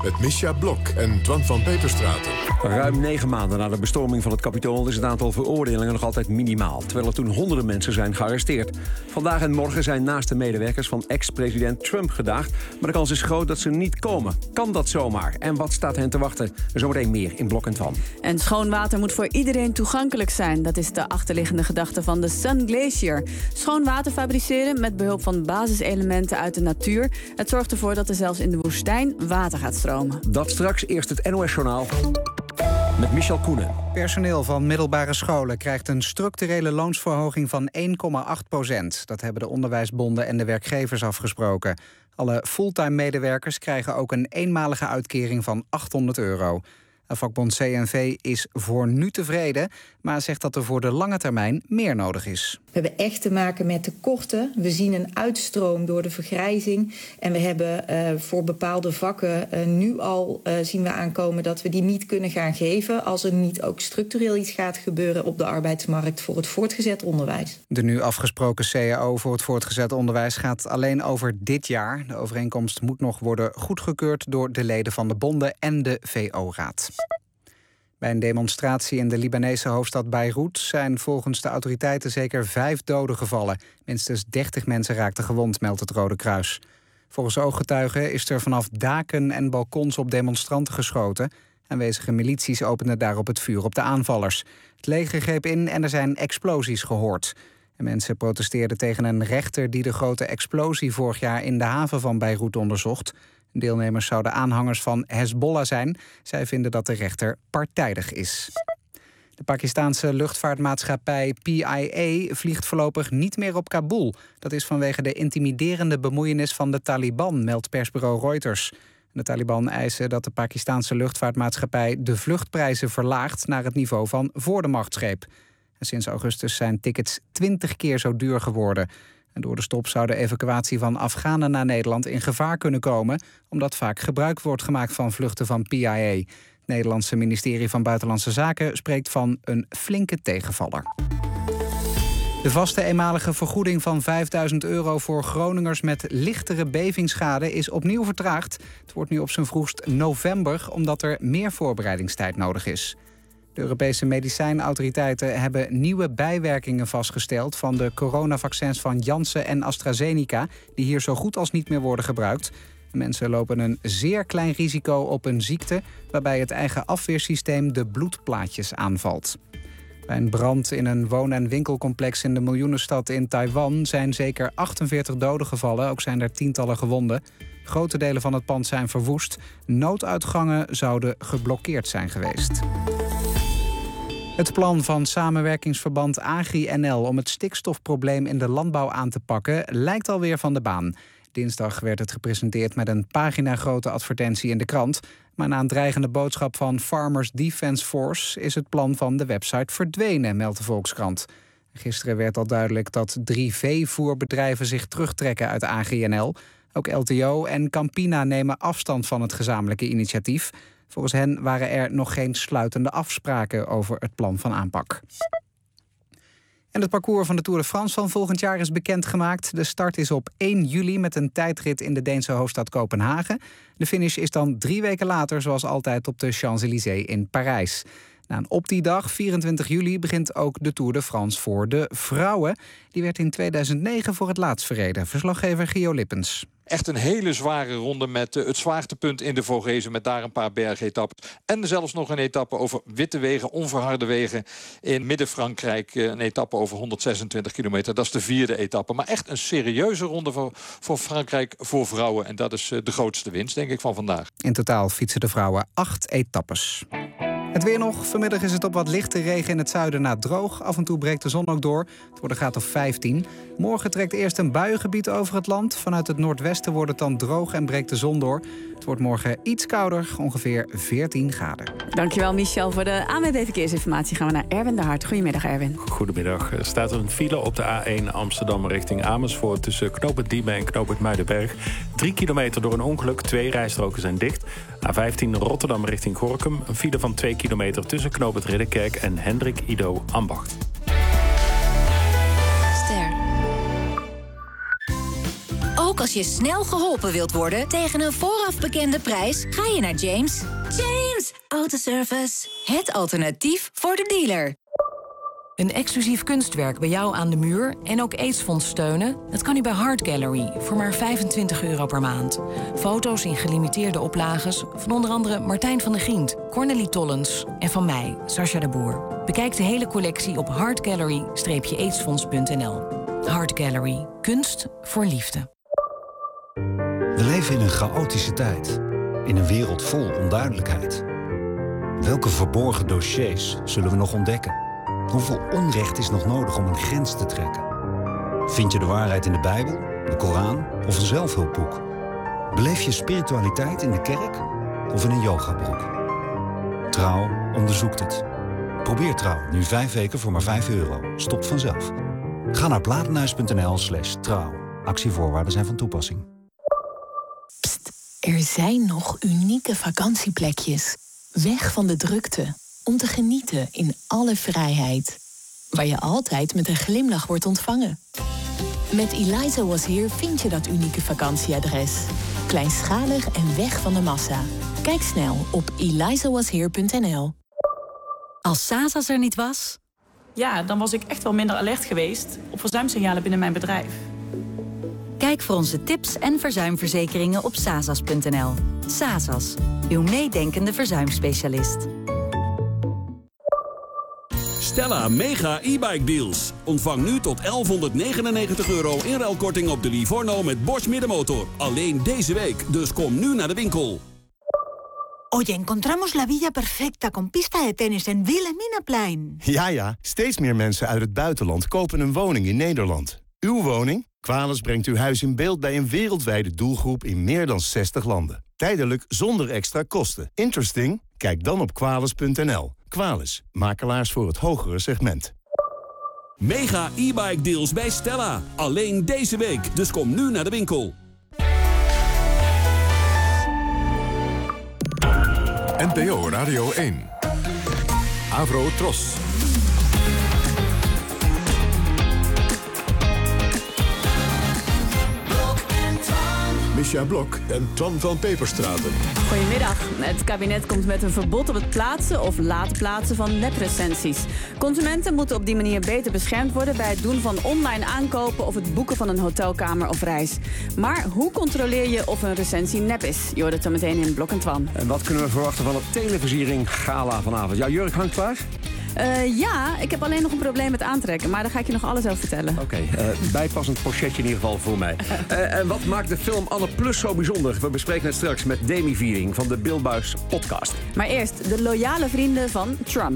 met Mischa Blok en Twan van Peperstraten. Ruim 9 maanden na de bestorming van het Capitool is het aantal veroordelingen nog altijd minimaal. Terwijl er toen honderden mensen zijn gearresteerd. Vandaag en morgen zijn naaste medewerkers van ex-president Trump gedaagd. Maar de kans is groot dat ze niet komen. Kan dat zomaar? En wat staat hen te wachten? Zometeen meer in Blok en Twan. En schoon water moet voor iedereen toegankelijk zijn. Dat is de achterliggende gedachte van de Sun Glacier. Schoon water fabriceren met behulp van basiselementen uit de natuur. Het zorgt ervoor dat er zelfs in de woestijn water gaat stromen. Dat straks, eerst het NOS-journaal met Michel Koenen. Personeel van middelbare scholen krijgt een structurele loonsverhoging van 1,8%. Dat hebben de onderwijsbonden en de werkgevers afgesproken. Alle fulltime medewerkers krijgen ook een eenmalige uitkering van €800. Vakbond CNV is voor nu tevreden, maar zegt dat er voor de lange termijn meer nodig is. We hebben echt te maken met tekorten. We zien een uitstroom door de vergrijzing. En we hebben voor bepaalde vakken nu al zien we aankomen dat we die niet kunnen gaan geven als er niet ook structureel iets gaat gebeuren op de arbeidsmarkt voor het voortgezet onderwijs. De nu afgesproken CAO voor het voortgezet onderwijs gaat alleen over dit jaar. De overeenkomst moet nog worden goedgekeurd door de leden van de bonden en de VO-raad. Bij een demonstratie in de Libanese hoofdstad Beirut zijn volgens de autoriteiten zeker 5 doden gevallen. Minstens 30 mensen raakten gewond, meldt het Rode Kruis. Volgens ooggetuigen is er vanaf daken en balkons op demonstranten geschoten. Aanwezige milities openden daarop het vuur op de aanvallers. Het leger greep in en er zijn explosies gehoord. En mensen protesteerden tegen een rechter die de grote explosie vorig jaar in de haven van Beirut onderzocht. Deelnemers zouden aanhangers van Hezbollah zijn. Zij vinden dat de rechter partijdig is. De Pakistaanse luchtvaartmaatschappij PIA vliegt voorlopig niet meer op Kabul. Dat is vanwege de intimiderende bemoeienis van de Taliban, meldt persbureau Reuters. De Taliban eisen dat de Pakistaanse luchtvaartmaatschappij de vluchtprijzen verlaagt naar het niveau van voor de machtsgreep. En sinds augustus zijn tickets 20 keer zo duur geworden. En door de stop zou de evacuatie van Afghanen naar Nederland in gevaar kunnen komen, omdat vaak gebruik wordt gemaakt van vluchten van PIA. Het Nederlandse ministerie van Buitenlandse Zaken spreekt van een flinke tegenvaller. De vaste eenmalige vergoeding van €5.000 voor Groningers met lichtere bevingsschade is opnieuw vertraagd. Het wordt nu op zijn vroegst november, omdat er meer voorbereidingstijd nodig is. De Europese medicijnautoriteiten hebben nieuwe bijwerkingen vastgesteld van de coronavaccins van Janssen en AstraZeneca, die hier zo goed als niet meer worden gebruikt. Mensen lopen een zeer klein risico op een ziekte waarbij het eigen afweersysteem de bloedplaatjes aanvalt. Bij een brand in een woon- en winkelcomplex in de miljoenenstad in Taiwan zijn zeker 48 doden gevallen, ook zijn er tientallen gewonden. Grote delen van het pand zijn verwoest. Nooduitgangen zouden geblokkeerd zijn geweest. Het plan van samenwerkingsverband Agri-NL om het stikstofprobleem in de landbouw aan te pakken lijkt alweer van de baan. Dinsdag werd het gepresenteerd met een paginagrote advertentie in de krant. Maar na een dreigende boodschap van Farmers Defence Force is het plan van de website verdwenen, meldt de Volkskrant. Gisteren werd al duidelijk dat 3 veevoerbedrijven zich terugtrekken uit Agri-NL. Ook LTO en Campina nemen afstand van het gezamenlijke initiatief. Volgens hen waren er nog geen sluitende afspraken over het plan van aanpak. En het parcours van de Tour de France van volgend jaar is bekendgemaakt. De start is op 1 juli met een tijdrit in de Deense hoofdstad Kopenhagen. De finish is dan 3 weken later, zoals altijd, op de Champs-Élysées in Parijs. Op die dag, 24 juli, begint ook de Tour de France voor de vrouwen. Die werd in 2009 voor het laatst verreden. Verslaggever Gio Lippens. Echt een hele zware ronde met het zwaartepunt in de Vogezen, met daar een paar bergetappen. En zelfs nog een etappe over witte wegen, onverharde wegen in Midden-Frankrijk. Een etappe over 126 kilometer. Dat is de 4e etappe. Maar echt een serieuze ronde voor Frankrijk voor vrouwen. En dat is de grootste winst, denk ik, van vandaag. In totaal fietsen de vrouwen 8 etappes. Het weer nog. Vanmiddag is het op wat lichte regen in het zuiden na droog. Af en toe breekt de zon ook door. Het wordt een graad of 15. Morgen trekt eerst een buiengebied over het land. Vanuit het noordwesten wordt het dan droog en breekt de zon door. Het wordt morgen iets kouder, ongeveer 14 graden. Dankjewel, Michel. Voor de ANWB Verkeersinformatie gaan we naar Erwin de Hart. Goedemiddag, Erwin. Goedemiddag. Er staat een file op de A1 Amsterdam richting Amersfoort tussen Knoop het Diemen en Knoop het Muidenberg. 3 kilometer door een ongeluk. 2 rijstroken zijn dicht. A15 Rotterdam richting Gorinchem. Een file van 2 kilometer tussen Knoop het Ridderkerk en Hendrik Ido Ambacht. Ook als je snel geholpen wilt worden tegen een vooraf bekende prijs, ga je naar James. James Autoservice. Het alternatief voor de dealer. Een exclusief kunstwerk bij jou aan de muur en ook AIDS-fonds steunen? Dat kan u bij Art Gallery voor maar €25 per maand. Foto's in gelimiteerde oplages van onder andere Martijn van der Grient, Cornelie Tollens en van mij, Sascha de Boer. Bekijk de hele collectie op heartgallery-aidsfonds.nl. Art Gallery. Kunst voor liefde. We leven in een chaotische tijd. In een wereld vol onduidelijkheid. Welke verborgen dossiers zullen we nog ontdekken? Hoeveel onrecht is nog nodig om een grens te trekken? Vind je de waarheid in de Bijbel, de Koran of een zelfhulpboek? Beleef je spiritualiteit in de kerk of in een yogabroek? Trouw onderzoekt het. Probeer Trouw nu 5 weken voor maar €5. Stopt vanzelf. Ga naar platenhuis.nl/trouw. Actievoorwaarden zijn van toepassing. Pst, er zijn nog unieke vakantieplekjes. Weg van de drukte. Om te genieten in alle vrijheid. Waar je altijd met een glimlach wordt ontvangen. Met Eliza Was Here vind je dat unieke vakantieadres. Kleinschalig en weg van de massa. Kijk snel op elizawashere.nl. Als Sasas er niet was? Ja, dan was ik echt wel minder alert geweest op verzuimsignalen binnen mijn bedrijf. Kijk voor onze tips en verzuimverzekeringen op sasas.nl. Sasas, uw meedenkende verzuimspecialist. Stella Mega e-bike deals. Ontvang nu tot €1199 inruilkorting op de Livorno met Bosch middenmotor. Alleen deze week, dus kom nu naar de winkel. Oye, encontramos la villa perfecta con pista de tenis en Wilhelminaplein. Ja, steeds meer mensen uit het buitenland kopen een woning in Nederland. Uw woning? Quales brengt uw huis in beeld bij een wereldwijde doelgroep in meer dan 60 landen. Tijdelijk zonder extra kosten. Interesting? Kijk dan op Quales.nl. Quales, makelaars voor het hogere segment. Mega e-bike deals bij Stella. Alleen deze week, dus kom nu naar de winkel. NPO Radio 1. Avro Tros. Misja Blok en Twan van Peperstraten. Goedemiddag. Het kabinet komt met een verbod op het plaatsen of laten plaatsen van neprecensies. Consumenten moeten op die manier beter beschermd worden bij het doen van online aankopen of het boeken van een hotelkamer of reis. Maar hoe controleer je of een recensie nep is? Je hoort het zo meteen in Blok en Twan. En wat kunnen we verwachten van het televisiering gala vanavond? Ja, jurk hangt klaar? Ja, ik heb alleen nog een probleem met aantrekken, maar daar ga ik je nog alles over vertellen. Oké, bijpassend pochetje in ieder geval voor mij. En wat maakt de film Anne Plus zo bijzonder? We bespreken het straks met Demi Viering van de Bilbuis podcast. Maar eerst de loyale vrienden van Trump.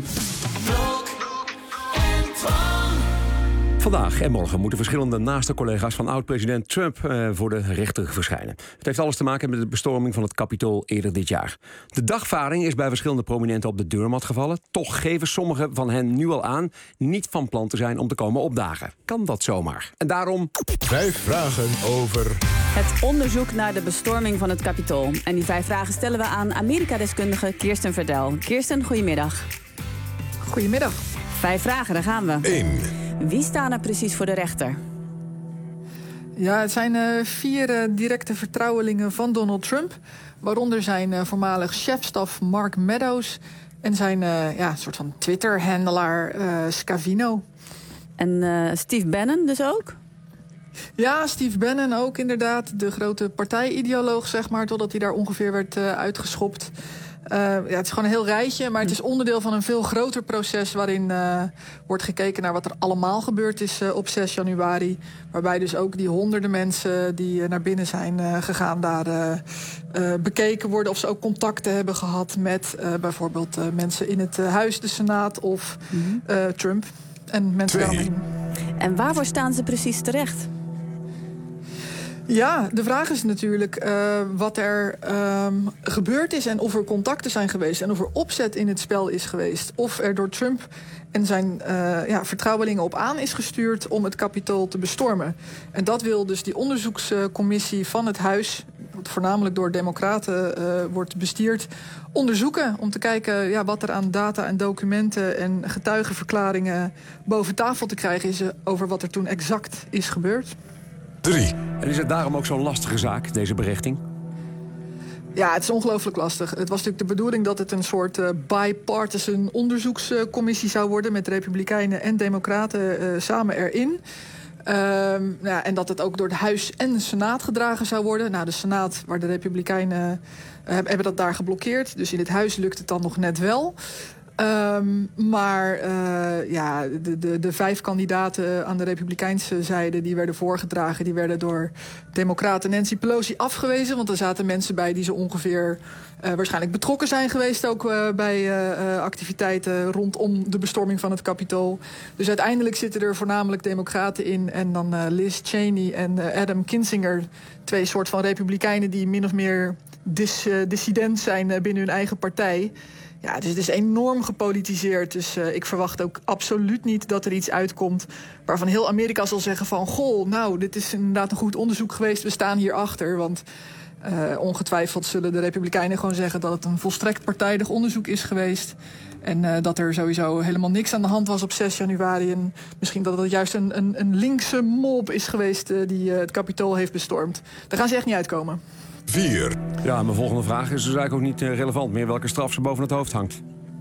Vandaag en morgen moeten verschillende naaste collega's van oud-president Trump voor de rechter verschijnen. Het heeft alles te maken met de bestorming van het Capitool eerder dit jaar. De dagvaarding is bij verschillende prominenten op de deurmat gevallen. Toch geven sommigen van hen nu al aan niet van plan te zijn om te komen opdagen. Kan dat zomaar? En daarom 5 vragen over het onderzoek naar de bestorming van het Capitool. En die 5 vragen stellen we aan Amerika-deskundige Kirsten Verdel. Kirsten, goedemiddag. Goedemiddag. 5 vragen, daar gaan we. 1. Wie staan er precies voor de rechter? Ja, het zijn 4 directe vertrouwelingen van Donald Trump. Waaronder zijn voormalig chefstaf Mark Meadows en zijn soort van Twitter-handelaar Scavino. En Steve Bannon dus ook? Ja, Steve Bannon ook inderdaad. De grote partijideoloog, zeg maar, totdat hij daar ongeveer werd uitgeschopt. Het is gewoon een heel rijtje, maar het is onderdeel van een veel groter proces waarin wordt gekeken naar wat er allemaal gebeurd is op 6 januari. Waarbij dus ook die honderden mensen die naar binnen zijn gegaan daar bekeken worden. Of ze ook contacten hebben gehad met bijvoorbeeld mensen in het huis, de Senaat of Trump en mensen daaromheen. En waarvoor staan ze precies terecht? Ja, de vraag is natuurlijk wat er gebeurd is en of er contacten zijn geweest en of er opzet in het spel is geweest. Of er door Trump en zijn vertrouwelingen op aan is gestuurd om het Capitool te bestormen. En dat wil dus die onderzoekscommissie van het huis, wat voornamelijk door democraten wordt bestierd, onderzoeken. Om te kijken wat er aan data en documenten en getuigenverklaringen boven tafel te krijgen is over wat er toen exact is gebeurd. 3. En is het daarom ook zo'n lastige zaak, deze berichting? Ja, het is ongelooflijk lastig. Het was natuurlijk de bedoeling dat het een soort bipartisan onderzoekscommissie zou worden, met republikeinen en democraten samen erin. En dat het ook door het Huis en de Senaat gedragen zou worden. Nou, de Senaat, waar de republikeinen hebben dat daar geblokkeerd. Dus in het Huis lukt het dan nog net wel. De 5 kandidaten aan de republikeinse zijde die werden voorgedragen, die werden door democraten Nancy Pelosi afgewezen. Want er zaten mensen bij die zo ongeveer waarschijnlijk betrokken zijn geweest ook bij activiteiten rondom de bestorming van het Capitool. Dus uiteindelijk zitten er voornamelijk democraten in en dan Liz Cheney en Adam Kinzinger, 2 soort van republikeinen die min of meer dissident zijn binnen hun eigen partij. Ja, dus het is enorm gepolitiseerd. Dus ik verwacht ook absoluut niet dat er iets uitkomt waarvan heel Amerika zal zeggen van, goh, nou, dit is inderdaad een goed onderzoek geweest, we staan hierachter. Want ongetwijfeld zullen de republikeinen gewoon zeggen dat het een volstrekt partijdig onderzoek is geweest. En dat er sowieso helemaal niks aan de hand was op 6 januari. En misschien dat het juist een linkse mob is geweest die het Capitool heeft bestormd. Daar gaan ze echt niet uitkomen. 4. Ja, mijn volgende vraag is dus eigenlijk ook niet relevant meer welke straf ze boven het hoofd hangt.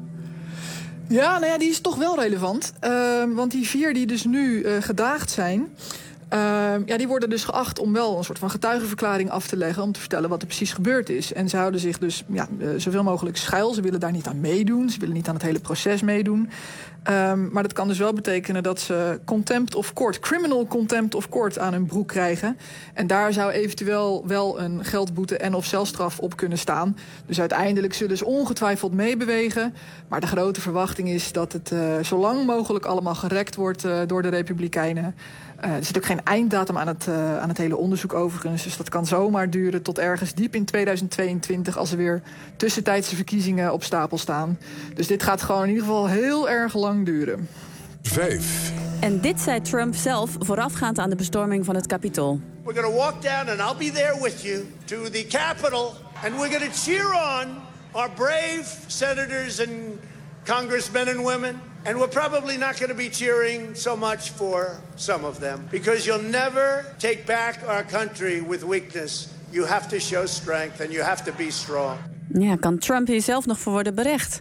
Ja, nou ja, die is toch wel relevant. Want die 4 die dus nu gedaagd zijn, die worden dus geacht om wel een soort van getuigenverklaring af te leggen, om te vertellen wat er precies gebeurd is. En ze houden zich dus zoveel mogelijk schuil. Ze willen daar niet aan meedoen. Ze willen niet aan het hele proces meedoen. Maar dat kan dus wel betekenen dat ze contempt of court, criminal contempt of court aan hun broek krijgen. En daar zou eventueel wel een geldboete en of celstraf op kunnen staan. Dus uiteindelijk zullen ze ongetwijfeld meebewegen. Maar de grote verwachting is dat het zo lang mogelijk allemaal gerekt wordt door de republikeinen. Er zit ook geen einddatum aan het hele onderzoek overigens. Dus dat kan zomaar duren tot ergens diep in 2022... als er weer tussentijdse verkiezingen op stapel staan. Dus dit gaat gewoon in ieder geval heel erg lang duren. 5. En dit zei Trump zelf voorafgaand aan de bestorming van het Capitool. We're going to walk down and I'll be there with you to the Capitol. And we're going to cheer on our brave senators and congressmen and women. And we're probably not going to be cheering so much for some of them. Because you'll never take back our country with weakness. You have to show strength and you have to be strong. Ja, kan Trump hier zelf nog voor worden berecht?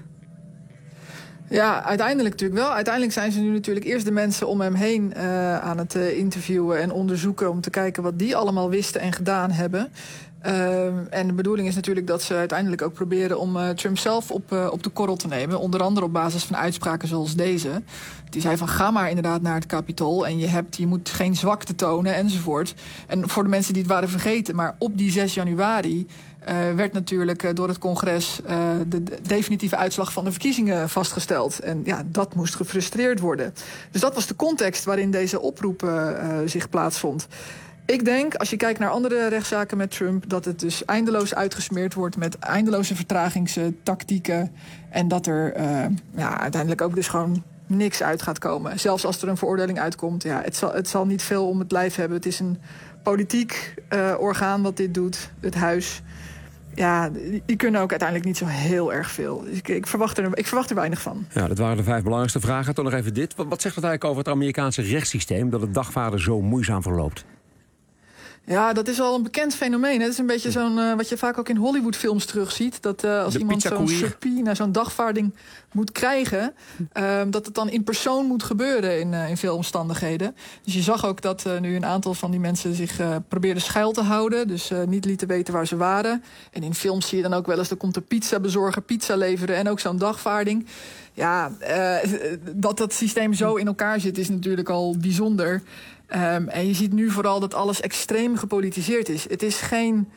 Ja, uiteindelijk natuurlijk wel. Uiteindelijk zijn ze nu natuurlijk eerst de mensen om hem heen aan het interviewen en onderzoeken, om te kijken wat die allemaal wisten en gedaan hebben. En de bedoeling is natuurlijk dat ze uiteindelijk ook proberen om Trump zelf op de korrel te nemen. Onder andere op basis van uitspraken zoals deze. Die zei van, ga maar inderdaad naar het Capitool en je moet geen zwakte tonen enzovoort. En voor de mensen die het waren vergeten, maar op die 6 januari... werd natuurlijk door het congres de definitieve uitslag van de verkiezingen vastgesteld. En ja, dat moest gefrustreerd worden. Dus dat was de context waarin deze oproep zich plaatsvond. Ik denk, als je kijkt naar andere rechtszaken met Trump, dat het dus eindeloos uitgesmeerd wordt met eindeloze vertragingstactieken. En dat er uiteindelijk ook dus gewoon niks uit gaat komen. Zelfs als er een veroordeling uitkomt. Ja, het zal niet veel om het lijf hebben. Het is een politiek orgaan wat dit doet, het huis. Ja, die kunnen ook uiteindelijk niet zo heel erg veel. Dus ik verwacht er weinig van. Ja, dat waren de 5 belangrijkste vragen. Toch nog even dit. Wat zegt het eigenlijk over het Amerikaanse rechtssysteem, dat het dagvaarden zo moeizaam verloopt? Ja, dat is al een bekend fenomeen. Het is een beetje zo'n wat je vaak ook in Hollywoodfilms terugziet. Dat als iemand zo'n subpoena, zo'n dagvaarding moet krijgen, dat het dan in persoon moet gebeuren in veel omstandigheden. Dus je zag ook dat nu een aantal van die mensen zich probeerden schuil te houden. Dus niet lieten weten waar ze waren. En in films zie je dan ook wel eens, er komt de pizzabezorger pizza leveren en ook zo'n dagvaarding. Ja, dat systeem zo in elkaar zit is natuurlijk al bijzonder. En je ziet nu vooral dat alles extreem gepolitiseerd is. Het is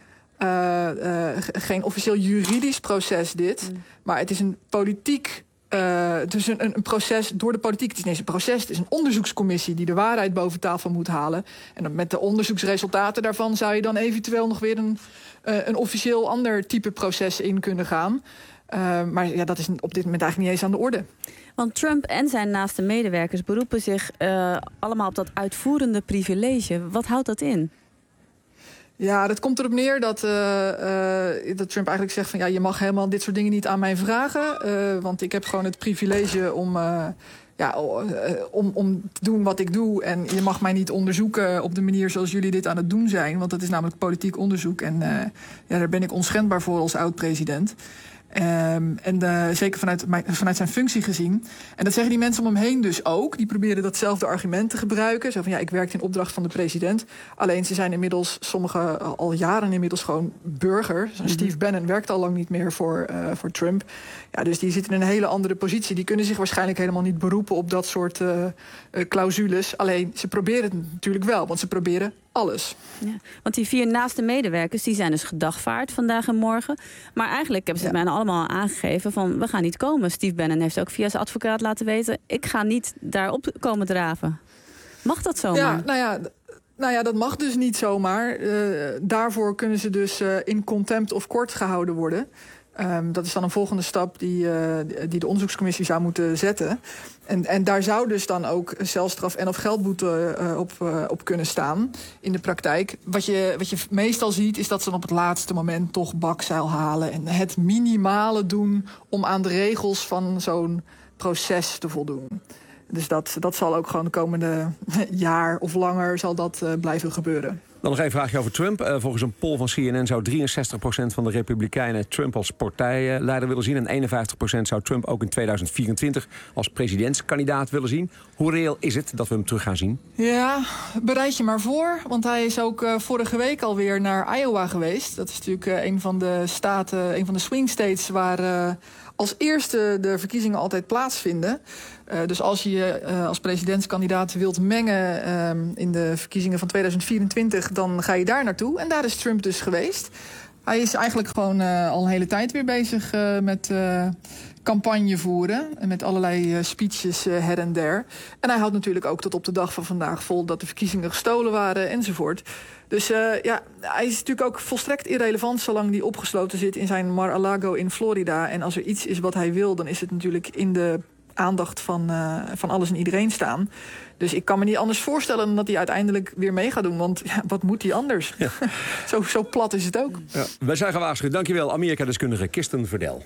geen officieel juridisch proces dit, maar het is een politiek. Het is een proces door de politiek. Het is niet eens een proces, het is een onderzoekscommissie die de waarheid boven tafel moet halen. En met de onderzoeksresultaten daarvan zou je dan eventueel nog weer een officieel ander type proces in kunnen gaan. Maar ja, dat is op dit moment eigenlijk niet eens aan de orde. Want Trump en zijn naaste medewerkers beroepen zich allemaal op dat uitvoerende privilege. Wat houdt dat in? Ja, dat komt erop neer dat Trump eigenlijk zegt van, ja, je mag helemaal dit soort dingen niet aan mij vragen. Want ik heb gewoon het privilege om om te doen wat ik doe. En je mag mij niet onderzoeken op de manier zoals jullie dit aan het doen zijn. Want dat is namelijk politiek onderzoek. En daar ben ik onschendbaar voor als oud-president. Zeker vanuit zijn functie gezien. En dat zeggen die mensen om hem heen dus ook. Die proberen datzelfde argument te gebruiken. Zo van, ik werk in opdracht van de president. Alleen ze zijn inmiddels, sommigen al jaren inmiddels gewoon burger. Steve Bannon werkt al lang niet meer voor Trump. Ja, dus die zitten in een hele andere positie. Die kunnen zich waarschijnlijk helemaal niet beroepen op dat soort clausules. Alleen, ze proberen het natuurlijk wel, want ze proberen alles. Ja, want die 4 naaste medewerkers, die zijn dus gedagvaard vandaag en morgen. Maar eigenlijk hebben ze het bijna allemaal aangegeven van, we gaan niet komen. Steve Bannon heeft ook via zijn advocaat laten weten, ik ga niet daarop komen draven. Mag dat zomaar? Ja, dat mag dus niet zomaar. Daarvoor kunnen ze dus in contempt of court gehouden worden. Dat is dan een volgende stap die de onderzoekscommissie zou moeten zetten. En daar zou dus dan ook celstraf en of geldboete op kunnen staan in de praktijk. Wat je meestal ziet is dat ze dan op het laatste moment toch bakzeil halen. En het minimale doen om aan de regels van zo'n proces te voldoen. Dus dat zal ook gewoon de komende jaar of langer zal dat blijven gebeuren. Dan nog één vraagje over Trump. Volgens een poll van CNN zou 63% van de Republikeinen Trump als partijleider willen zien. En 51% zou Trump ook in 2024 als presidentskandidaat willen zien. Hoe reëel is het dat we hem terug gaan zien? Ja, bereid je maar voor. Want hij is ook vorige week alweer naar Iowa geweest. Dat is natuurlijk een van de staten, een van de swing states waar als eerste de verkiezingen altijd plaatsvinden. Dus als je je als presidentskandidaat wilt mengen in de verkiezingen van 2024... dan ga je daar naartoe. En daar is Trump dus geweest. Hij is eigenlijk gewoon al een hele tijd weer bezig met campagne voeren. En met allerlei speeches her en der. En hij houdt natuurlijk ook tot op de dag van vandaag vol dat de verkiezingen gestolen waren enzovoort. Dus hij is natuurlijk ook volstrekt irrelevant zolang hij opgesloten zit in zijn Mar-a-Lago in Florida. En als er iets is wat hij wil, dan is het natuurlijk in de aandacht van alles en iedereen staan. Dus ik kan me niet anders voorstellen dan dat hij uiteindelijk weer mee gaat doen. Want wat moet hij anders? Ja. Zo plat is het ook. Ja. Wij zijn gewaarschuwd. Dankjewel, Amerika-deskundige Kirsten Verdel.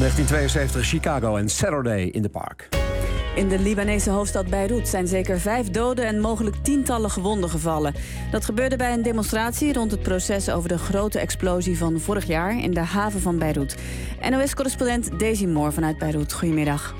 1972 Chicago en Saturday in the Park. In de Libanese hoofdstad Beirut zijn zeker 5 doden en mogelijk tientallen gewonden gevallen. Dat gebeurde bij een demonstratie rond het proces over de grote explosie van vorig jaar in de haven van Beirut. NOS-correspondent Daisy Moore vanuit Beirut. Goedemiddag.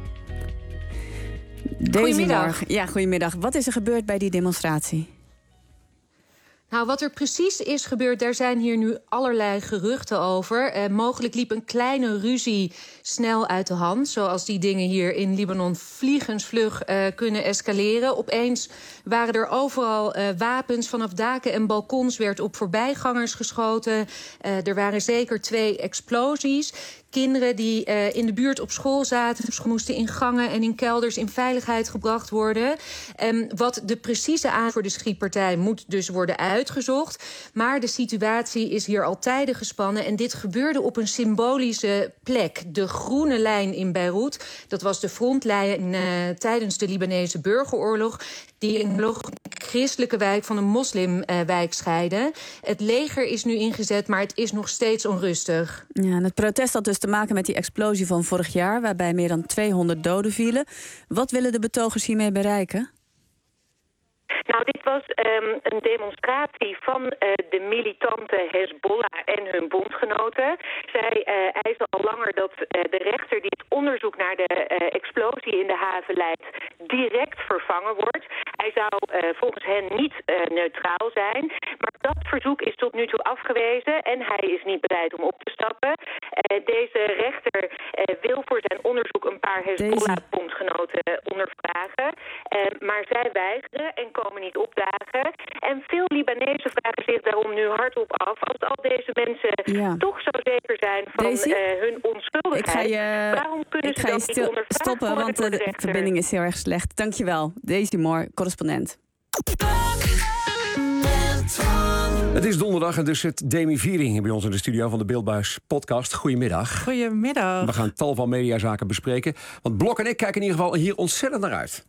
Goedemiddag. Ja, goedemiddag. Wat is er gebeurd bij die demonstratie? Nou, wat er precies is gebeurd, daar zijn hier nu allerlei geruchten over. Mogelijk liep een kleine ruzie snel uit de hand. Zoals die dingen hier in Libanon vliegensvlug kunnen escaleren. Opeens waren er overal wapens. Vanaf daken en balkons werd op voorbijgangers geschoten. Er waren zeker 2 explosies. Kinderen die in de buurt op school zaten, moesten in gangen en in kelders in veiligheid gebracht worden. Wat de precieze aanleiding voor de schietpartij moet dus worden uitgezocht. Maar de situatie is hier al tijden gespannen. En dit gebeurde op een symbolische plek. De groene lijn in Beirut. Dat was de frontlijn tijdens de Libanese burgeroorlog. Die een christelijke wijk van een moslimwijk scheiden. Het leger is nu ingezet, maar het is nog steeds onrustig. Ja, en het protest had dus te maken met die explosie van vorig jaar, waarbij meer dan 200 doden vielen. Wat willen de betogers hiermee bereiken? Nou, dit was een demonstratie van de militante Hezbollah en hun bondgenoten. Zij eisen al langer dat de rechter die het onderzoek naar de explosie in de haven leidt direct vervangen wordt. Hij zou volgens hen niet neutraal zijn. Maar dat verzoek is tot nu toe afgewezen en hij is niet bereid om op te stappen. Deze rechter wil voor zijn onderzoek een paar Hezbollah-bondgenoten ondervragen. Maar zij weigeren en komen niet opdagen. En veel Libanezen vragen zich daarom nu hardop af, als al deze mensen toch zo zeker zijn van hun onschuldigheid, waarom kunnen ze dan niet ondervraagd stoppen, worden want door de de rechter? verbinding is heel erg slecht. Dankjewel, Daisy Moore, correspondent. Het is donderdag en dus zit Demi Viering bij ons in de studio van de Beeldbuis podcast. Goedemiddag. Goedemiddag. We gaan tal van mediazaken bespreken. Want Blok en ik kijken in ieder geval hier ontzettend naar uit.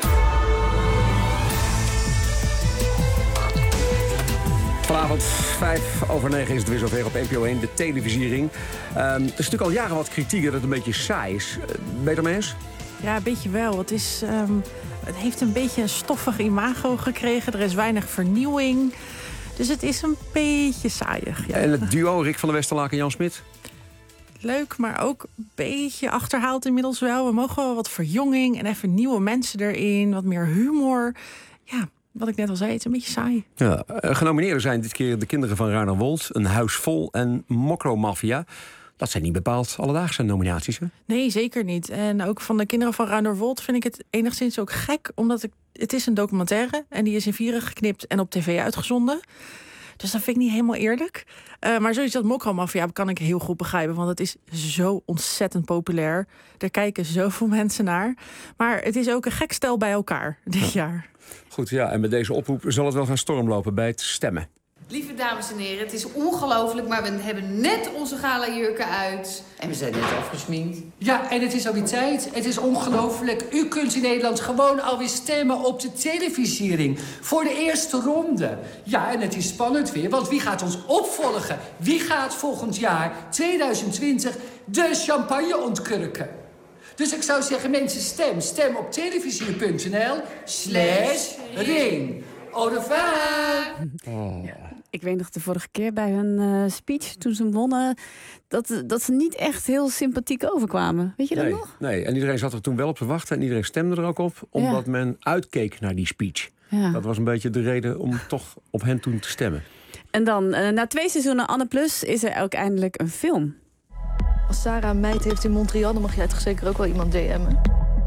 Vanavond 5:05 is het weer zover op NPO 1, de televisiering. Er is natuurlijk al jaren wat kritiek dat het een beetje saai is. Ben je het ermee eens? Ja, een beetje wel. Het heeft een beetje een stoffig imago gekregen. Er is weinig vernieuwing. Dus het is een beetje saaiig. Ja. En het duo Rick van der Westerlaken en Jan Smit? Leuk, maar ook een beetje achterhaald inmiddels wel. We mogen wel wat verjonging en even nieuwe mensen erin. Wat meer humor. Ja, wat ik net al zei, het is een beetje saai. Ja, genomineerden zijn dit keer de kinderen van Ruiner Wold, Een Huis Vol en Mokromafia. Dat zijn niet bepaald alledaagse nominaties, hè? Nee, zeker niet. En ook van de kinderen van Ruiner Wold vind ik het enigszins ook gek. Omdat het is een documentaire en die is in 4 geknipt en op tv uitgezonden. Dus dat vind ik niet helemaal eerlijk. Maar zoiets als Mokromafia kan ik heel goed begrijpen. Want het is zo ontzettend populair. Er kijken zoveel mensen naar. Maar het is ook een gek stel bij elkaar dit jaar. Goed, ja. En met deze oproep zal het wel gaan stormlopen bij het stemmen. Lieve dames en heren, het is ongelooflijk, maar we hebben net onze gala-jurken uit. En we zijn net afgesminkt. Ja, en het is alweer tijd. Het is ongelooflijk. U kunt in Nederland gewoon alweer stemmen op de televisiering. Voor de eerste ronde. Ja, en het is spannend weer, want wie gaat ons opvolgen? Wie gaat volgend jaar, 2020, de champagne ontkurken? Dus ik zou zeggen, mensen, stem op televisier.nl/ring. Au revoir! Oh. Ik weet nog de vorige keer bij hun speech, toen ze wonnen, dat ze niet echt heel sympathiek overkwamen. Weet je dat nog? Nee, en iedereen zat er toen wel op te wachten en iedereen stemde er ook op, omdat men uitkeek naar die speech. Ja. Dat was een beetje de reden om toch op hen toen te stemmen. En dan, na 2 seizoenen Anne Plus, is er ook eindelijk een film. Als Sarah een meid heeft in Montreal, dan mag jij toch zeker ook wel iemand DM'en?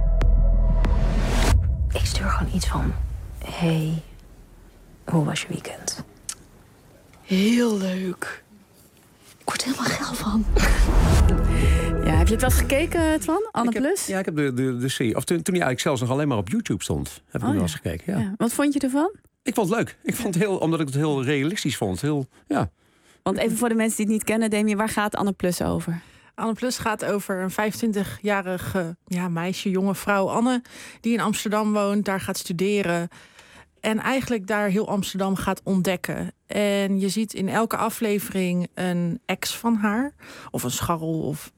Ik stuur gewoon iets van: hey, hoe was je weekend? Heel leuk. Ik word er helemaal geil van. Ja, heb je het wel eens gekeken, Twan? Anne Plus? Ja, ik heb de serie. Of toen hij eigenlijk zelfs nog alleen maar op YouTube stond. Heb ik wel eens gekeken, ja. Wat vond je ervan? Ik vond het leuk. Ik vond het omdat ik het heel realistisch vond. Want even voor de mensen die het niet kennen, Demi, waar gaat Anne Plus over? Anne Plus gaat over een 25-jarige meisje, jonge vrouw Anne, die in Amsterdam woont, daar gaat studeren. En eigenlijk daar heel Amsterdam gaat ontdekken. En je ziet in elke aflevering een ex van haar. Of een scharrel of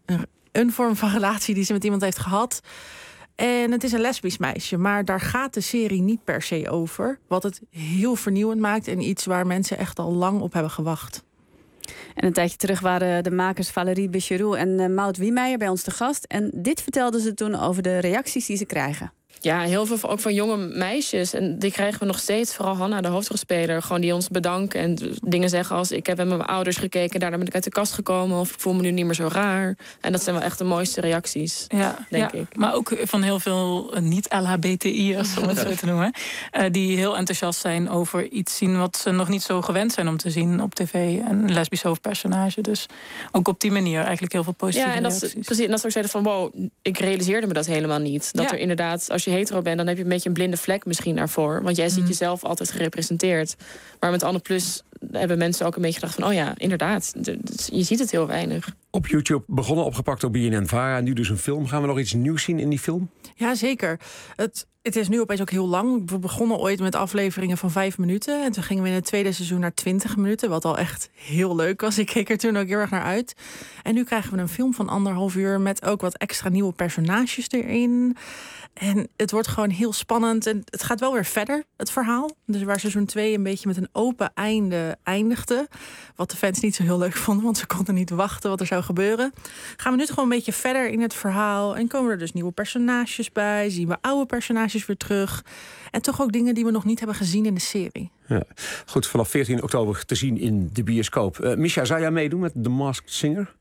een vorm van relatie die ze met iemand heeft gehad. En het is een lesbisch meisje, maar daar gaat de serie niet per se over. Wat het heel vernieuwend maakt en iets waar mensen echt al lang op hebben gewacht. En een tijdje terug waren de makers Valérie Bécheroux en Maud Wiemeijer bij ons te gast. En dit vertelden ze toen over de reacties die ze krijgen. Ja, heel veel ook van jonge meisjes. En die krijgen we nog steeds. Vooral Hanna, de hoofdrolspeler. Gewoon die ons bedanken en dingen zeggen als... ik heb met mijn ouders gekeken, daarna ben ik uit de kast gekomen... of ik voel me nu niet meer zo raar. En dat zijn wel echt de mooiste reacties, denk ik. Maar ook van heel veel niet-LHBTI'ers, om het zo te noemen... die heel enthousiast zijn over iets zien... wat ze nog niet zo gewend zijn om te zien op tv. Een lesbisch hoofdpersonage. Dus ook op die manier eigenlijk heel veel positieve reacties. Precies, en dat ze ook zeiden van... wow, ik realiseerde me dat helemaal niet. Dat er inderdaad... als je hetero bent, dan heb je een beetje een blinde vlek misschien daarvoor. Want jij ziet jezelf altijd gerepresenteerd. Maar met Anne Plus hebben mensen ook een beetje gedacht van... oh ja, inderdaad, je ziet het heel weinig. Op YouTube begonnen, opgepakt door BNN-Vara. En nu dus een film. Gaan we nog iets nieuws zien in die film? Ja, zeker. Het is nu opeens ook heel lang. We begonnen ooit met afleveringen van 5 minuten. En toen gingen we in het tweede seizoen naar 20 minuten. Wat al echt heel leuk was. Ik keek er toen ook heel erg naar uit. En nu krijgen we een film van 1,5 uur... met ook wat extra nieuwe personages erin. En het wordt gewoon heel spannend. En het gaat wel weer verder, het verhaal. Dus waar seizoen 2 een beetje met een open einde eindigde. Wat de fans niet zo heel leuk vonden, want ze konden niet wachten wat er zou gebeuren. Gaan we nu gewoon een beetje verder in het verhaal. En komen er dus nieuwe personages bij. Zien we oude personages weer terug. En toch ook dingen die we nog niet hebben gezien in de serie. Ja. Goed, vanaf 14 oktober te zien in de bioscoop. Misha, zou jij meedoen met The Masked Singer?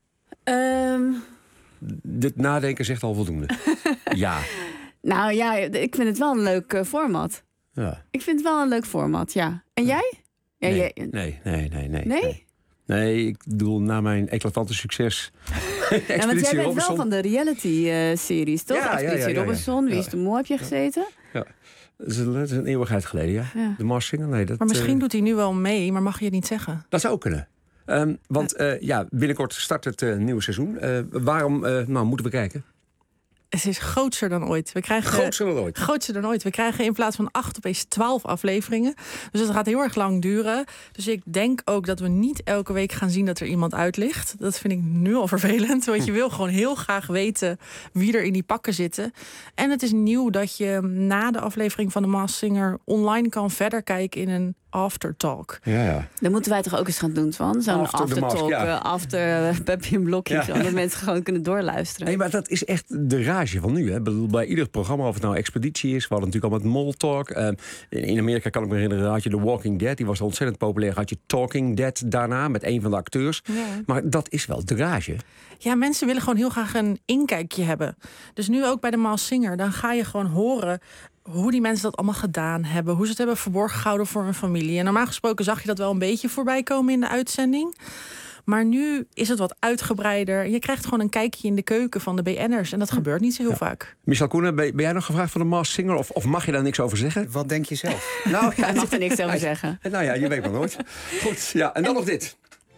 Dit nadenken zegt al voldoende. Ja. Nou ja, ik vind het wel een leuk format. Ja. Ik vind het wel een leuk format, ja. En jij? Ja, Nee? Nee, ik bedoel, na mijn eclatante succes... Ja, want jij bent wel van de reality-series, toch? Ja, Expeditie Robinson, Wie is de Mol heb je gezeten? Ja, dat is een eeuwigheid geleden, ja. De Masked Singer, nee. Maar misschien doet hij nu wel mee, maar mag je het niet zeggen? Dat zou ook kunnen. Want binnenkort start het nieuwe seizoen. Waarom moeten we kijken? Het is grootser dan ooit. Grootser dan ooit. We krijgen in plaats van 8 opeens 12 afleveringen. Dus het gaat heel erg lang duren. Dus ik denk ook dat we niet elke week gaan zien dat er iemand uit ligt. Dat vind ik nu al vervelend. Want je wil gewoon heel graag weten wie er in die pakken zitten. En het is nieuw dat je na de aflevering van The Masked Singer online kan verder kijken in een aftertalk. Ja. Dan moeten wij toch ook eens gaan doen, Twan? Zo'n aftertalk, after Peppy en Blokje. Zodat mensen gewoon kunnen doorluisteren. Nee, maar dat is echt de rage van nu. Hè. Bij ieder programma, of het nou Expeditie is... we hadden natuurlijk al met Mol Talk. In Amerika kan ik me herinneren, had je The Walking Dead. Die was ontzettend populair. Had je Talking Dead daarna, met een van de acteurs. Ja. Maar dat is wel de rage. Ja, mensen willen gewoon heel graag een inkijkje hebben. Dus nu ook bij The Masked Singer, dan ga je gewoon horen... hoe die mensen dat allemaal gedaan hebben. Hoe ze het hebben verborgen gehouden voor hun familie. En normaal gesproken zag je dat wel een beetje voorbij komen in de uitzending. Maar nu is het wat uitgebreider. Je krijgt gewoon een kijkje in de keuken van de BN'ers. En dat gebeurt niet zo heel vaak. Michel Koenen, ben jij nog gevraagd voor de Masked Singer? Of mag je daar niks over zeggen? Wat denk je zelf? Nou, hij mag er niks over zeggen. Nou ja, je weet maar nooit. Goed, ja. En dan nog dit.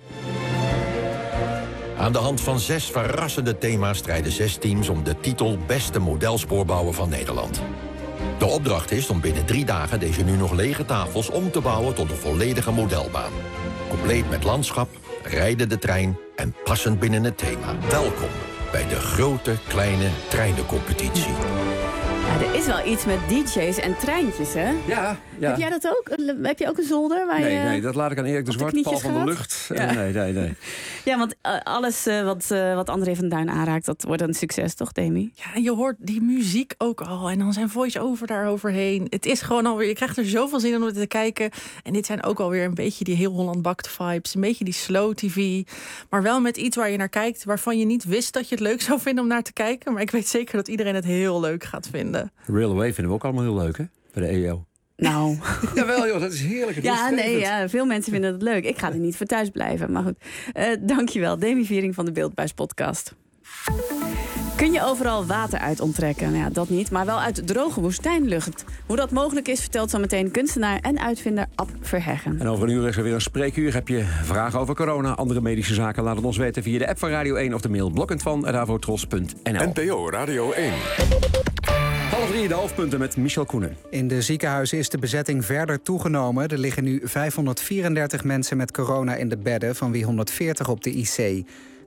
Aan de hand van 6 verrassende thema's strijden 6 teams om de titel Beste Modelspoorbouwer van Nederland. De opdracht is om binnen 3 dagen deze nu nog lege tafels om te bouwen tot een volledige modelbaan. Compleet met landschap, rijdende trein en passend binnen het thema. Welkom bij de grote kleine treinencompetitie. Ja, er is wel iets met DJ's en treintjes, hè? Ja. Heb jij dat ook? Heb je ook een zolder? Waar nee, dat laat ik aan Erik de Zwart, Paul van der Lucht. Ja. Nee. Ja, want alles wat André van Duin aanraakt, dat wordt een succes, toch, Demi? Ja, en je hoort die muziek ook al. En dan zijn voice-over daaroverheen. Het is gewoon alweer, je krijgt er zoveel zin in om te kijken. En dit zijn ook alweer een beetje die heel Holland Bakt vibes. Een beetje die slow tv. Maar wel met iets waar je naar kijkt, waarvan je niet wist dat je het leuk zou vinden om naar te kijken. Maar ik weet zeker dat iedereen het heel leuk gaat vinden. Real Away vinden we ook allemaal heel leuk, hè? Bij de EO. Nou. Jawel joh, dat is heerlijk. Veel mensen vinden het leuk. Ik ga er niet voor thuis blijven, maar goed. Dankjewel, Demi Viering van de Beeldbuis podcast. Kun je overal water uit onttrekken? Nou ja, dat niet, maar wel uit droge woestijnlucht. Hoe dat mogelijk is, vertelt zo meteen kunstenaar en uitvinder Ab Verheggen. En over een uur is er weer een spreekuur. Heb je vragen over corona, andere medische zaken? Laat het ons weten via de app van Radio 1 of de mail blokkendvan@avotros.nl. NPO Radio 1. 2:30 de hoofdpunten met Michel Koenen. In de ziekenhuizen is de bezetting verder toegenomen. Er liggen nu 534 mensen met corona in de bedden, van wie 140 op de IC.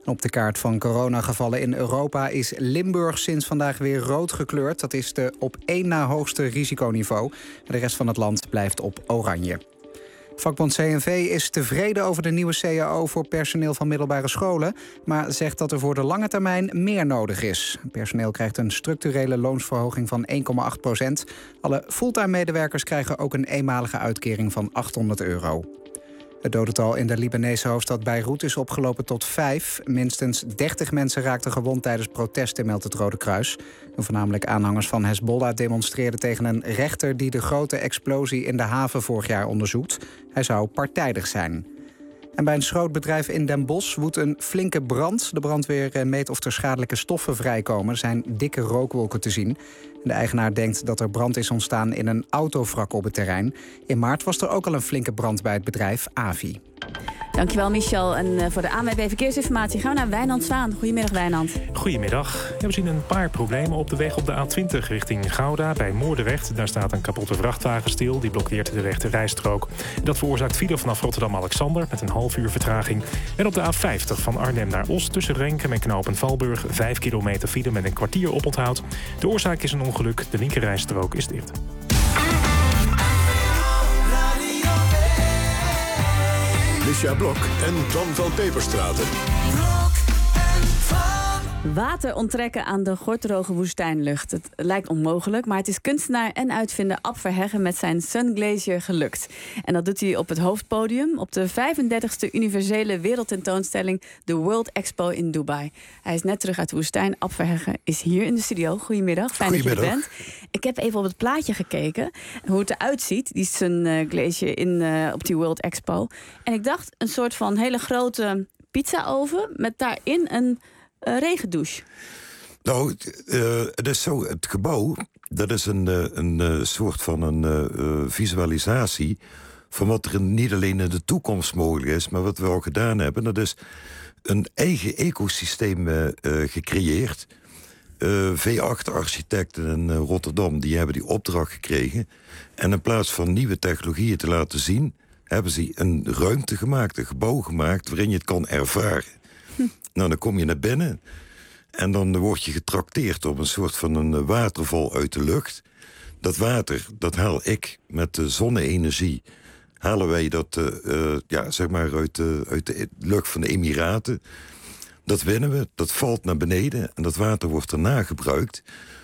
Op de kaart van coronagevallen in Europa is Limburg sinds vandaag weer rood gekleurd. Dat is de op 1 na hoogste risiconiveau. De rest van het land blijft op oranje. Vakbond CNV is tevreden over de nieuwe CAO voor personeel van middelbare scholen, maar zegt dat er voor de lange termijn meer nodig is. Personeel krijgt een structurele loonsverhoging van 1,8%. Alle fulltime medewerkers krijgen ook een eenmalige uitkering van €800. Het dodental in de Libanese hoofdstad Beirut is opgelopen tot 5. Minstens 30 mensen raakten gewond tijdens protesten, meldt het Rode Kruis. Voornamelijk aanhangers van Hezbollah demonstreerden tegen een rechter die de grote explosie in de haven vorig jaar onderzoekt. Hij zou partijdig zijn. En bij een schrootbedrijf in Den Bosch woedt een flinke brand. De brandweer meet of er schadelijke stoffen vrijkomen. Er zijn dikke rookwolken te zien. De eigenaar denkt dat er brand is ontstaan in een autovrak op het terrein. In maart was er ook al een flinke brand bij het bedrijf Avi. Dankjewel, Michel. En voor de ANWB Verkeersinformatie gaan we naar Wijnand Zwaan. Goedemiddag, Wijnand. Goedemiddag. Ja, we zien een paar problemen op de weg op de A20 richting Gouda. Bij Moordrecht, daar staat een kapotte vrachtwagen stil. Die blokkeert de rechte rijstrook. Dat veroorzaakt file vanaf Rotterdam-Alexander met een half uur vertraging. En op de A50 van Arnhem naar Os tussen Renkum en Knoop Valburg 5 kilometer file met een kwartier oponthoud. De oorzaak is een ongeluk. De linkerrijstrook is dicht. Misja Blok en Tom van Peperstraten. Water onttrekken aan de gorddroge woestijnlucht. Het lijkt onmogelijk, maar het is kunstenaar en uitvinder Ab Verheggen met zijn Sun Glacier gelukt. En dat doet hij op het hoofdpodium op de 35e universele wereldtentoonstelling The World Expo in Dubai. Hij is net terug uit de woestijn. Ab Verheggen is hier in de studio. Goedemiddag, fijn dat je er bent. Ik heb even op het plaatje gekeken, hoe het eruit ziet, die Sun Glacier op die World Expo. En ik dacht, een soort van hele grote pizzaoven met daarin een regendouche. Nou, het is zo, het gebouw, dat is een soort van een visualisatie van wat er niet alleen in de toekomst mogelijk is, maar wat we al gedaan hebben. Dat is een eigen ecosysteem gecreëerd. V8-architecten in Rotterdam, die hebben die opdracht gekregen. En in plaats van nieuwe technologieën te laten zien, hebben ze een ruimte gemaakt, een gebouw gemaakt waarin je het kan ervaren. Nou, dan kom je naar binnen en dan word je getrakteerd op een soort van een waterval uit de lucht. Dat water, dat haal ik met de zonne-energie. Halen wij dat zeg maar uit de lucht van de Emiraten. Dat winnen we, dat valt naar beneden en dat water wordt daarna gebruikt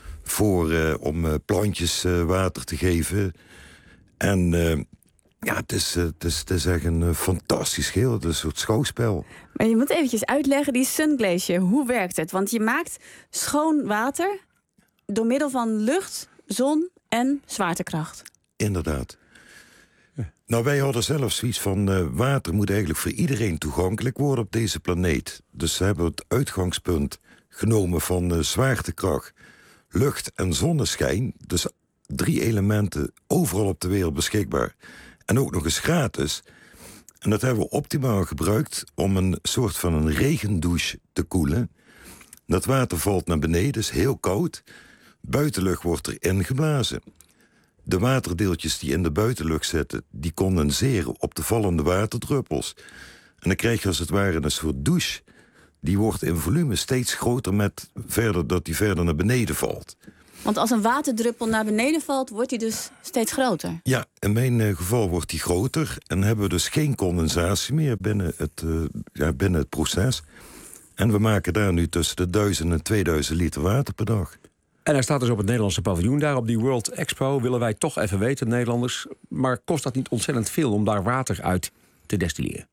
om plantjes water te geven. En het is echt een fantastisch geheel. Het is een soort schouwspel. Maar je moet eventjes uitleggen, die Sun Glacier, hoe werkt het? Want je maakt schoon water door middel van lucht, zon en zwaartekracht. Inderdaad. Nou, wij hadden zelf zoiets van water moet eigenlijk voor iedereen toegankelijk worden op deze planeet. Dus ze hebben het uitgangspunt genomen van zwaartekracht, lucht en zonneschijn. Dus 3 elementen overal op de wereld beschikbaar. En ook nog eens gratis. En dat hebben we optimaal gebruikt om een soort van een regendouche te koelen. Dat water valt naar beneden, is heel koud. Buitenlucht wordt erin geblazen. De waterdeeltjes die in de buitenlucht zitten, die condenseren op de vallende waterdruppels. En dan krijg je als het ware een soort douche. Die wordt in volume steeds groter dat die verder naar beneden valt. Want als een waterdruppel naar beneden valt, wordt die dus steeds groter? Ja, in mijn geval wordt die groter en hebben we dus geen condensatie meer binnen het proces. En we maken daar nu tussen de 1000 en 2000 liter water per dag. En hij staat dus op het Nederlandse paviljoen daar op die World Expo. Willen wij toch even weten, Nederlanders. Maar kost dat niet ontzettend veel om daar water uit te destilleren?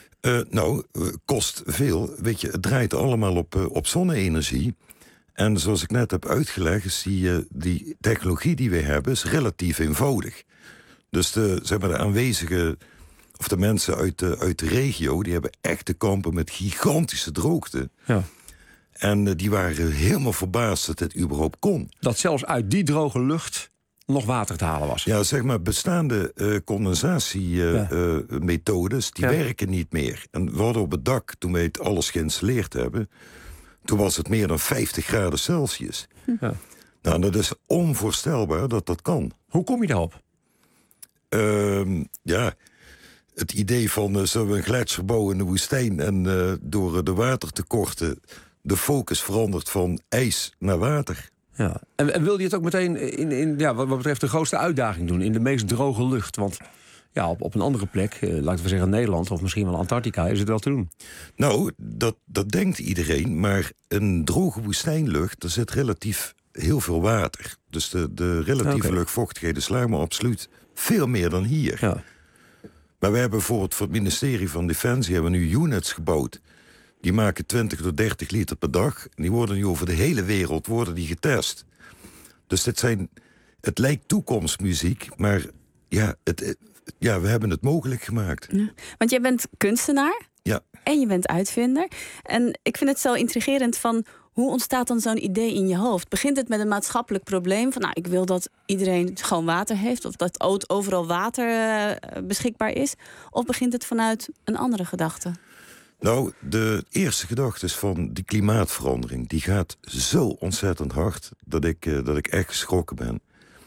Kost veel. Weet je, het draait allemaal op zonne-energie. En zoals ik net heb uitgelegd, is die technologie die we hebben is relatief eenvoudig. Dus de aanwezigen, of de mensen uit de regio, die hebben echt te kampen met gigantische droogte. Ja. En die waren helemaal verbaasd dat het überhaupt kon. Dat zelfs uit die droge lucht nog water te halen was. Ja, zeg maar, bestaande condensatiemethodes, die werken niet meer. En we hadden op het dak, toen we het alles geïnstalleerd hebben, toen was het meer dan 50 graden Celsius. Ja. Nou, dat is onvoorstelbaar dat dat kan. Hoe kom je daarop? het idee van zullen we een gletsjer bouwen in de woestijn en door de watertekorten de focus verandert van ijs naar water. Ja. En wil je het ook meteen in wat betreft de grootste uitdaging doen, in de meest droge lucht? Want ja, op een andere plek, laten we zeggen Nederland of misschien wel Antarctica, is het wel te doen. Nou, dat denkt iedereen, maar een droge woestijnlucht, er zit relatief heel veel water. Dus de relatieve luchtvochtigheid is laag, maar absoluut veel meer dan hier. Ja. Maar we hebben bijvoorbeeld voor het ministerie van Defensie hebben we nu units gebouwd. Die maken 20 tot 30 liter per dag. En die worden nu over de hele wereld getest. Dus het lijkt toekomstmuziek, maar we hebben het mogelijk gemaakt. Ja. Want jij bent kunstenaar. Ja. En je bent uitvinder. En ik vind het zo intrigerend van hoe ontstaat dan zo'n idee in je hoofd? Begint het met een maatschappelijk probleem van ik wil dat iedereen schoon water heeft of dat overal water beschikbaar is? Of begint het vanuit een andere gedachte? Nou, de eerste gedachte is van die klimaatverandering. Die gaat zo ontzettend hard dat ik echt geschrokken ben.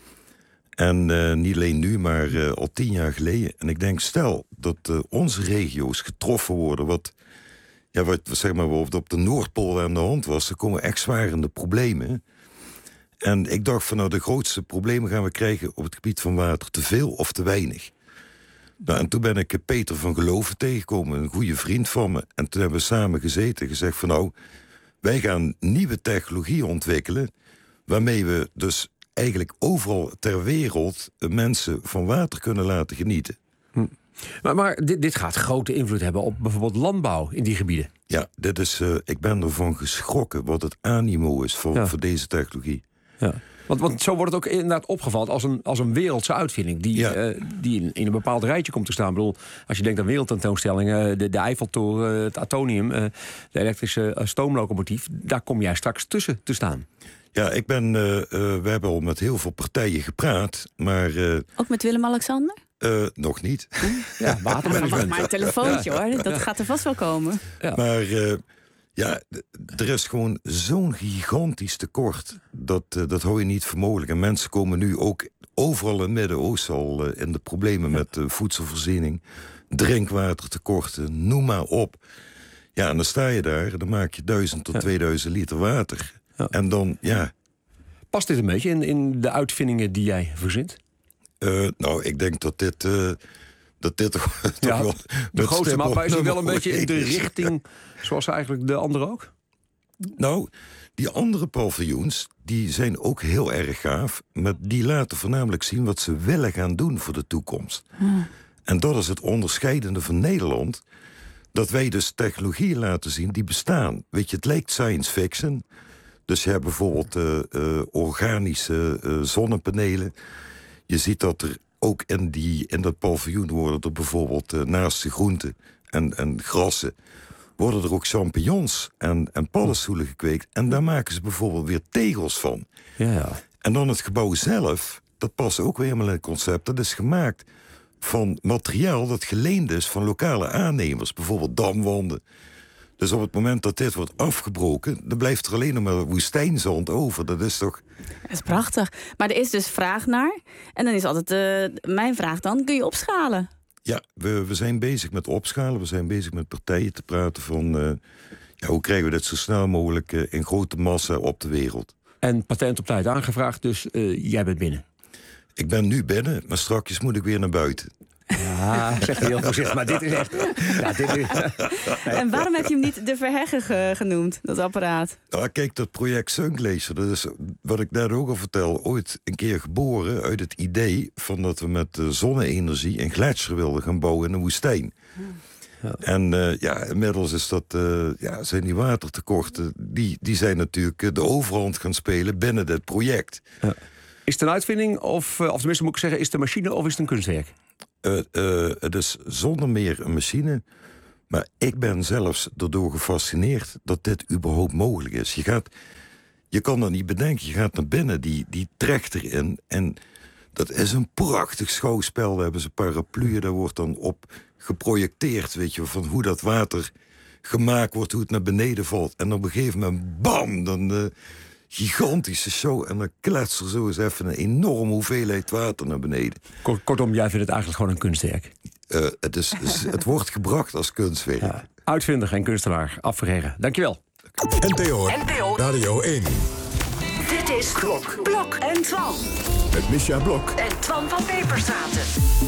En niet alleen nu, maar al 10 jaar geleden. En ik denk, stel dat onze regio's getroffen worden wat zeg maar op de Noordpool aan de hand was, dan komen echt zwarende problemen. En ik dacht van de grootste problemen gaan we krijgen op het gebied van water. Te veel of te weinig. Nou, en toen ben ik Peter van Geloven tegengekomen, een goede vriend van me. En toen hebben we samen gezeten en gezegd van wij gaan nieuwe technologie ontwikkelen, waarmee we dus eigenlijk overal ter wereld mensen van water kunnen laten genieten. Maar dit gaat grote invloed hebben op bijvoorbeeld landbouw in die gebieden. Ja, ik ben ervan geschrokken wat het animo is voor deze technologie. Ja. Want zo wordt het ook inderdaad opgevat als een wereldse uitvinding die in een bepaald rijtje komt te staan. Ik bedoel, als je denkt aan wereldtentoonstellingen, de Eiffeltoren, het Atonium, de elektrische stoomlocomotief, daar kom jij straks tussen te staan. Ja, we hebben al met heel veel partijen gepraat, maar ook met Willem-Alexander? Nog niet. Ja, watermanagement. Maar een telefoontje hoor, dat gaat er vast wel komen. Ja. Maar er is gewoon zo'n gigantisch tekort. Dat hou je niet voor mogelijk. En mensen komen nu ook overal in het Midden-Oosten al in de problemen met voedselvoorziening, drinkwatertekorten, noem maar op. Ja, en dan sta je daar en dan maak je 1000 tot 2000 liter water. Ja. En dan, Past dit een beetje in de uitvindingen die jij verzint? Nou, ik denk dat dit toch wel... De grootste mappa is wel een beetje in de richting zoals eigenlijk de andere ook? Nou, die andere paviljoens, die zijn ook heel erg gaaf, maar die laten voornamelijk zien wat ze willen gaan doen voor de toekomst. En dat is het onderscheidende van Nederland, dat wij dus technologieën laten zien die bestaan. Weet je, het lijkt science fiction. Dus je hebt bijvoorbeeld organische zonnepanelen. Je ziet dat er ook in dat paviljoen worden er bijvoorbeeld naast de groenten en grassen, worden er ook champignons en paddenstoelen gekweekt. En daar maken ze bijvoorbeeld weer tegels van. Ja. En dan het gebouw zelf, dat past ook weer helemaal in het concept. Dat is gemaakt van materiaal dat geleend is van lokale aannemers. Bijvoorbeeld damwanden. Dus op het moment dat dit wordt afgebroken, dan blijft er alleen nog maar woestijnzand over. Dat is toch... Dat is prachtig. Maar er is dus vraag naar. En dan is altijd mijn vraag dan, kun je opschalen? Ja, we zijn bezig met opschalen. We zijn bezig met partijen te praten van hoe krijgen we dit zo snel mogelijk in grote massa op de wereld. En patent op tijd aangevraagd, dus jij bent binnen. Ik ben nu binnen, maar straks moet ik weer naar buiten. Ja, zegt hij heel voorzichtig, maar dit is echt... Ja, dit is... En waarom heb je hem niet de Verheggen genoemd, dat apparaat? Nou, kijk, dat project Sun Glacier, dat is wat ik net ook al vertel, ooit een keer geboren uit het idee van dat we met zonne-energie een gletsjer wilden gaan bouwen in een woestijn. Ja. En inmiddels is zijn die watertekorten, die zijn natuurlijk de overhand gaan spelen binnen dit project. Ja. Is het een uitvinding, of tenminste moet ik zeggen, is het een machine of is het een kunstwerk? Het is zonder meer een machine. Maar ik ben zelfs erdoor gefascineerd dat dit überhaupt mogelijk is. Je kan dat niet bedenken. Je gaat naar binnen, die trekt erin. En dat is een prachtig schouwspel. Daar hebben ze parapluën, daar wordt dan op geprojecteerd, weet je, van hoe dat water gemaakt wordt, hoe het naar beneden valt. En op een gegeven moment, bam, dan gigantische show. En dan kletst er zo eens even een enorme hoeveelheid water naar beneden. Kortom, jij vindt het eigenlijk gewoon een kunstwerk? Het wordt gebracht als kunstwerk. Ja. Uitvinder en kunstenaar, afgekregen. Dankjewel. NPO Radio 1. Dit is Blok en Twan. Met Misja Blok en Twan van Peperstraten.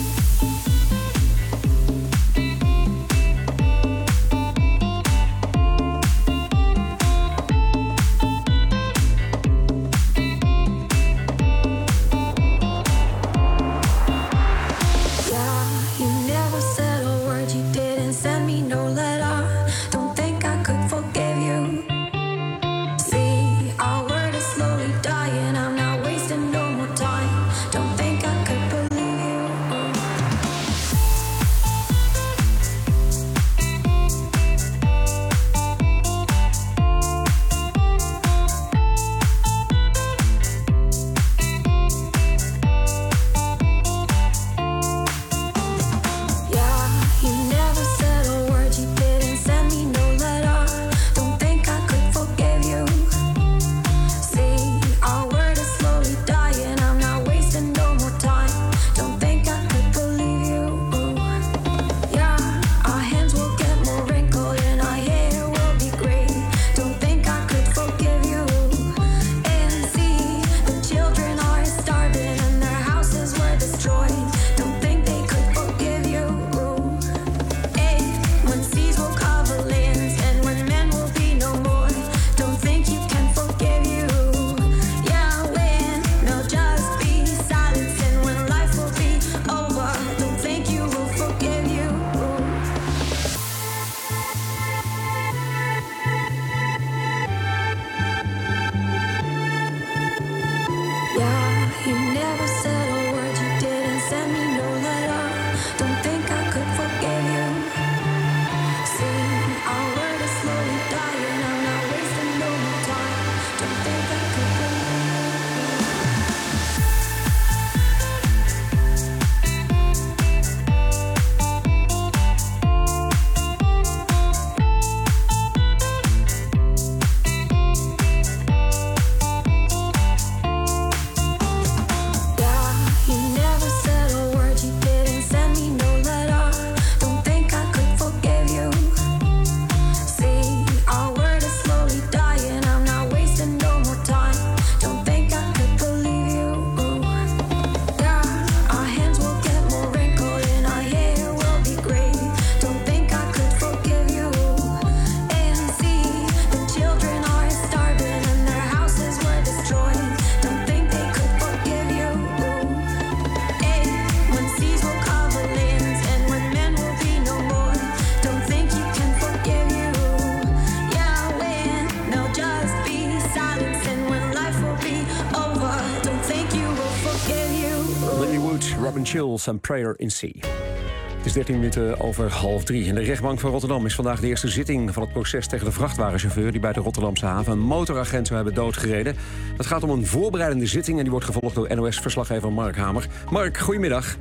Chills and Prayer in Sea. Het is 13 minuten over 2:30. In de rechtbank van Rotterdam is vandaag de eerste zitting van het proces tegen de vrachtwagenchauffeur die bij de Rotterdamse haven een motoragent zou hebben doodgereden. Het gaat om een voorbereidende zitting en die wordt gevolgd door NOS-verslaggever Mark Hamer. Mark, goedemiddag.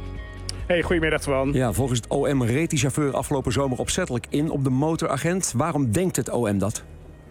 Hey, goedemiddag, Twan. Ja, volgens het OM reed die chauffeur afgelopen zomer opzettelijk in op de motoragent. Waarom denkt het OM dat?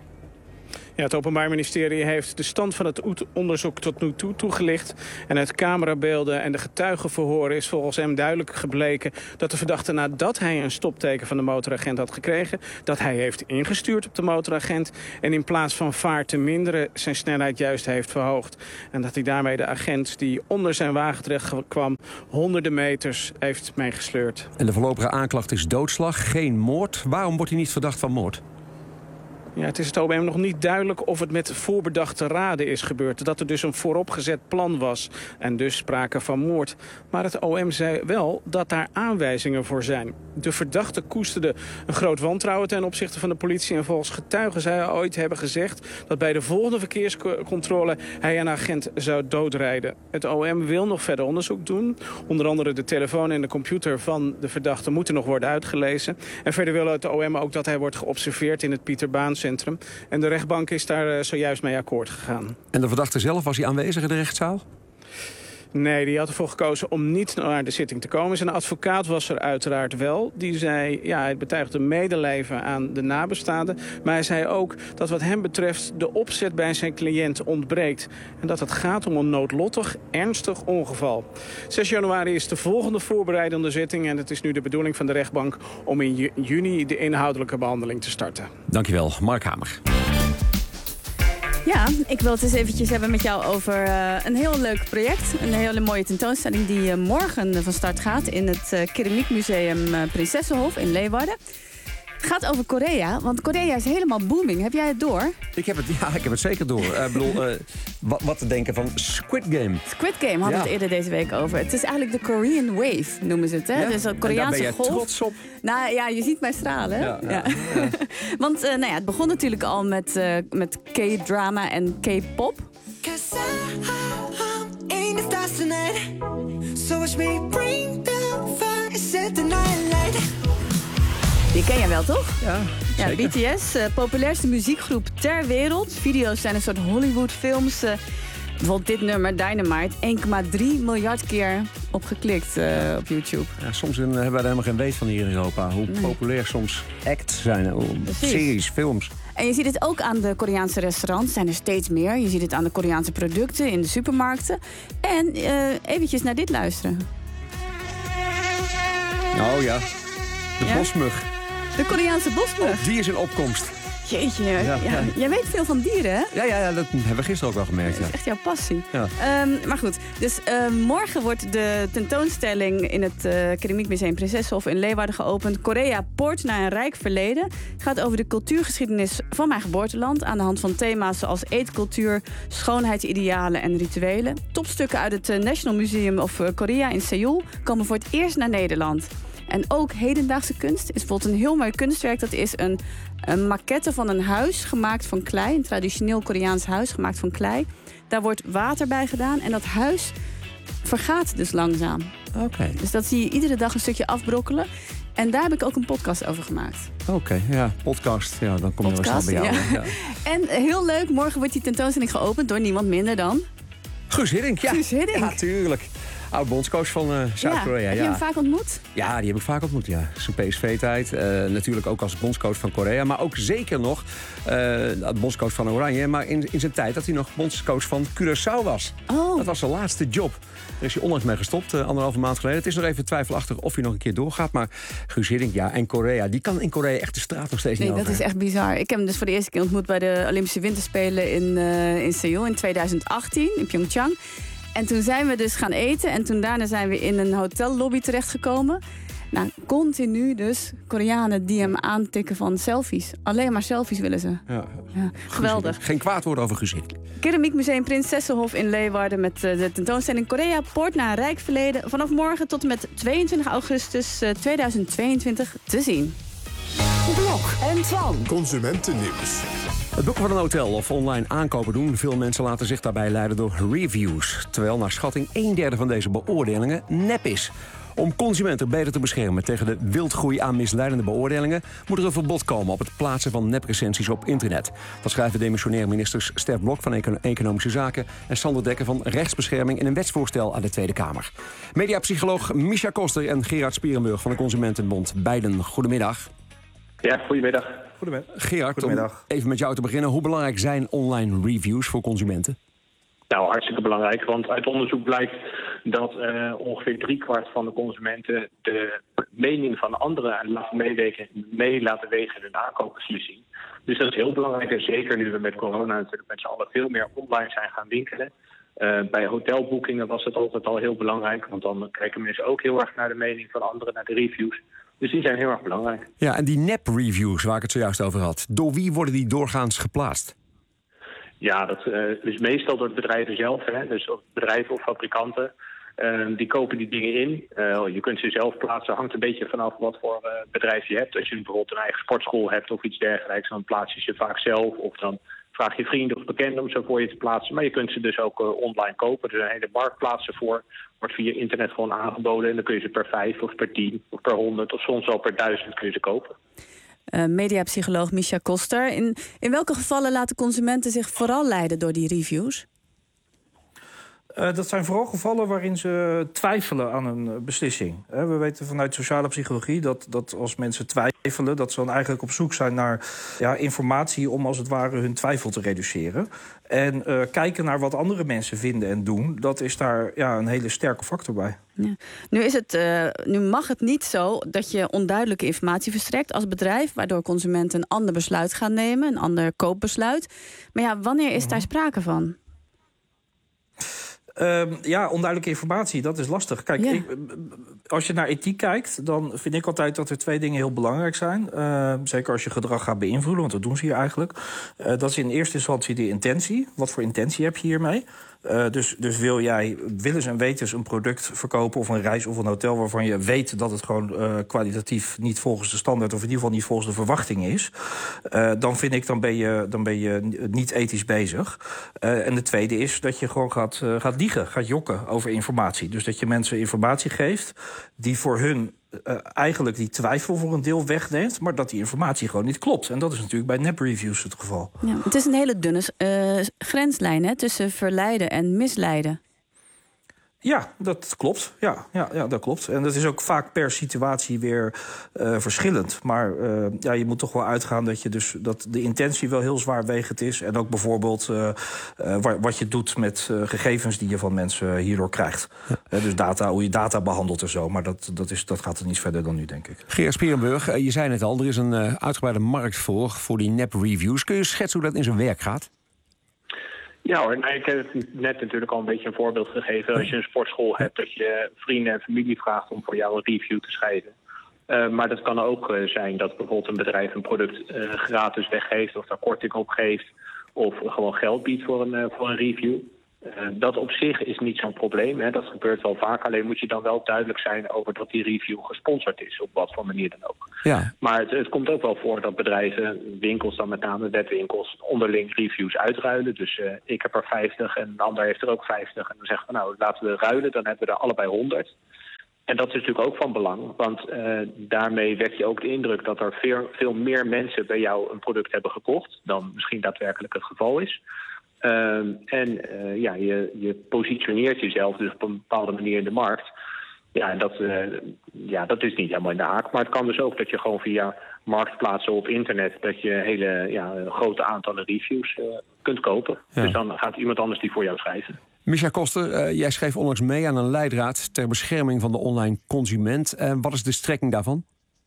Ja, het Openbaar Ministerie heeft de stand van het onderzoek tot nu toe toegelicht. En uit camerabeelden en de getuigenverhoren is volgens hem duidelijk gebleken dat de verdachte nadat hij een stopteken van de motoragent had gekregen, dat hij heeft ingestuurd op de motoragent en in plaats van vaart te minderen zijn snelheid juist heeft verhoogd. En dat hij daarmee de agent die onder zijn wagen terecht kwam honderden meters heeft meegesleurd. En de voorlopige aanklacht is doodslag, geen moord. Waarom wordt hij niet verdacht van moord? Ja, het is het OM nog niet duidelijk of het met voorbedachte raden is gebeurd. Dat er dus een vooropgezet plan was en dus sprake van moord. Maar het OM zei wel dat daar aanwijzingen voor zijn. De verdachte koesterde een groot wantrouwen ten opzichte van de politie. En volgens getuigen zou hij ooit hebben gezegd dat bij de volgende verkeerscontrole hij een agent zou doodrijden. Het OM wil nog verder onderzoek doen. Onder andere de telefoon en de computer van de verdachte moeten nog worden uitgelezen. En verder wil het OM ook dat hij wordt geobserveerd in het Pieter Baan Centrum. En de rechtbank is daar zojuist mee akkoord gegaan. En de verdachte zelf, was hij aanwezig in de rechtszaal? Nee, die had ervoor gekozen om niet naar de zitting te komen. Zijn advocaat was er uiteraard wel. Die zei, hij betuigde medeleven aan de nabestaanden. Maar hij zei ook dat wat hem betreft de opzet bij zijn cliënt ontbreekt. En dat het gaat om een noodlottig, ernstig ongeval. 6 januari is de volgende voorbereidende zitting. En het is nu de bedoeling van de rechtbank om in juni de inhoudelijke behandeling te starten. Dankjewel, Mark Hamer. Ja, ik wil het eens eventjes hebben met jou over een heel leuk project. Een hele mooie tentoonstelling die morgen van start gaat in het Keramiekmuseum Prinsessenhof in Leeuwarden. Het gaat over Korea, want Korea is helemaal booming. Heb jij het door? Ik heb het zeker door. Wat te denken van Squid Game. Squid Game hadden we het eerder deze week over. Het is eigenlijk de Korean Wave, noemen ze het. Hè? Ja? Dus een Koreaanse en daar ben je golf. trots op. Nou ja, je ziet mij stralen. Ja. Want het begon natuurlijk al met K-drama en K-pop. Die ken je wel, toch? Ja, BTS, populairste muziekgroep ter wereld. Video's zijn een soort Hollywood-films. Bijvoorbeeld dit nummer, Dynamite, 1,3 miljard keer opgeklikt op YouTube. Ja, soms hebben wij er helemaal geen weet van hier in Europa. Hoe populair soms acts zijn, series, films. En je ziet het ook aan de Koreaanse restaurants. Zijn er steeds meer. Je ziet het aan de Koreaanse producten in de supermarkten. En eventjes naar dit luisteren. Oh ja, de bosmug. De Koreaanse bosmug. Die is in opkomst. Jeetje, jij weet veel van dieren, hè? Ja, dat hebben we gisteren ook wel gemerkt. Dat is echt jouw passie. Ja. Maar goed, dus morgen wordt de tentoonstelling in het Keramiekmuseum Prinsessenhof in Leeuwarden geopend. Korea, poort naar een rijk verleden. Het gaat over de cultuurgeschiedenis van mijn geboorteland aan de hand van thema's zoals eetcultuur, schoonheidsidealen en rituelen. Topstukken uit het National Museum of Korea in Seoul komen voor het eerst naar Nederland. En ook hedendaagse kunst is bijvoorbeeld een heel mooi kunstwerk. Dat is een maquette van een huis gemaakt van klei. Een traditioneel Koreaans huis gemaakt van klei. Daar wordt water bij gedaan en dat huis vergaat dus langzaam. Oké. Dus dat zie je iedere dag een stukje afbrokkelen. En daar heb ik ook een podcast over gemaakt. Oké, podcast. Ja, dan kom je wel snel bij jou. Ja. En heel leuk, morgen wordt die tentoonstelling geopend door niemand minder dan... Guus Hiddink, ja. Guus Hiddink. Ja, tuurlijk. Oud-bondscoach van Zuid-Korea. Heb je hem vaak ontmoet? Ja, die heb ik vaak ontmoet, ja. Zijn PSV-tijd. Natuurlijk ook als bondscoach van Korea. Maar ook zeker nog bondscoach van Oranje. Maar in zijn tijd dat hij nog bondscoach van Curaçao was. Oh. Dat was zijn laatste job. Daar is hij onlangs mee gestopt, 1,5 maand geleden. Het is nog even twijfelachtig of hij nog een keer doorgaat. Maar Guus Hiddink, en Korea, die kan in Korea echt de straat nog steeds niet over. Nee, dat is echt bizar. Ik heb hem dus voor de eerste keer ontmoet bij de Olympische Winterspelen in Seoul in 2018, in Pyeongchang. En toen zijn we dus gaan eten en daarna zijn we in een hotellobby terechtgekomen. Nou, continu dus Koreanen die hem aantikken van selfies. Alleen maar selfies willen ze. Ja. Geweldig. Geen kwaad woord over Guus Hiddink. Keramiekmuseum Prinsessenhof in Leeuwarden met de tentoonstelling Korea, poort naar een rijk verleden. Vanaf morgen tot en met 22 augustus 2022 te zien. Blok en Twan. Consumentennieuws. Het boeken van een hotel of online aankopen doen. Veel mensen laten zich daarbij leiden door reviews. Terwijl naar schatting 1/3 van deze beoordelingen nep is. Om consumenten beter te beschermen tegen de wildgroei aan misleidende beoordelingen moet er een verbod komen op het plaatsen van neprecensies op internet. Dat schrijven demissionair ministers Stef Blok van Economische Zaken en Sander Dekker van Rechtsbescherming in een wetsvoorstel aan de Tweede Kamer. Mediapsycholoog Misha Koster en Gerard Spierenburg van de Consumentenbond. Beiden, goedemiddag. Ja, goedemiddag. Gerard, goedemiddag. Om even met jou te beginnen. Hoe belangrijk zijn online reviews voor consumenten? Nou, hartstikke belangrijk, want uit onderzoek blijkt dat ongeveer 3/4 van de consumenten de mening van anderen laten wegen in hun aankoopbeslissing. Dus dat is heel belangrijk, en zeker nu we met corona natuurlijk met z'n allen veel meer online zijn gaan winkelen. Bij hotelboekingen was het altijd al heel belangrijk, want dan kijken mensen ook heel erg naar de mening van anderen, naar de reviews. Dus die zijn heel erg belangrijk. Ja, en die nep-reviews waar ik het zojuist over had, door wie worden die doorgaans geplaatst? Ja, dat is meestal door bedrijven zelf. Hè? Dus bedrijven of fabrikanten, die kopen die dingen in. Je kunt ze zelf plaatsen, hangt een beetje vanaf wat voor bedrijf je hebt. Als je bijvoorbeeld een eigen sportschool hebt of iets dergelijks, dan plaats je ze vaak zelf. Of dan vraag je vrienden of bekenden om zo voor je te plaatsen. Maar je kunt ze dus ook online kopen. Er zijn hele marktplaatsen voor. Wordt via internet gewoon aangeboden. En dan kun je ze per 5 of per 10 of per 100 of soms wel per 1000 kun je ze kopen. Mediapsycholoog Misha Koster. In welke gevallen laten consumenten zich vooral leiden door die reviews? Dat zijn vooral gevallen waarin ze twijfelen aan een beslissing. We weten vanuit sociale psychologie dat als mensen twijfelen, dat ze dan eigenlijk op zoek zijn naar informatie om als het ware hun twijfel te reduceren. En kijken naar wat andere mensen vinden en doen, dat is daar een hele sterke factor bij. Ja. Nu mag het niet zo dat je onduidelijke informatie verstrekt als bedrijf, waardoor consumenten een ander besluit gaan nemen, een ander koopbesluit. Maar wanneer is daar sprake van? Onduidelijke informatie, dat is lastig. Kijk, als je naar ethiek kijkt, dan vind ik altijd dat er 2 dingen heel belangrijk zijn. Zeker als je gedrag gaat beïnvloeden, want dat doen ze hier eigenlijk. Dat is in eerste instantie de intentie. Wat voor intentie heb je hiermee? Dus wil jij willens en wetens een product verkopen of een reis of een hotel waarvan je weet dat het gewoon kwalitatief niet volgens de standaard of in ieder geval niet volgens de verwachting is, dan vind ik dan ben je niet ethisch bezig. En de tweede is dat je gewoon gaat liegen, gaat jokken over informatie. Dus dat je mensen informatie geeft die voor hun eigenlijk die twijfel voor een deel wegneemt, maar dat die informatie gewoon niet klopt. En dat is natuurlijk bij nep-reviews het geval. Ja, het is een hele dunne grenslijn tussen verleiden en misleiden. Ja, dat klopt. Ja, dat klopt. En dat is ook vaak per situatie weer verschillend. Maar je moet toch wel uitgaan dat de intentie wel heel zwaarwegend is. En ook bijvoorbeeld wat je doet met gegevens die je van mensen hierdoor krijgt. Ja. Dus hoe je data behandelt en zo. Maar dat gaat er niet verder dan nu, denk ik. Gerard Spierenburg, je zei het al, er is een uitgebreide markt voor die nep-reviews. Kun je schetsen hoe dat in zijn werk gaat? Ja hoor, ik heb net natuurlijk al een beetje een voorbeeld gegeven. Als je een sportschool hebt, dat je vrienden en familie vraagt om voor jou een review te schrijven. Maar dat kan ook zijn dat bijvoorbeeld een bedrijf een product gratis weggeeft of daar korting op geeft. Of gewoon geld biedt voor een review. Dat op zich is niet zo'n probleem. Hè. Dat gebeurt wel vaak. Alleen moet je dan wel duidelijk zijn over dat die review gesponsord is. Op wat voor manier dan ook. Ja. Maar het komt ook wel voor dat bedrijven, winkels dan met name, webwinkels, onderling reviews uitruilen. Dus ik heb er 50 en een ander heeft er ook 50. En dan zeggen we laten we ruilen. Dan hebben we er allebei 100. En dat is natuurlijk ook van belang. Want daarmee wek je ook de indruk dat er veel meer mensen bij jou een product hebben gekocht dan misschien daadwerkelijk het geval is. Je positioneert jezelf dus op een bepaalde manier in de markt. Ja, en dat is niet helemaal in de haak. Maar het kan dus ook dat je gewoon via marktplaatsen op internet dat je hele grote aantallen reviews kunt kopen. Ja. Dus dan gaat iemand anders die voor jou schrijven. Micha Koster, jij schreef onlangs mee aan een leidraad ter bescherming van de online consument. Wat is de strekking daarvan?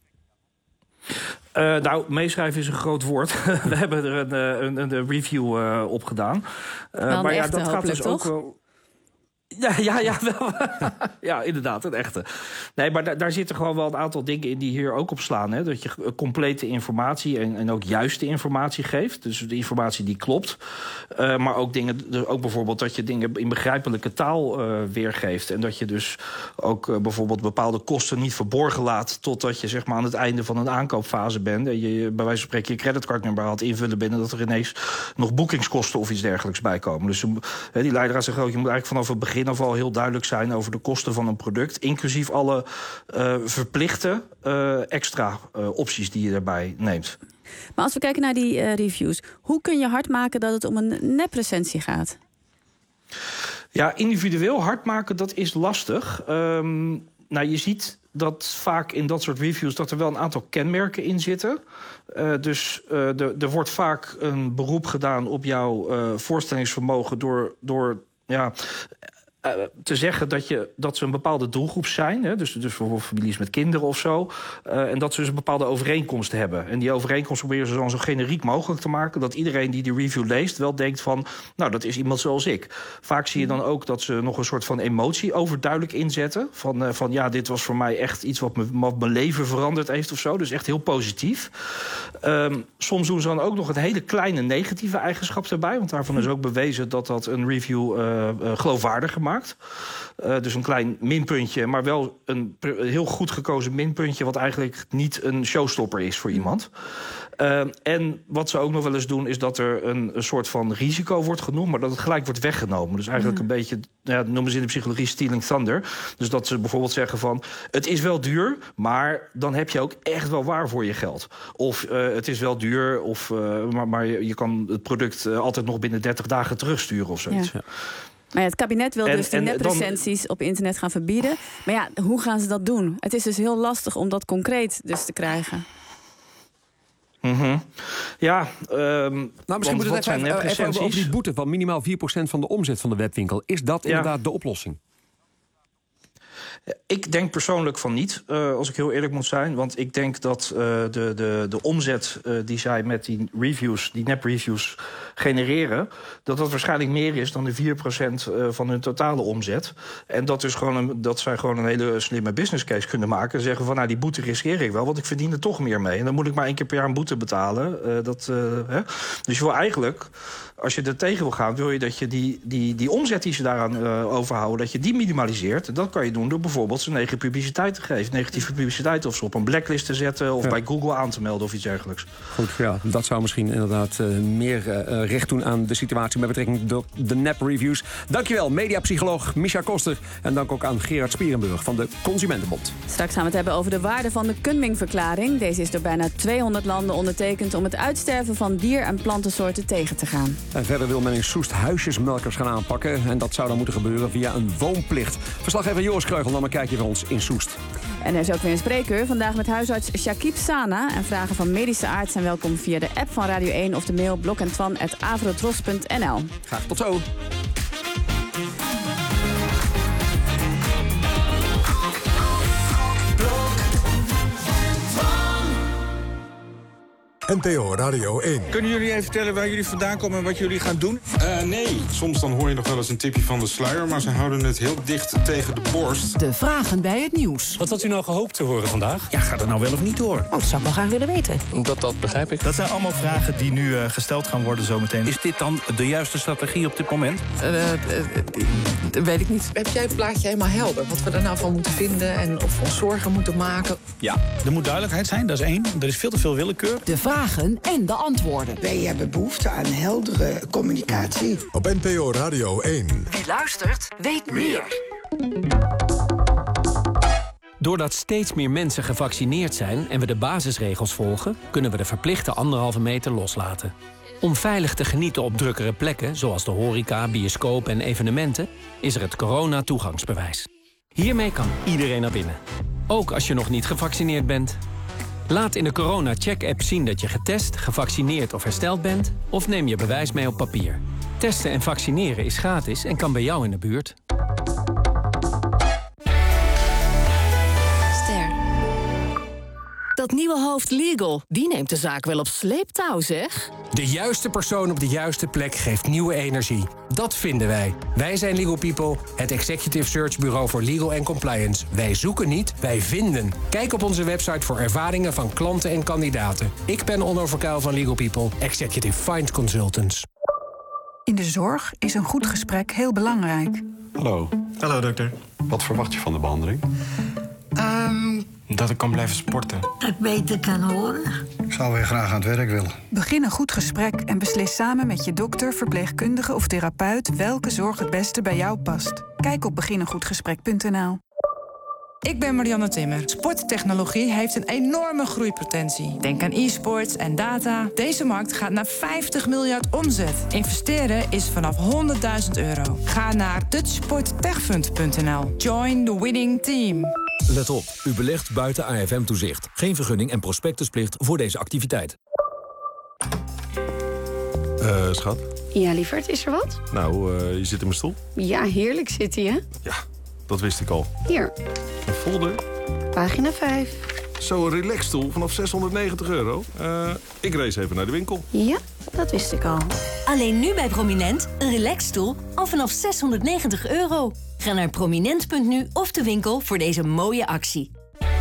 Meeschrijven is een groot woord. We hebben er een review op gedaan. Maar ja, dat gaat dus toch? Ook wel. Ja, wel. Ja, inderdaad, een echte. Nee, maar daar zitten gewoon wel een aantal dingen in die hier ook op slaan. Hè? Dat je complete informatie en ook juiste informatie geeft. Dus de informatie die klopt. Maar ook ook bijvoorbeeld dat je dingen in begrijpelijke taal weergeeft. En dat je dus ook bijvoorbeeld bepaalde kosten niet verborgen laat totdat je zeg maar aan het einde van een aankoopfase bent. En je bij wijze van spreken je creditcardnummer had invullen binnen dat er ineens nog boekingskosten of iets dergelijks bij komen. Dus die leidraad zegt ook, je moet eigenlijk vanaf het begin of al heel duidelijk zijn over de kosten van een product, inclusief alle verplichte extra opties die je daarbij neemt. Maar als we kijken naar die reviews, hoe kun je hard maken dat het om een neprecensie gaat? Ja, individueel hard maken, dat is lastig. Je ziet dat vaak in dat soort reviews dat er wel een aantal kenmerken in zitten. Dus er wordt vaak een beroep gedaan op jouw voorstellingsvermogen door te zeggen dat ze een bepaalde doelgroep zijn. Hè? Dus bijvoorbeeld families met kinderen of zo. En dat ze dus een bepaalde overeenkomst hebben. En die overeenkomst proberen ze dan zo generiek mogelijk te maken, dat iedereen die review leest wel denkt van, dat is iemand zoals ik. Vaak zie je dan ook dat ze nog een soort van emotie overduidelijk inzetten. Van dit was voor mij echt iets wat mijn leven veranderd heeft of zo. Dus echt heel positief. Soms doen ze dan ook nog een hele kleine negatieve eigenschap erbij. Want daarvan is ook bewezen dat een review geloofwaardiger maakt. Dus een klein minpuntje, maar wel een heel goed gekozen minpuntje, wat eigenlijk niet een showstopper is voor iemand. En wat ze ook nog wel eens doen, is dat er een soort van risico wordt genoemd, maar dat het gelijk wordt weggenomen. Dus eigenlijk een beetje, noemen ze in de psychologie stealing thunder. Dus dat ze bijvoorbeeld zeggen van, het is wel duur, maar dan heb je ook echt wel waar voor je geld. Of het is wel duur, maar je kan het product altijd nog binnen 30 dagen terugsturen of zoiets. Ja. Maar ja, het kabinet wil dus die neprecensies op internet gaan verbieden. Maar ja, hoe gaan ze dat doen? Het is dus heel lastig om dat concreet dus te krijgen. Ja, misschien moeten we even over die boete van minimaal 4% van de omzet van de webwinkel. Is dat inderdaad de oplossing? Ik denk persoonlijk van niet, als ik heel eerlijk moet zijn. Want ik denk dat de omzet die zij met die reviews, die nep-reviews genereren, dat waarschijnlijk meer is dan de 4% van hun totale omzet. En dat zij gewoon een hele slimme business case kunnen maken. En zeggen van, nou, die boete riskeer ik wel, want ik verdien er toch meer mee. En dan moet ik maar 1 keer per jaar een boete betalen. Dus je wil eigenlijk, als je er tegen wil gaan, wil je dat je die omzet die ze daaraan overhouden, dat je die minimaliseert. En dat kan je doen door bijvoorbeeld ze negatieve publiciteit te geven. Negatieve publiciteit of ze op een blacklist te zetten of bij Google aan te melden of iets dergelijks. Goed, ja, dat zou misschien inderdaad meer recht doen aan de situatie met betrekking tot de nep-reviews. Dankjewel, mediapsycholoog Misha Koster. En dank ook aan Gerard Spierenburg van de Consumentenbond. Straks gaan we het hebben over de waarde van de Kunming-verklaring. Deze is door bijna 200 landen ondertekend om het uitsterven van dier- en plantensoorten tegen te gaan. En verder wil men in Soest huisjesmelkers gaan aanpakken. En dat zou dan moeten gebeuren via een woonplicht. Verslaggever Joris Kreugel nam een kijkje van ons in Soest. En er is ook weer een spreekuur. Vandaag met huisarts Shakib Sana. En vragen van medische aard zijn welkom via de app van Radio 1 of de mail blokentwan@avrotros.nl. Graag tot zo. NPO Radio 1. Kunnen jullie even vertellen waar jullie vandaan komen en wat jullie gaan doen? Nee, soms dan hoor je nog wel eens een tipje van de sluier, maar ze houden het heel dicht tegen de borst. De vragen bij het nieuws. Wat had u nou gehoopt te horen vandaag? Ja, gaat er nou wel of niet door? Oh, dat zou ik wel graag willen weten. Dat begrijp ik. Dat zijn allemaal vragen die nu gesteld gaan worden zometeen. Is dit dan de juiste strategie op dit moment? Weet ik niet. Heb jij het plaatje helemaal helder? Wat we er nou van moeten vinden en of we ons zorgen moeten maken? Ja, er moet duidelijkheid zijn, dat is 1. Er is veel te veel willekeur. De vragen en de antwoorden. Wij hebben behoefte aan heldere communicatie. Op NPO Radio 1. Wie luistert, weet meer. Doordat steeds meer mensen gevaccineerd zijn en we de basisregels volgen, kunnen we de verplichte 1,5 meter loslaten. Om veilig te genieten op drukkere plekken, zoals de horeca, bioscoop en evenementen, is er het corona-toegangsbewijs. Hiermee kan iedereen naar binnen. Ook als je nog niet gevaccineerd bent. Laat in de Corona-check-app zien dat je getest, gevaccineerd of hersteld bent, of neem je bewijs mee op papier. Testen en vaccineren is gratis en kan bij jou in de buurt. Dat nieuwe hoofd Legal, die neemt de zaak wel op sleeptouw, zeg. De juiste persoon op de juiste plek geeft nieuwe energie. Dat vinden wij. Wij zijn Legal People, het executive search bureau voor legal en compliance. Wij zoeken niet, wij vinden. Kijk op onze website voor ervaringen van klanten en kandidaten. Ik ben Onno Verkuil van Legal People, Executive Find Consultants. In de zorg is een goed gesprek heel belangrijk. Hallo. Hallo, dokter. Wat verwacht je van de behandeling? Dat ik kan blijven sporten. Dat ik beter kan horen. Ik zou weer graag aan het werk willen. Begin een goed gesprek en beslis samen met je dokter, verpleegkundige of therapeut welke zorg het beste bij jou past. Kijk op begineengoedgesprek.nl. Ik ben Marianne Timmer. Sporttechnologie heeft een enorme groeipotentie. Denk aan e-sports en data. Deze markt gaat naar 50 miljard omzet. Investeren is vanaf €100.000. Ga naar dutchsporttechfund.nl. Join the winning team. Let op, u belegt buiten AFM-toezicht. Geen vergunning en prospectusplicht voor deze activiteit. Schat? Ja, lieverd, is er wat? Nou, je zit in mijn stoel. Ja, heerlijk zit hij, hè? Ja, dat wist ik al. Hier. Een folder. Pagina 5. Zo'n relaxstoel vanaf €690. Ik race even naar de winkel. Ja, dat wist ik al. Alleen nu bij Prominent, een relaxstoel al vanaf €690. Ga naar prominent.nu of de winkel voor deze mooie actie.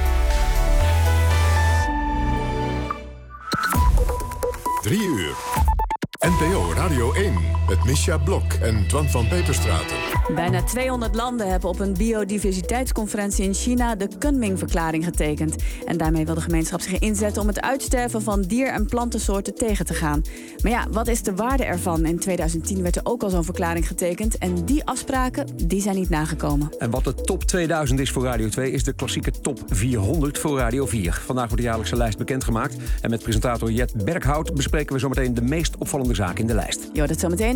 Drie uur. NPO Radio 1 met Misha Blok en Twan van Peperstraten. Bijna 200 landen hebben op een biodiversiteitsconferentie in China de Kunming-verklaring getekend. En daarmee wil de gemeenschap zich inzetten om het uitsterven van dier- en plantensoorten tegen te gaan. Maar ja, wat is de waarde ervan? In 2010 werd er ook al zo'n verklaring getekend. En die afspraken, die zijn niet nagekomen. En wat de top 2000 is voor Radio 2 is de klassieke top 400 voor Radio 4. Vandaag wordt de jaarlijkse lijst bekendgemaakt. En met presentator Jet Berghout bespreken we zometeen de meest opvallende zaak in de lijst. Jo, dat zometeen.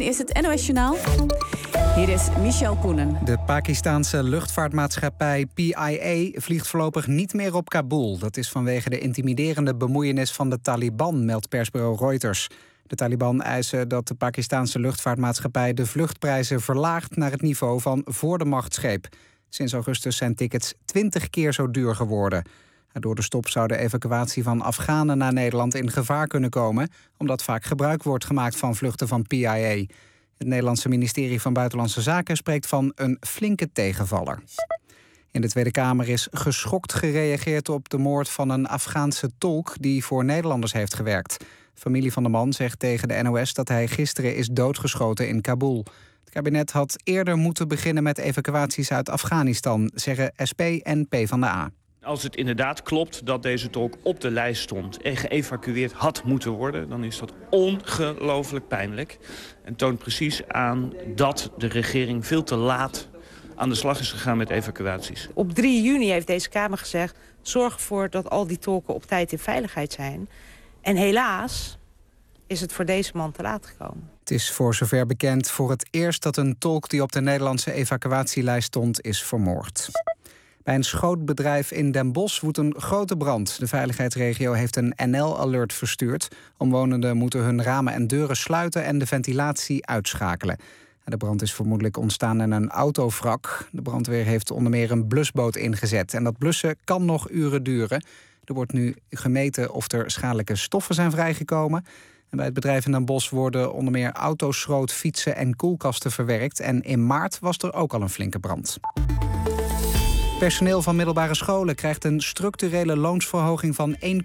Eerst het NOS-journaal. Hier is Michel Koenen. De Pakistanse luchtvaartmaatschappij PIA vliegt voorlopig niet meer op Kabul. Dat is vanwege de intimiderende bemoeienis van de Taliban, meldt persbureau Reuters. De Taliban eisen dat de Pakistanse luchtvaartmaatschappij de vluchtprijzen verlaagt naar het niveau van voor de machtsgreep. Sinds augustus zijn tickets 20 keer zo duur geworden. Door de stop zou de evacuatie van Afghanen naar Nederland in gevaar kunnen komen, omdat vaak gebruik wordt gemaakt van vluchten van PIA. Het Nederlandse ministerie van Buitenlandse Zaken spreekt van een flinke tegenvaller. In de Tweede Kamer is geschokt gereageerd op de moord van een Afghaanse tolk die voor Nederlanders heeft gewerkt. De familie van de man zegt tegen de NOS dat hij gisteren is doodgeschoten in Kabul. Het kabinet had eerder moeten beginnen met evacuaties uit Afghanistan, zeggen SP en PvdA. Als het inderdaad klopt dat deze tolk op de lijst stond en geëvacueerd had moeten worden, dan is dat ongelooflijk pijnlijk. En toont precies aan dat de regering veel te laat aan de slag is gegaan met evacuaties. Op 3 juni heeft deze Kamer gezegd, zorg ervoor dat al die tolken op tijd in veiligheid zijn. En helaas is het voor deze man te laat gekomen. Het is voor zover bekend voor het eerst dat een tolk die op de Nederlandse evacuatielijst stond is vermoord. Bij een schootbedrijf in Den Bosch woedt een grote brand. De veiligheidsregio heeft een NL-alert verstuurd. Omwonenden moeten hun ramen en deuren sluiten en de ventilatie uitschakelen. De brand is vermoedelijk ontstaan in een autovrak. De brandweer heeft onder meer een blusboot ingezet. En dat blussen kan nog uren duren. Er wordt nu gemeten of er schadelijke stoffen zijn vrijgekomen. En bij het bedrijf in Den Bosch worden onder meer auto's, schroot, fietsen en koelkasten verwerkt. En in maart was er ook al een flinke brand. Personeel van middelbare scholen krijgt een structurele loonsverhoging van 1,8%.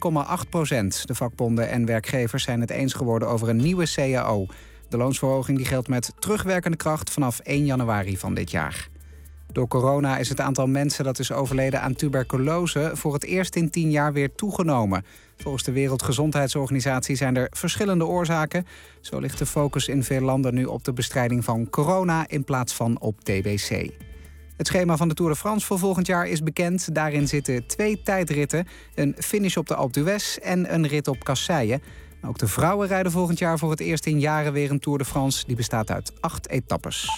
De vakbonden en werkgevers zijn het eens geworden over een nieuwe CAO. De loonsverhoging die geldt met terugwerkende kracht vanaf 1 januari van dit jaar. Door corona is het aantal mensen dat is overleden aan tuberculose voor het eerst in 10 jaar weer toegenomen. Volgens de Wereldgezondheidsorganisatie zijn er verschillende oorzaken. Zo ligt de focus in veel landen nu op de bestrijding van corona in plaats van op TBC. Het schema van de Tour de France voor volgend jaar is bekend. Daarin zitten 2 tijdritten, een finish op de Alpe d'Huez en een rit op Kasseien. Ook de vrouwen rijden volgend jaar voor het eerst in jaren weer een Tour de France. Die bestaat uit 8 etappes.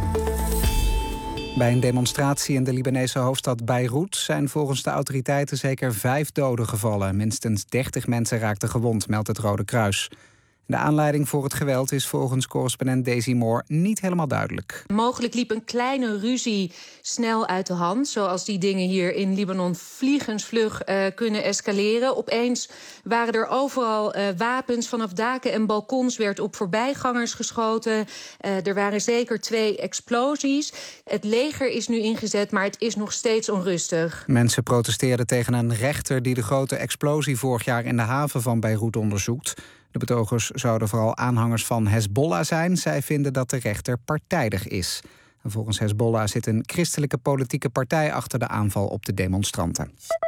Bij een demonstratie in de Libanese hoofdstad Beirut zijn volgens de autoriteiten zeker 5 doden gevallen. Minstens 30 mensen raakten gewond, meldt het Rode Kruis. De aanleiding voor het geweld is volgens correspondent Daisy Moore niet helemaal duidelijk. Mogelijk liep een kleine ruzie snel uit de hand. Zoals die dingen hier in Libanon vliegensvlug kunnen escaleren. Opeens waren er overal wapens. Vanaf daken en balkons werd op voorbijgangers geschoten. Er waren zeker 2 explosies. Het leger is nu ingezet, maar het is nog steeds onrustig. Mensen protesteerden tegen een rechter die de grote explosie vorig jaar in de haven van Beirut onderzoekt. De betogers zouden vooral aanhangers van Hezbollah zijn. Zij vinden dat de rechter partijdig is. En volgens Hezbollah zit een christelijke politieke partij achter de aanval op de demonstranten.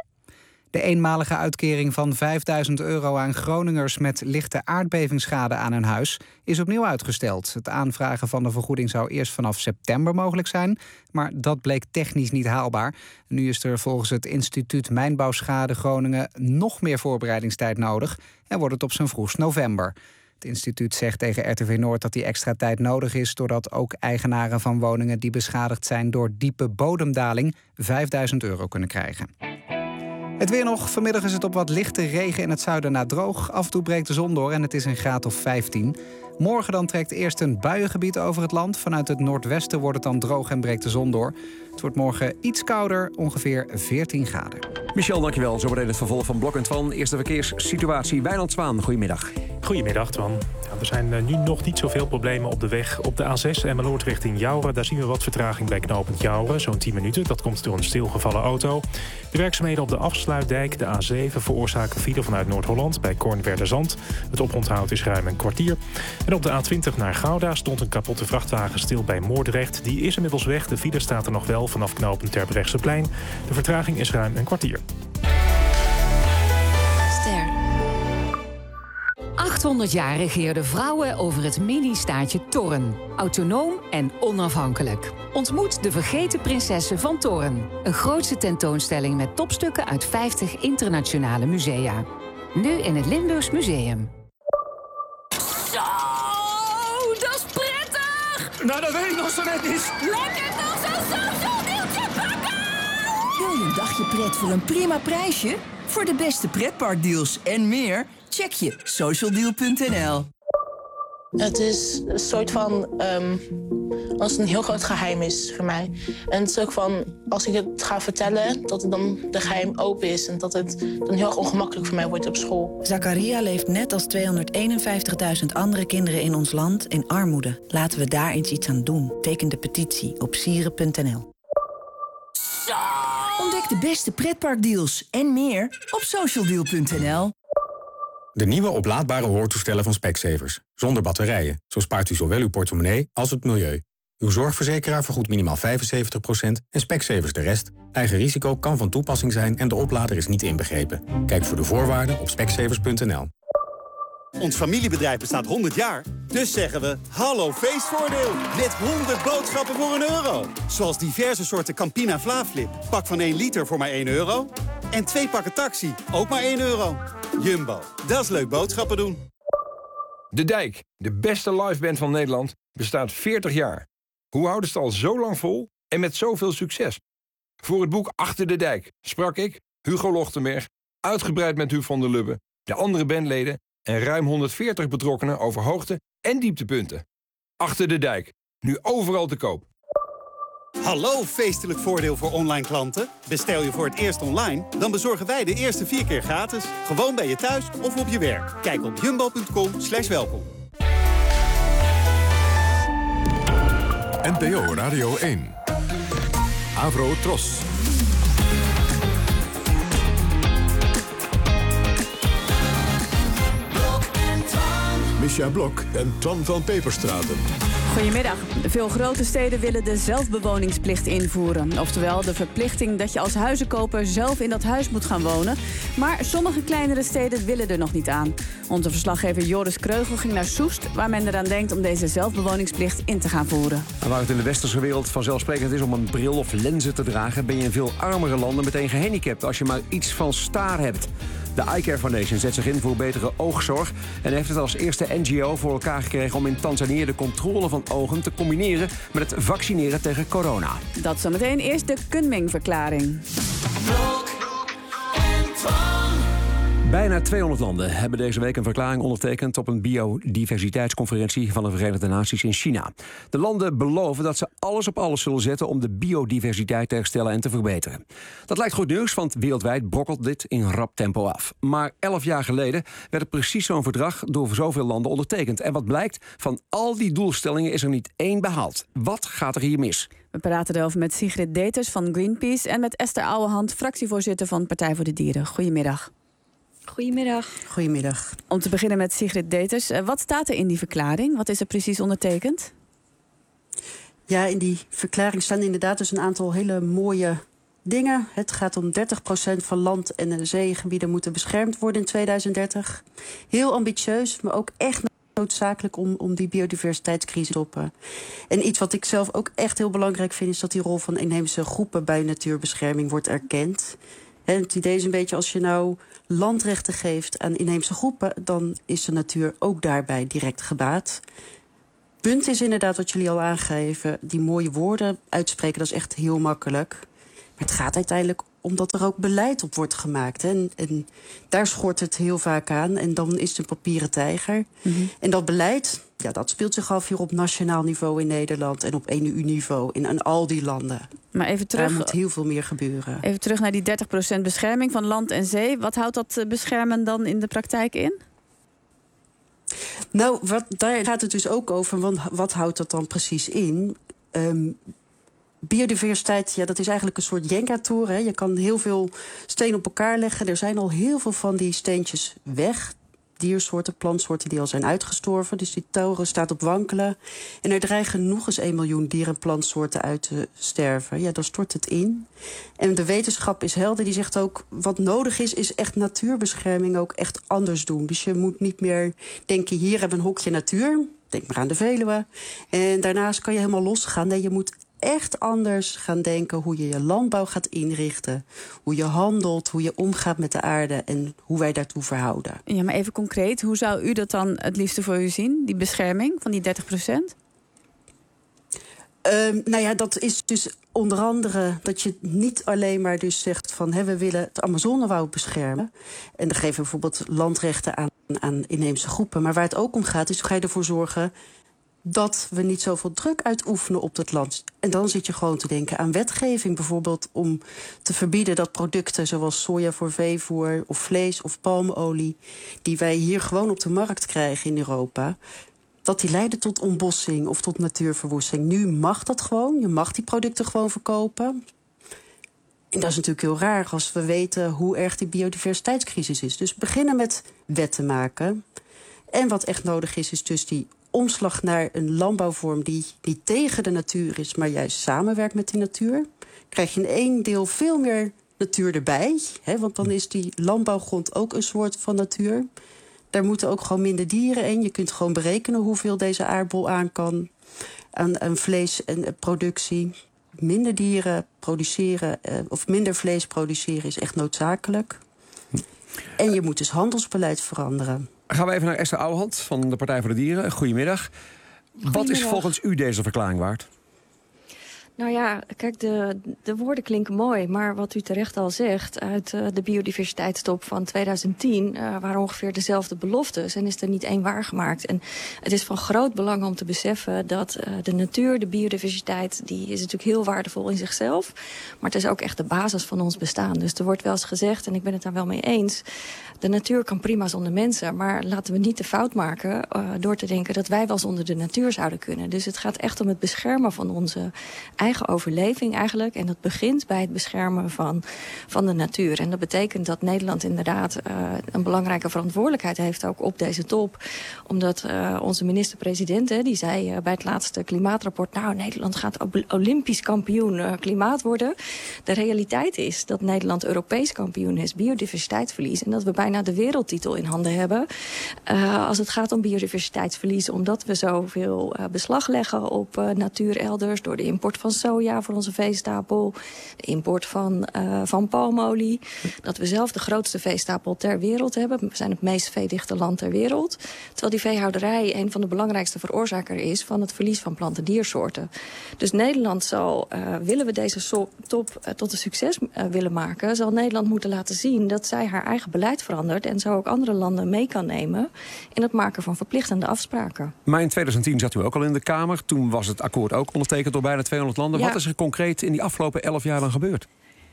De eenmalige uitkering van €5.000 aan Groningers met lichte aardbevingsschade aan hun huis is opnieuw uitgesteld. Het aanvragen van de vergoeding zou eerst vanaf september mogelijk zijn, maar dat bleek technisch niet haalbaar. Nu is er volgens het instituut Mijnbouwschade Groningen nog meer voorbereidingstijd nodig en wordt het op zijn vroegst november. Het instituut zegt tegen RTV Noord dat die extra tijd nodig is doordat ook eigenaren van woningen die beschadigd zijn door diepe bodemdaling €5.000 kunnen krijgen. Het weer nog. Vanmiddag is het op wat lichte regen in het zuiden na droog. Af en toe breekt de zon door en het is een graad of 15. Morgen dan trekt eerst een buiengebied over het land. Vanuit het noordwesten wordt het dan droog en breekt de zon door. Het wordt morgen iets kouder, ongeveer 14 graden. Michel, dankjewel. Zometeen het vervolg van Blok en Twan. Eerste verkeerssituatie. Wijnand Zwaan, goedemiddag. Goedemiddag, Twan. Ja, er zijn nu nog niet zoveel problemen op de weg. Op de A6 Emmeloord richting Jouren. Daar zien we wat vertraging bij knooppunt Jouren. Zo'n 10 minuten. Dat komt door een stilgevallen auto. De werkzaamheden op de afsluitdijk, de A7, veroorzaken file vanuit Noord-Holland bij Kornwerderzand. Het oponthoud is ruim een kwartier. En op de A20 naar Gouda stond een kapotte vrachtwagen stil bij Moordrecht. Die is inmiddels weg. De file staat er nog wel vanaf knooppunt Terbrechtseplein. De vertraging is ruim een kwartier. 800 jaar regeerden vrouwen over het mini-staatje Thorn. Autonoom en onafhankelijk. Ontmoet de vergeten prinsessen van Thorn. Een grootse tentoonstelling met topstukken uit 50 internationale musea. Nu in het Limburgs Museum. Zo, dat is prettig! Nou, dat weet ik nog zo net niet. Lekker toch zo'n social deeltje pakken! Wil je een dagje pret voor een prima prijsje? Voor de beste pretparkdeals en meer, check je socialdeal.nl. Het is een soort van, als het een heel groot geheim is voor mij. En het is ook van, als ik het ga vertellen, dat het dan de geheim open is. En dat het dan heel erg ongemakkelijk voor mij wordt op school. Zakaria leeft net als 251.000 andere kinderen in ons land in armoede. Laten we daar eens iets aan doen. Teken de petitie op sieren.nl. Ontdek de beste pretparkdeals en meer op socialdeal.nl. De nieuwe oplaadbare hoortoestellen van Specsavers. Zonder batterijen. Zo spaart u zowel uw portemonnee als het milieu. Uw zorgverzekeraar vergoedt minimaal 75% en Specsavers de rest. Eigen risico kan van toepassing zijn en de oplader is niet inbegrepen. Kijk voor de voorwaarden op specsavers.nl. Ons familiebedrijf bestaat 100 jaar. Dus zeggen we, hallo feestvoordeel. Met 100 boodschappen voor €1. Zoals diverse soorten Campina Vlaaflip. Pak van 1 liter voor maar €1. En 2 pakken Taxi, ook maar €1. Jumbo, dat is leuk boodschappen doen. De Dijk, de beste liveband van Nederland, bestaat 40 jaar. Hoe houden ze het al zo lang vol en met zoveel succes? Voor het boek Achter de Dijk sprak ik, Hugo Lochtenberg, uitgebreid met Huub van der Lubbe, de andere bandleden en ruim 140 betrokkenen over hoogte- en dieptepunten. Achter de Dijk, nu overal te koop. Hallo feestelijk voordeel voor online klanten. Bestel je voor het eerst online, dan bezorgen wij de eerste 4 keer gratis. Gewoon bij je thuis of op je werk. Kijk op jumbo.com/welkom. NPO Radio 1. Avro Tros. Misja Blok en Twan van Peperstraten. Goedemiddag. Veel grote steden willen de zelfbewoningsplicht invoeren. Oftewel de verplichting dat je als huizenkoper zelf in dat huis moet gaan wonen. Maar sommige kleinere steden willen er nog niet aan. Onze verslaggever Joris Kreugel ging naar Soest, waar men eraan denkt om deze zelfbewoningsplicht in te gaan voeren. En waar het in de westerse wereld vanzelfsprekend is om een bril of lenzen te dragen, ben je in veel armere landen meteen gehandicapt als je maar iets van staar hebt. De iCare Foundation zet zich in voor betere oogzorg en heeft het als eerste NGO voor elkaar gekregen om in Tanzania de controle van ogen te combineren met het vaccineren tegen corona. Dat zometeen eerst de Kunming-verklaring. Bijna 200 landen hebben deze week een verklaring ondertekend op een biodiversiteitsconferentie van de Verenigde Naties in China. De landen beloven dat ze alles op alles zullen zetten om de biodiversiteit te herstellen en te verbeteren. Dat lijkt goed nieuws, want wereldwijd brokkelt dit in rap tempo af. Maar 11 jaar geleden werd er precies zo'n verdrag door zoveel landen ondertekend. En wat blijkt, van al die doelstellingen is er niet één behaald. Wat gaat er hier mis? We praten erover met Sigrid Deters van Greenpeace en met Esther Ouwehand, fractievoorzitter van Partij voor de Dieren. Goedemiddag. Goedemiddag. Goedemiddag. Om te beginnen met Sigrid Deters. Wat staat er in die verklaring? Wat is er precies ondertekend? Ja, in die verklaring staan inderdaad dus een aantal hele mooie dingen. Het gaat om 30% van land- en zeegebieden moeten beschermd worden in 2030. Heel ambitieus, maar ook echt noodzakelijk om die biodiversiteitscrisis te stoppen. En iets wat ik zelf ook echt heel belangrijk vind, is dat die rol van inheemse groepen bij natuurbescherming wordt erkend. En het idee is een beetje, als je nou landrechten geeft aan inheemse groepen, dan is de natuur ook daarbij direct gebaat. Punt is inderdaad wat jullie al aangeven, die mooie woorden uitspreken, dat is echt heel makkelijk. Maar het gaat uiteindelijk om dat er ook beleid op wordt gemaakt. Hè? En daar schort het heel vaak aan. En dan is het een papieren tijger. Mm-hmm. En dat beleid, ja, dat speelt zich af hier op nationaal niveau in Nederland en op EU-niveau in al die landen. Maar even terug, daar moet heel veel meer gebeuren. Even terug naar die 30% bescherming van land en zee. Wat houdt dat beschermen dan in de praktijk in? Nou, daar gaat het dus ook over. Want wat houdt dat dan precies in? Biodiversiteit, ja, dat is eigenlijk een soort Jenga-toren. Je kan heel veel stenen op elkaar leggen. Er zijn al heel veel van die steentjes weg. Diersoorten, plantsoorten die al zijn uitgestorven. Dus die toren staat op wankelen. En er dreigen nog eens 1 miljoen dier- en plantsoorten uit te sterven. Ja, dan stort het in. En de wetenschap is helder. Die zegt ook, wat nodig is echt natuurbescherming ook echt anders doen. Dus je moet niet meer denken, hier hebben we een hokje natuur. Denk maar aan de Veluwe. En daarnaast kan je helemaal losgaan. Nee, je moet echt anders gaan denken hoe je je landbouw gaat inrichten. Hoe je handelt, hoe je omgaat met de aarde en hoe wij daartoe verhouden. Ja, maar even concreet, hoe zou u dat dan het liefste voor u zien? Die bescherming van die 30%? Dat is dus onder andere dat je niet alleen maar dus zegt van we willen het Amazonewoud beschermen. En dan geven we bijvoorbeeld landrechten aan inheemse groepen. Maar waar het ook om gaat is, hoe ga je ervoor zorgen dat we niet zoveel druk uitoefenen op dat land. En dan zit je gewoon te denken aan wetgeving. Bijvoorbeeld om te verbieden dat producten zoals soja voor veevoer of vlees of palmolie, die wij hier gewoon op de markt krijgen in Europa, dat die leiden tot ontbossing of tot natuurverwoesting. Nu mag dat gewoon. Je mag die producten gewoon verkopen. En dat is natuurlijk heel raar als we weten hoe erg die biodiversiteitscrisis is. Dus beginnen met wetten maken. En wat echt nodig is dus die omslag naar een landbouwvorm die niet tegen de natuur is, maar juist samenwerkt met die natuur. Krijg je in één deel veel meer natuur erbij. Want dan is die landbouwgrond ook een soort van natuur. Daar moeten ook gewoon minder dieren in. Je kunt gewoon berekenen hoeveel deze aardbol aan kan aan vlees en productie. Minder dieren produceren of minder vlees produceren is echt noodzakelijk. En je moet dus handelsbeleid veranderen. Gaan we even naar Esther Ouwehand van de Partij voor de Dieren. Goedemiddag. Wat is volgens u deze verklaring waard? Nou ja, kijk, de woorden klinken mooi. Maar wat u terecht al zegt, uit de biodiversiteitstop van 2010... waren ongeveer dezelfde beloftes en is er niet één waargemaakt. En het is van groot belang om te beseffen dat de natuur, de biodiversiteit, die is natuurlijk heel waardevol in zichzelf. Maar het is ook echt de basis van ons bestaan. Dus er wordt wel eens gezegd, en ik ben het daar wel mee eens, de natuur kan prima zonder mensen. Maar laten we niet de fout maken door te denken dat wij wel zonder de natuur zouden kunnen. Dus het gaat echt om het beschermen van onze eigen overleving eigenlijk. En dat begint bij het beschermen van de natuur. En dat betekent dat Nederland inderdaad een belangrijke verantwoordelijkheid heeft ook op deze top. Omdat onze minister-president, die zei bij het laatste klimaatrapport, nou, Nederland gaat Olympisch kampioen klimaat worden. De realiteit is dat Nederland Europees kampioen is biodiversiteitsverlies. En dat we bijna de wereldtitel in handen hebben als het gaat om biodiversiteitsverlies. Omdat we zoveel beslag leggen op natuur elders door de import van soja voor onze veestapel, de import van palmolie. Dat we zelf de grootste veestapel ter wereld hebben. We zijn het meest veedichte land ter wereld. Terwijl die veehouderij een van de belangrijkste veroorzakers is van het verlies van plant- en diersoorten. Dus Nederland zal, willen we deze top tot een succes willen maken, zal Nederland moeten laten zien dat zij haar eigen beleid verandert en zo ook andere landen mee kan nemen in het maken van verplichtende afspraken. Maar in 2010 zat u ook al in de Kamer. Toen was het akkoord ook ondertekend door bijna 200 landen. Ja. Wat is er concreet in die afgelopen 11 jaar dan gebeurd?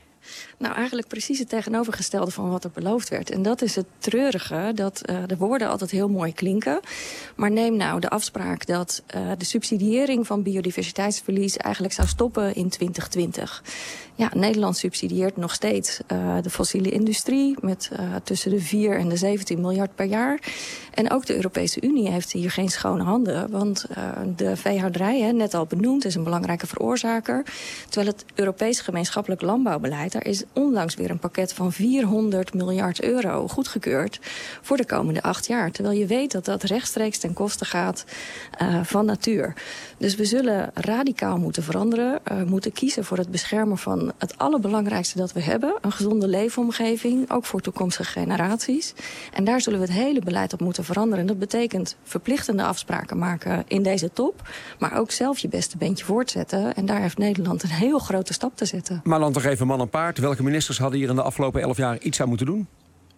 Nou, eigenlijk precies het tegenovergestelde van wat er beloofd werd. En dat is het treurige, dat de woorden altijd heel mooi klinken. Maar neem nou de afspraak dat de subsidiëring van biodiversiteitsverlies eigenlijk zou stoppen in 2020. Ja, Nederland subsidieert nog steeds de fossiele industrie met tussen de 4 en de 17 miljard per jaar. En ook de Europese Unie heeft hier geen schone handen. Want de veehouderij, net al benoemd, is een belangrijke veroorzaker. Terwijl het Europees gemeenschappelijk landbouwbeleid, daar is onlangs weer een pakket van 400 miljard euro goedgekeurd voor de komende 8 jaar. Terwijl je weet dat dat rechtstreeks ten koste gaat van natuur. Dus we zullen radicaal moeten veranderen, moeten kiezen voor het beschermen van het allerbelangrijkste dat we hebben. Een gezonde leefomgeving, ook voor toekomstige generaties. En daar zullen we het hele beleid op moeten veranderen. En dat betekent verplichtende afspraken maken in deze top, maar ook zelf je beste beentje voortzetten. En daar heeft Nederland een heel grote stap te zetten. Maar dan toch even man en paard. Welke ministers hadden hier in de afgelopen 11 jaar iets aan moeten doen?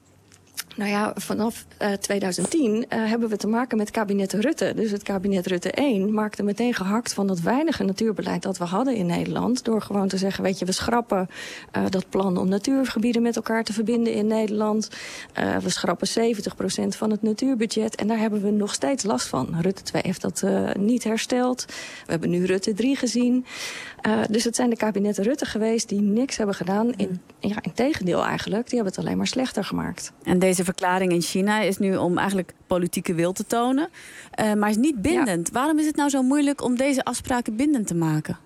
Nou ja, vanaf 2010 hebben we te maken met kabinet Rutte. Dus het kabinet Rutte 1 maakte meteen gehakt van dat weinige natuurbeleid dat we hadden in Nederland. Door gewoon te zeggen, weet je, we schrappen dat plan om natuurgebieden met elkaar te verbinden in Nederland. We schrappen 70% van het natuurbudget. En daar hebben we nog steeds last van. Rutte 2 heeft dat niet hersteld. We hebben nu Rutte 3 gezien. Dus het zijn de kabinetten Rutte geweest die niks hebben gedaan. Integendeel eigenlijk, die hebben het alleen maar slechter gemaakt. En deze verklaring in China is nu om eigenlijk politieke wil te tonen. Maar is niet bindend. Ja. Waarom is het nou zo moeilijk om deze afspraken bindend te maken?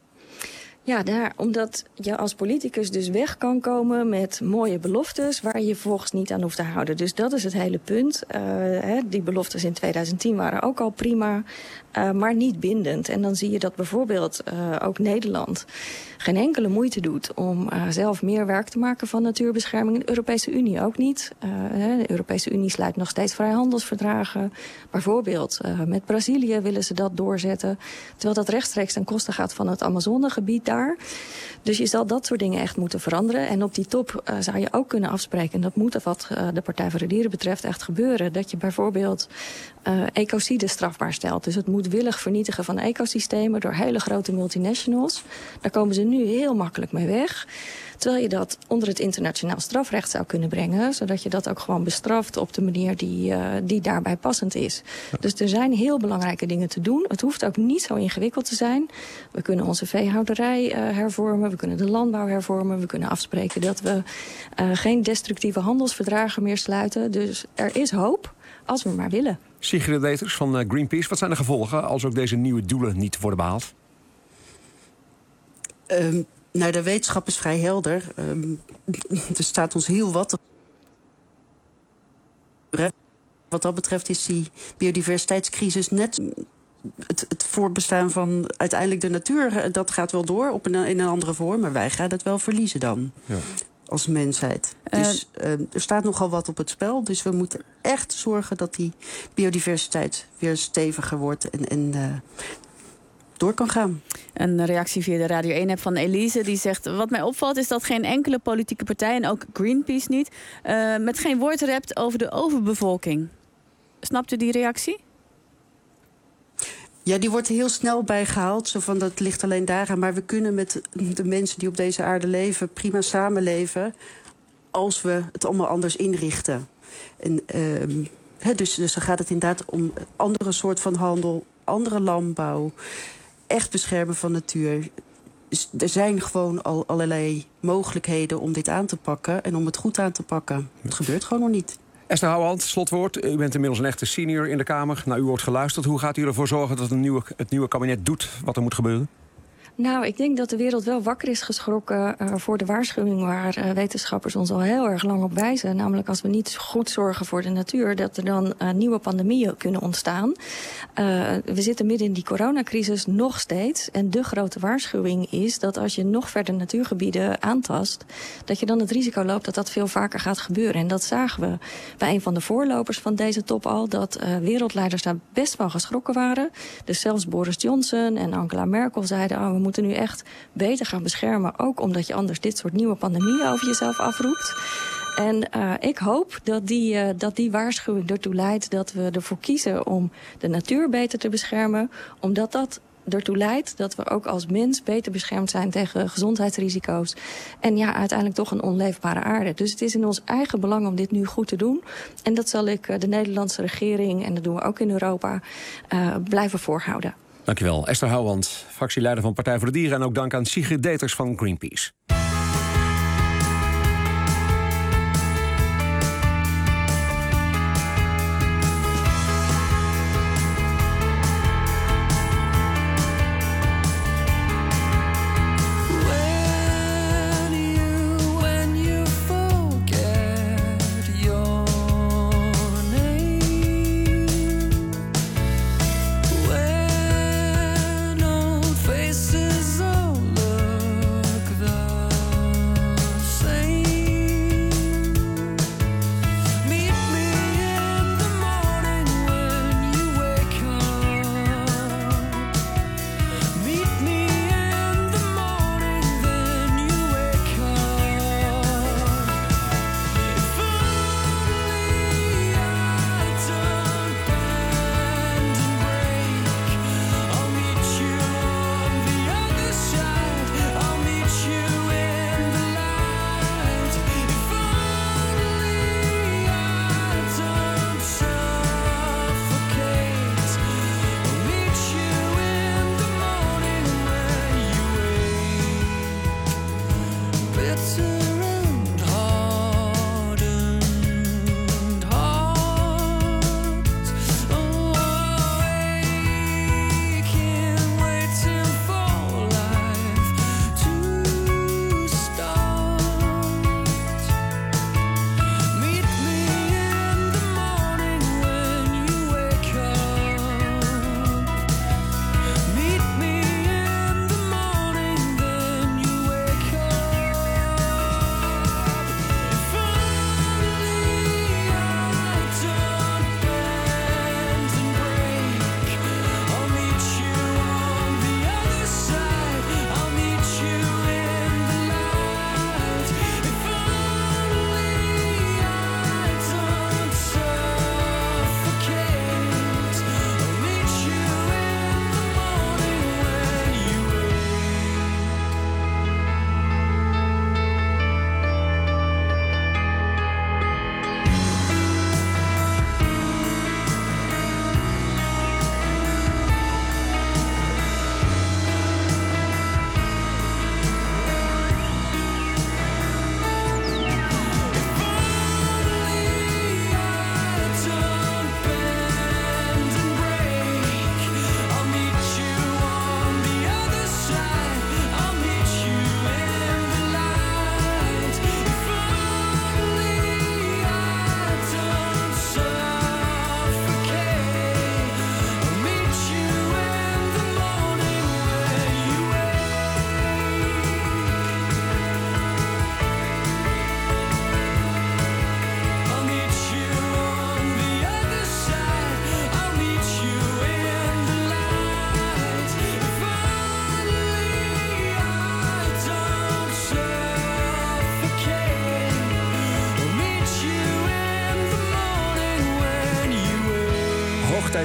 Ja, omdat je als politicus dus weg kan komen met mooie beloftes waar je vervolgens niet aan hoeft te houden. Dus dat is het hele punt. Die beloftes in 2010 waren ook al prima. maar niet bindend. En dan zie je dat bijvoorbeeld ook Nederland geen enkele moeite doet om zelf meer werk te maken van natuurbescherming. De Europese Unie ook niet. De Europese Unie sluit nog steeds vrijhandelsverdragen. Bijvoorbeeld met Brazilië willen ze dat doorzetten. Terwijl dat rechtstreeks ten koste gaat van het Amazonegebied daar. Dus je zal dat soort dingen echt moeten veranderen. En op die top zou je ook kunnen afspreken, en dat moet wat de Partij voor de Dieren betreft echt gebeuren, dat je bijvoorbeeld ecocide strafbaar stelt. Dus het moedwillig vernietigen van ecosystemen door hele grote multinationals. Daar komen ze nu heel makkelijk mee weg. Terwijl je dat onder het internationaal strafrecht zou kunnen brengen, zodat je dat ook gewoon bestraft op de manier die daarbij passend is. Ja. Dus er zijn heel belangrijke dingen te doen. Het hoeft ook niet zo ingewikkeld te zijn. We kunnen onze veehouderij hervormen, we kunnen de landbouw hervormen, we kunnen afspreken dat we geen destructieve handelsverdragen meer sluiten. Dus er is hoop, als we maar willen. Sigrid Deters van Greenpeace, wat zijn de gevolgen als ook deze nieuwe doelen niet worden behaald? Nou, de wetenschap is vrij helder. Er staat ons heel wat. Wat dat betreft is die biodiversiteitscrisis net het voortbestaan van uiteindelijk de natuur. Dat gaat wel door in een andere vorm, maar wij gaan het wel verliezen dan. Ja. Als mensheid. Dus er staat nogal wat op het spel. Dus we moeten echt zorgen dat die biodiversiteit weer steviger wordt en door kan gaan. Een reactie via de Radio 1-app van Elise. Die zegt, wat mij opvalt is dat geen enkele politieke partij, en ook Greenpeace niet, met geen woord rept over de overbevolking. Snapt u die reactie? Ja, die wordt er heel snel bij gehaald. Zo van, dat ligt alleen daaraan. Maar we kunnen met de mensen die op deze aarde leven prima samenleven als we het allemaal anders inrichten. En, dus dan gaat het inderdaad om andere soort van handel, andere landbouw, echt beschermen van natuur. Dus er zijn gewoon al allerlei mogelijkheden om dit aan te pakken en om het goed aan te pakken. Het gebeurt gewoon nog niet. Esther Houwand, slotwoord. U bent inmiddels een echte senior in de Kamer. Naar u wordt geluisterd. Hoe gaat u ervoor zorgen dat het nieuwe kabinet doet wat er moet gebeuren? Nou, ik denk dat de wereld wel wakker is geschrokken voor de waarschuwing waar wetenschappers ons al heel erg lang op wijzen. Namelijk als we niet goed zorgen voor de natuur, dat er dan nieuwe pandemieën kunnen ontstaan. We zitten midden in die coronacrisis nog steeds. En de grote waarschuwing is dat als je nog verder natuurgebieden aantast, dat je dan het risico loopt dat dat veel vaker gaat gebeuren. En dat zagen we bij een van de voorlopers van deze top al, dat wereldleiders daar best wel geschrokken waren. Dus zelfs Boris Johnson en Angela Merkel zeiden, we moeten nu echt beter gaan beschermen, ook omdat je anders dit soort nieuwe pandemieën over jezelf afroept. En ik hoop dat die waarschuwing ertoe leidt dat we ervoor kiezen om de natuur beter te beschermen, omdat dat ertoe leidt dat we ook als mens beter beschermd zijn tegen gezondheidsrisico's. En ja, uiteindelijk toch een onleefbare aarde. Dus het is in ons eigen belang om dit nu goed te doen. En dat zal ik de Nederlandse regering, en dat doen we ook in Europa, blijven voorhouden. Dankjewel. Esther Houwand, fractieleider van Partij voor de Dieren. En ook dank aan Sigrid Deters van Greenpeace. Faces all look the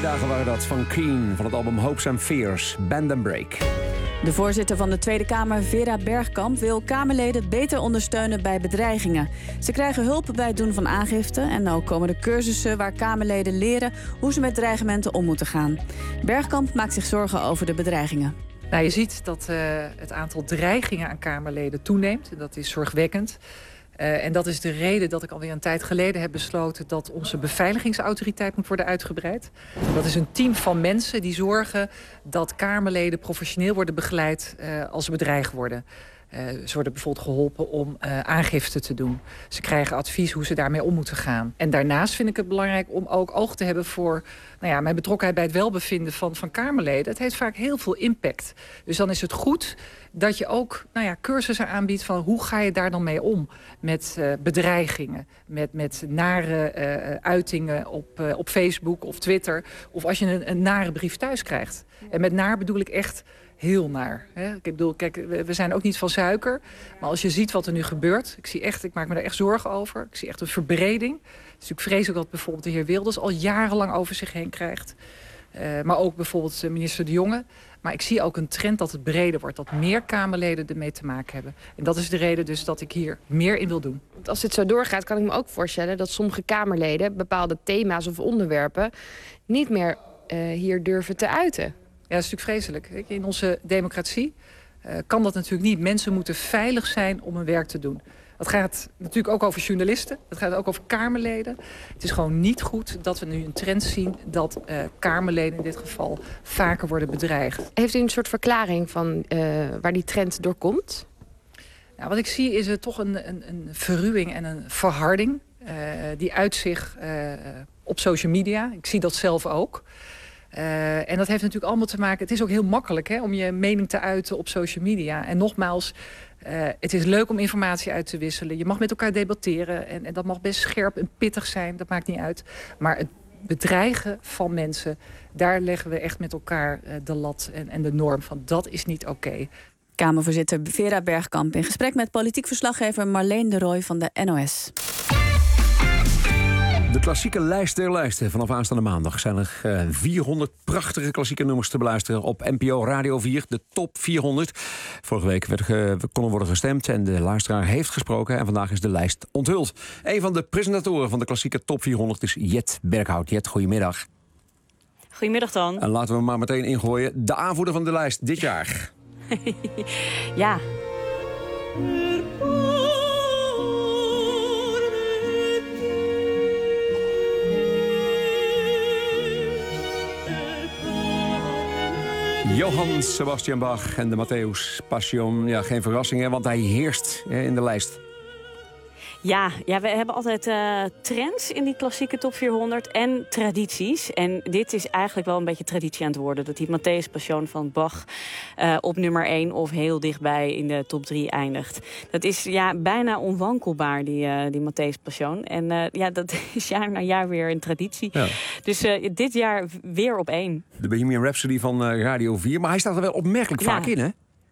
Meidagen waren dat van Keen van het album Hopes and Fears, Bend and Break. De voorzitter van de Tweede Kamer, Vera Bergkamp, wil Kamerleden beter ondersteunen bij bedreigingen. Ze krijgen hulp bij het doen van aangifte en ook komen er cursussen waar Kamerleden leren hoe ze met dreigementen om moeten gaan. Bergkamp maakt zich zorgen over de bedreigingen. Nou, je ziet dat het aantal dreigingen aan Kamerleden toeneemt. Dat is zorgwekkend. En dat is de reden dat ik alweer een tijd geleden heb besloten dat onze beveiligingsautoriteit moet worden uitgebreid. Dat is een team van mensen die zorgen dat Kamerleden professioneel worden begeleid als ze bedreigd worden. Ze worden bijvoorbeeld geholpen om aangifte te doen. Ze krijgen advies hoe ze daarmee om moeten gaan. En daarnaast vind ik het belangrijk om ook oog te hebben voor mijn betrokkenheid bij het welbevinden van Kamerleden. Het heeft vaak heel veel impact. Dus dan is het goed dat je ook cursussen aanbiedt van hoe ga je daar dan mee om. Met bedreigingen, met nare uitingen op Facebook of Twitter. Of als je een nare brief thuis krijgt. En met naar bedoel ik echt heel naar. Hè? Ik bedoel, kijk, we zijn ook niet van suiker. Maar als je ziet wat er nu gebeurt, ik maak me daar echt zorgen over. Ik zie echt een verbreding. Het is natuurlijk vreselijk dat bijvoorbeeld de heer Wilders al jarenlang over zich heen krijgt. Maar ook bijvoorbeeld minister De Jonge. Maar ik zie ook een trend dat het breder wordt. Dat meer Kamerleden ermee te maken hebben. En dat is de reden dus dat ik hier meer in wil doen. Want als dit zo doorgaat, kan ik me ook voorstellen dat sommige Kamerleden bepaalde thema's of onderwerpen niet meer hier durven te uiten. Ja, dat is natuurlijk vreselijk. In onze democratie kan dat natuurlijk niet. Mensen moeten veilig zijn om hun werk te doen. Dat gaat natuurlijk ook over journalisten. Dat gaat ook over Kamerleden. Het is gewoon niet goed dat we nu een trend zien dat Kamerleden in dit geval vaker worden bedreigd. Heeft u een soort verklaring van waar die trend door komt? Nou, wat ik zie is toch een verruwing en een verharding. Die uit zich op social media. Ik zie dat zelf ook. En dat heeft natuurlijk allemaal te maken. Het is ook heel makkelijk om je mening te uiten op social media. En nogmaals, het is leuk om informatie uit te wisselen. Je mag met elkaar debatteren. En dat mag best scherp en pittig zijn. Dat maakt niet uit. Maar het bedreigen van mensen, daar leggen we echt met elkaar de lat en de norm van. Dat is niet oké. Kamervoorzitter Vera Bergkamp in gesprek met politiek verslaggever Marleen de Rooij van de NOS. De klassieke lijst der lijsten. Vanaf aanstaande maandag zijn er 400 prachtige klassieke nummers te beluisteren op NPO Radio 4, de top 400. Vorige week kon er worden gestemd en de luisteraar heeft gesproken en vandaag is de lijst onthuld. Een van de presentatoren van de klassieke top 400 is Jet Berghout. Jet, goedemiddag. Goedemiddag dan. En laten we maar meteen ingooien. De aanvoerder van de lijst dit jaar. Ja. Johann Sebastian Bach en de Matthäus Passion. Ja, geen verrassing, hè, want hij heerst in de lijst. Ja, we hebben altijd trends in die klassieke top 400 en tradities. En dit is eigenlijk wel een beetje traditie aan het worden. Dat die Matthäus Passion van Bach op nummer 1 of heel dichtbij in de top 3 eindigt. Dat is bijna onwankelbaar, die Matthäus Passion. En dat is jaar na jaar weer een traditie. Ja. Dus dit jaar weer op 1. De Bohemian Rhapsody van Radio 4. Maar hij staat er wel opmerkelijk vaak in, hè?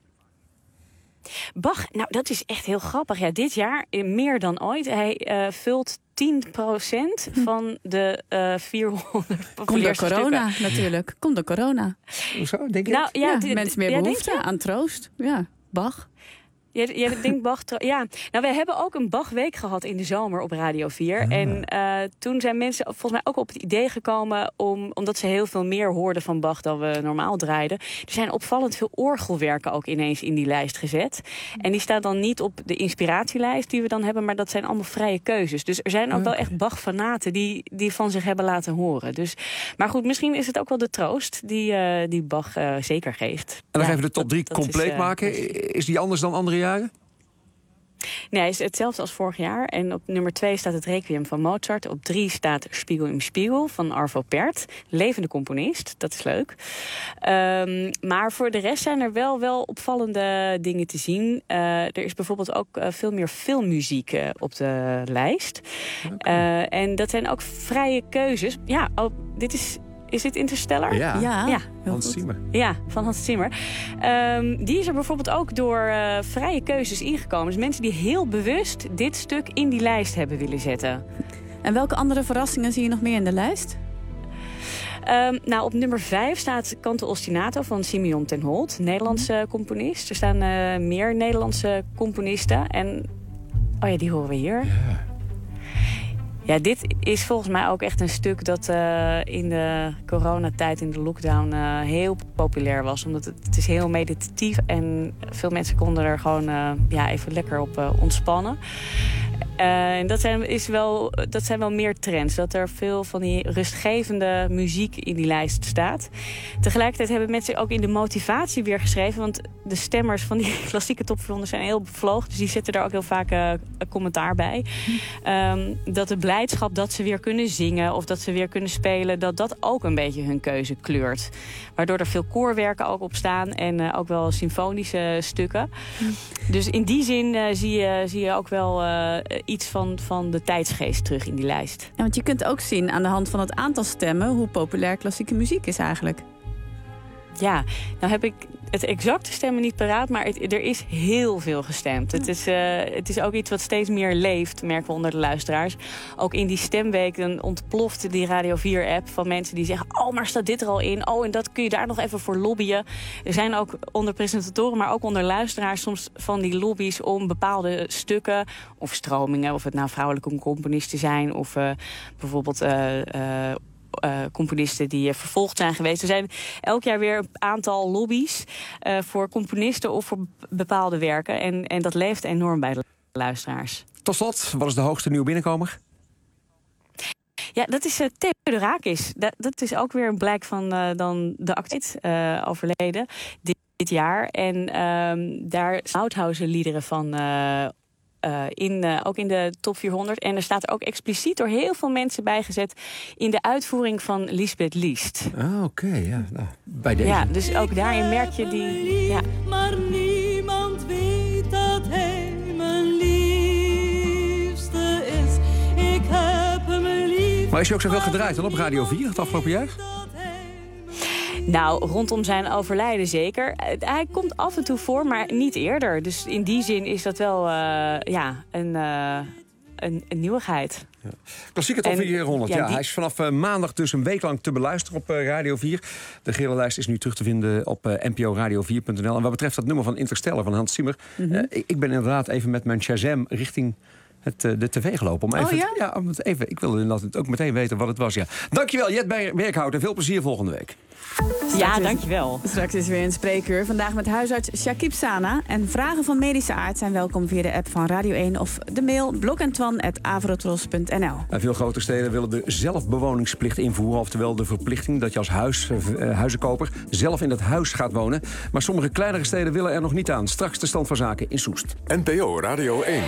Bach, nou dat is echt heel grappig. Ja, dit jaar meer dan ooit. Hij vult 10% van de 400 populairste Komt door corona stukken. Natuurlijk. Komt door corona. Hoezo, denk je? Nou, mensen meer behoefte aan troost. Ja, Bach. Jij denkt Bach... Ja, nou, we hebben ook een Bach-week gehad in de zomer op Radio 4. Ah. En toen zijn mensen volgens mij ook op het idee gekomen omdat ze heel veel meer hoorden van Bach dan we normaal draaiden. Er zijn opvallend veel orgelwerken ook ineens in die lijst gezet. En die staan dan niet op de inspiratielijst die we dan hebben, maar dat zijn allemaal vrije keuzes. Dus er zijn ook wel echt Bach-fanaten die van zich hebben laten horen. Dus, maar goed, misschien is het ook wel de troost die Bach zeker geeft. En dan even de top 3 compleet maken. Is die anders dan andere jaren? Nee, hij is hetzelfde als vorig jaar. En op nummer 2 staat het Requiem van Mozart. Op 3 staat Spiegel im Spiegel van Arvo Pärt. Levende componist, dat is leuk. Maar voor de rest zijn er wel opvallende dingen te zien. Er is bijvoorbeeld ook veel meer filmmuziek op de lijst. En dat zijn ook vrije keuzes. Ja, dit is... Is dit Interstellar? Ja. Hans Zimmer. Ja, van Hans Zimmer. Die is er bijvoorbeeld ook door vrije keuzes ingekomen. Dus mensen die heel bewust dit stuk in die lijst hebben willen zetten. En welke andere verrassingen zie je nog meer in de lijst? Op nummer 5 staat Canto Ostinato van Simeon ten Holt, Nederlandse componist. Er staan meer Nederlandse componisten. En die horen we hier. Ja. Ja, dit is volgens mij ook echt een stuk dat in de coronatijd, in de lockdown, heel populair was. Omdat het is heel meditatief en veel mensen konden er gewoon even lekker op ontspannen. En dat zijn wel meer trends. Dat er veel van die rustgevende muziek in die lijst staat. Tegelijkertijd hebben mensen ook in de motivatie weer geschreven. Want de stemmers van die klassieke top 400 zijn heel bevlogen. Dus die zetten daar ook heel vaak een commentaar bij. Dat de blijdschap dat ze weer kunnen zingen of dat ze weer kunnen spelen, dat ook een beetje hun keuze kleurt. Waardoor er veel koorwerken ook op staan en ook wel symfonische stukken. Dus in die zin zie je ook wel iets van de tijdsgeest terug in die lijst. Ja, want je kunt ook zien aan de hand van het aantal stemmen hoe populair klassieke muziek is eigenlijk. Ja, nou heb ik het exacte stemmen niet paraat, maar er is heel veel gestemd. Het is ook iets wat steeds meer leeft, merken we onder de luisteraars. Ook in die stemweek dan ontploft die Radio 4-app van mensen die zeggen, maar staat dit er al in? En dat kun je daar nog even voor lobbyen. Er zijn ook onder presentatoren, maar ook onder luisteraars soms van die lobby's om bepaalde stukken of stromingen, of het nou vrouwelijke componisten zijn of bijvoorbeeld componisten die vervolgd zijn geweest. Er zijn elk jaar weer een aantal lobby's voor componisten of voor bepaalde werken. En dat leeft enorm bij de luisteraars. Tot slot, wat is de hoogste nieuwe binnenkomer? Ja, dat is Theodorakis. Dat is ook weer een blijk van dan de actrice overleden dit jaar. En daar Mauthausen liederen van ook in de top 400. En er staat er ook expliciet door heel veel mensen bijgezet in de uitvoering van Lisbeth Liest. Oké, ja. Nou, bij deze. Ja, dus ook daarin merk je die. Ja. Maar niemand weet dat hij mijn liefste is. Ik heb hem lief. Maar is je ook zoveel gedraaid dan op Radio 4 het afgelopen jaar? Nou, rondom zijn overlijden zeker. Hij komt af en toe voor, maar niet eerder. Dus in die zin is dat wel een nieuwigheid. Ja. Klassieke top 400. Ja, hij is vanaf maandag dus een week lang te beluisteren op Radio 4. De gele lijst is nu terug te vinden op nporadio4.nl. En wat betreft dat nummer van Interstellar van Hans Zimmer. Ik ben inderdaad even met mijn Shazam richting de tv gelopen. Ik wilde inderdaad ook meteen weten wat het was. Ja. Dankjewel, Jet Berkhout. En veel plezier volgende week. Dankjewel. Straks is weer een spreekuur. Vandaag met huisarts Shakib Sana. En vragen van medische aard zijn welkom via de app van Radio 1 of de mail blokentwan@avrotros.nl. Veel grote steden willen de zelfbewoningsplicht invoeren. Oftewel de verplichting dat je als huizenkoper zelf in het huis gaat wonen. Maar sommige kleinere steden willen er nog niet aan. Straks de stand van zaken in Soest. NPO Radio 1.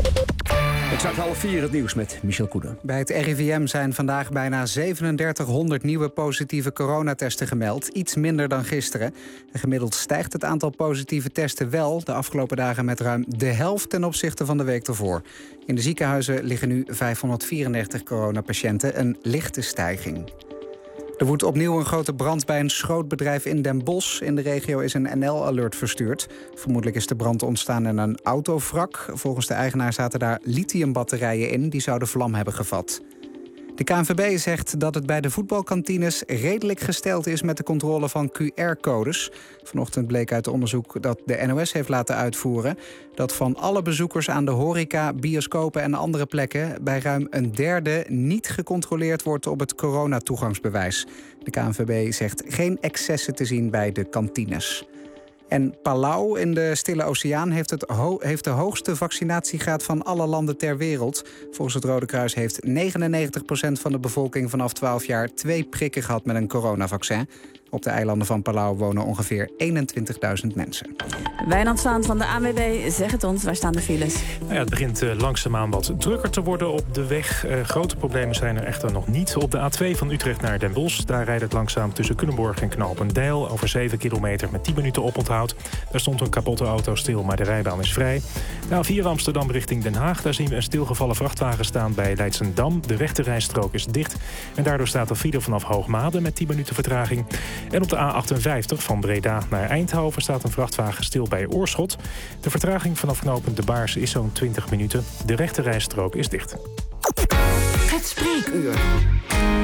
Exact 3:30 het nieuws met Michel Koenen. Bij het RIVM zijn vandaag bijna 3700 nieuwe positieve coronatesten gemeld. Iets minder dan gisteren. En gemiddeld stijgt het aantal positieve testen wel de afgelopen dagen met ruim de helft ten opzichte van de week ervoor. In de ziekenhuizen liggen nu 534 coronapatiënten, een lichte stijging. Er woedt opnieuw een grote brand bij een schrootbedrijf in Den Bosch. In de regio is een NL-alert verstuurd. Vermoedelijk is de brand ontstaan in een autovrak. Volgens de eigenaar zaten daar lithiumbatterijen in. Die zouden vlam hebben gevat. De KNVB zegt dat het bij de voetbalkantines redelijk gesteld is met de controle van QR-codes. Vanochtend bleek uit onderzoek dat de NOS heeft laten uitvoeren dat van alle bezoekers aan de horeca, bioscopen en andere plekken bij ruim een derde niet gecontroleerd wordt op het coronatoegangsbewijs. De KNVB zegt geen excessen te zien bij de kantines. En Palau in de Stille Oceaan heeft de hoogste vaccinatiegraad van alle landen ter wereld. Volgens het Rode Kruis heeft 99% van de bevolking vanaf 12 jaar 2 prikken gehad met een coronavaccin. Op de eilanden van Palau wonen ongeveer 21.000 mensen. Wijnand Zwaan van de ANWB, zeg het ons, waar staan de files? Het begint langzaamaan wat drukker te worden op de weg. Grote problemen zijn er echter nog niet. Op de A2 van Utrecht naar Den Bosch, daar rijdt het langzaam tussen Culemborg en Knopendijl. Over 7 kilometer met 10 minuten oponthoud. Daar stond een kapotte auto stil, maar de rijbaan is vrij. De A4 Amsterdam richting Den Haag, daar zien we een stilgevallen vrachtwagen staan bij Leidsendam. De rechterrijstrook is dicht en daardoor staat er file vanaf Hoogmade met 10 minuten vertraging. En op de A58 van Breda naar Eindhoven staat een vrachtwagen stil bij Oorschot. De vertraging vanaf knooppunt De Baars is zo'n 20 minuten. De rechterrijstrook is dicht. Het spreekuur.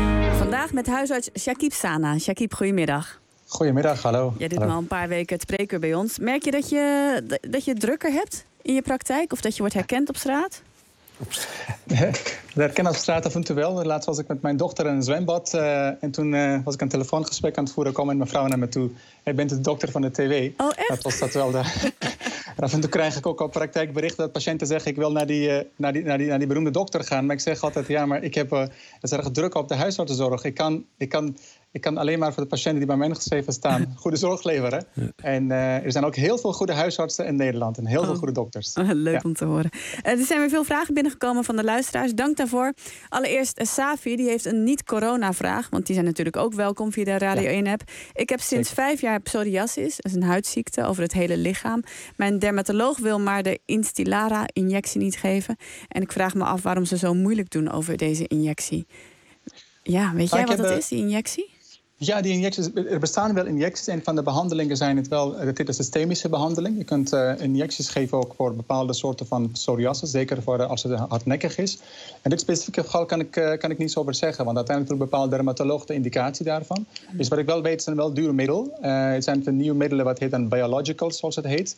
Vandaag met huisarts Shakib Sana. Shakib, goedemiddag. Goedemiddag, hallo. Jij doet al een paar weken het spreekuur bij ons. Merk je dat je het drukker hebt in je praktijk? Of dat je wordt herkend op straat? Herkennen op straat af en toe wel. Laatst was ik met mijn dochter in een zwembad. En toen was ik een telefoongesprek aan het voeren. kwam mijn vrouw naar me toe. Jij bent de dokter van de tv. Oh, echt? Dat was dat wel. En af en toe krijg ik ook op praktijkberichten dat patiënten zeggen... ik wil naar die beroemde dokter gaan. Maar ik zeg altijd, ja, maar het is erg druk op de huisartsenzorg. Ik kan alleen maar voor de patiënten die bij mij ingeschreven staan... goede zorg leveren. Ja. En er zijn ook heel veel goede huisartsen in Nederland. En heel veel goede dokters. Leuk om te horen. Er zijn weer veel vragen binnengekomen van de luisteraars. Dank daarvoor. Allereerst Safi, die heeft een niet-corona-vraag. Want die zijn natuurlijk ook welkom via de Radio 1-app. Ik heb sinds 5 jaar psoriasis. Dat is een huidziekte over het hele lichaam. Mijn dermatoloog wil maar de Instilara-injectie niet geven. En ik vraag me af waarom ze zo moeilijk doen over deze injectie. Ja, weet jij wat dat is, die injectie? Ja, die injecties, er bestaan wel injecties. En van de behandelingen zijn het wel de systemische behandeling. Je kunt injecties geven ook voor bepaalde soorten van psoriasis. Zeker voor als het hardnekkig is. En dit specifieke geval kan ik niets over zeggen. Want uiteindelijk doet een bepaalde dermatoloog de indicatie daarvan. Dus wat ik wel weet, het zijn wel dure middelen. Het zijn nieuwe middelen wat heet dan biologicals, zoals het heet.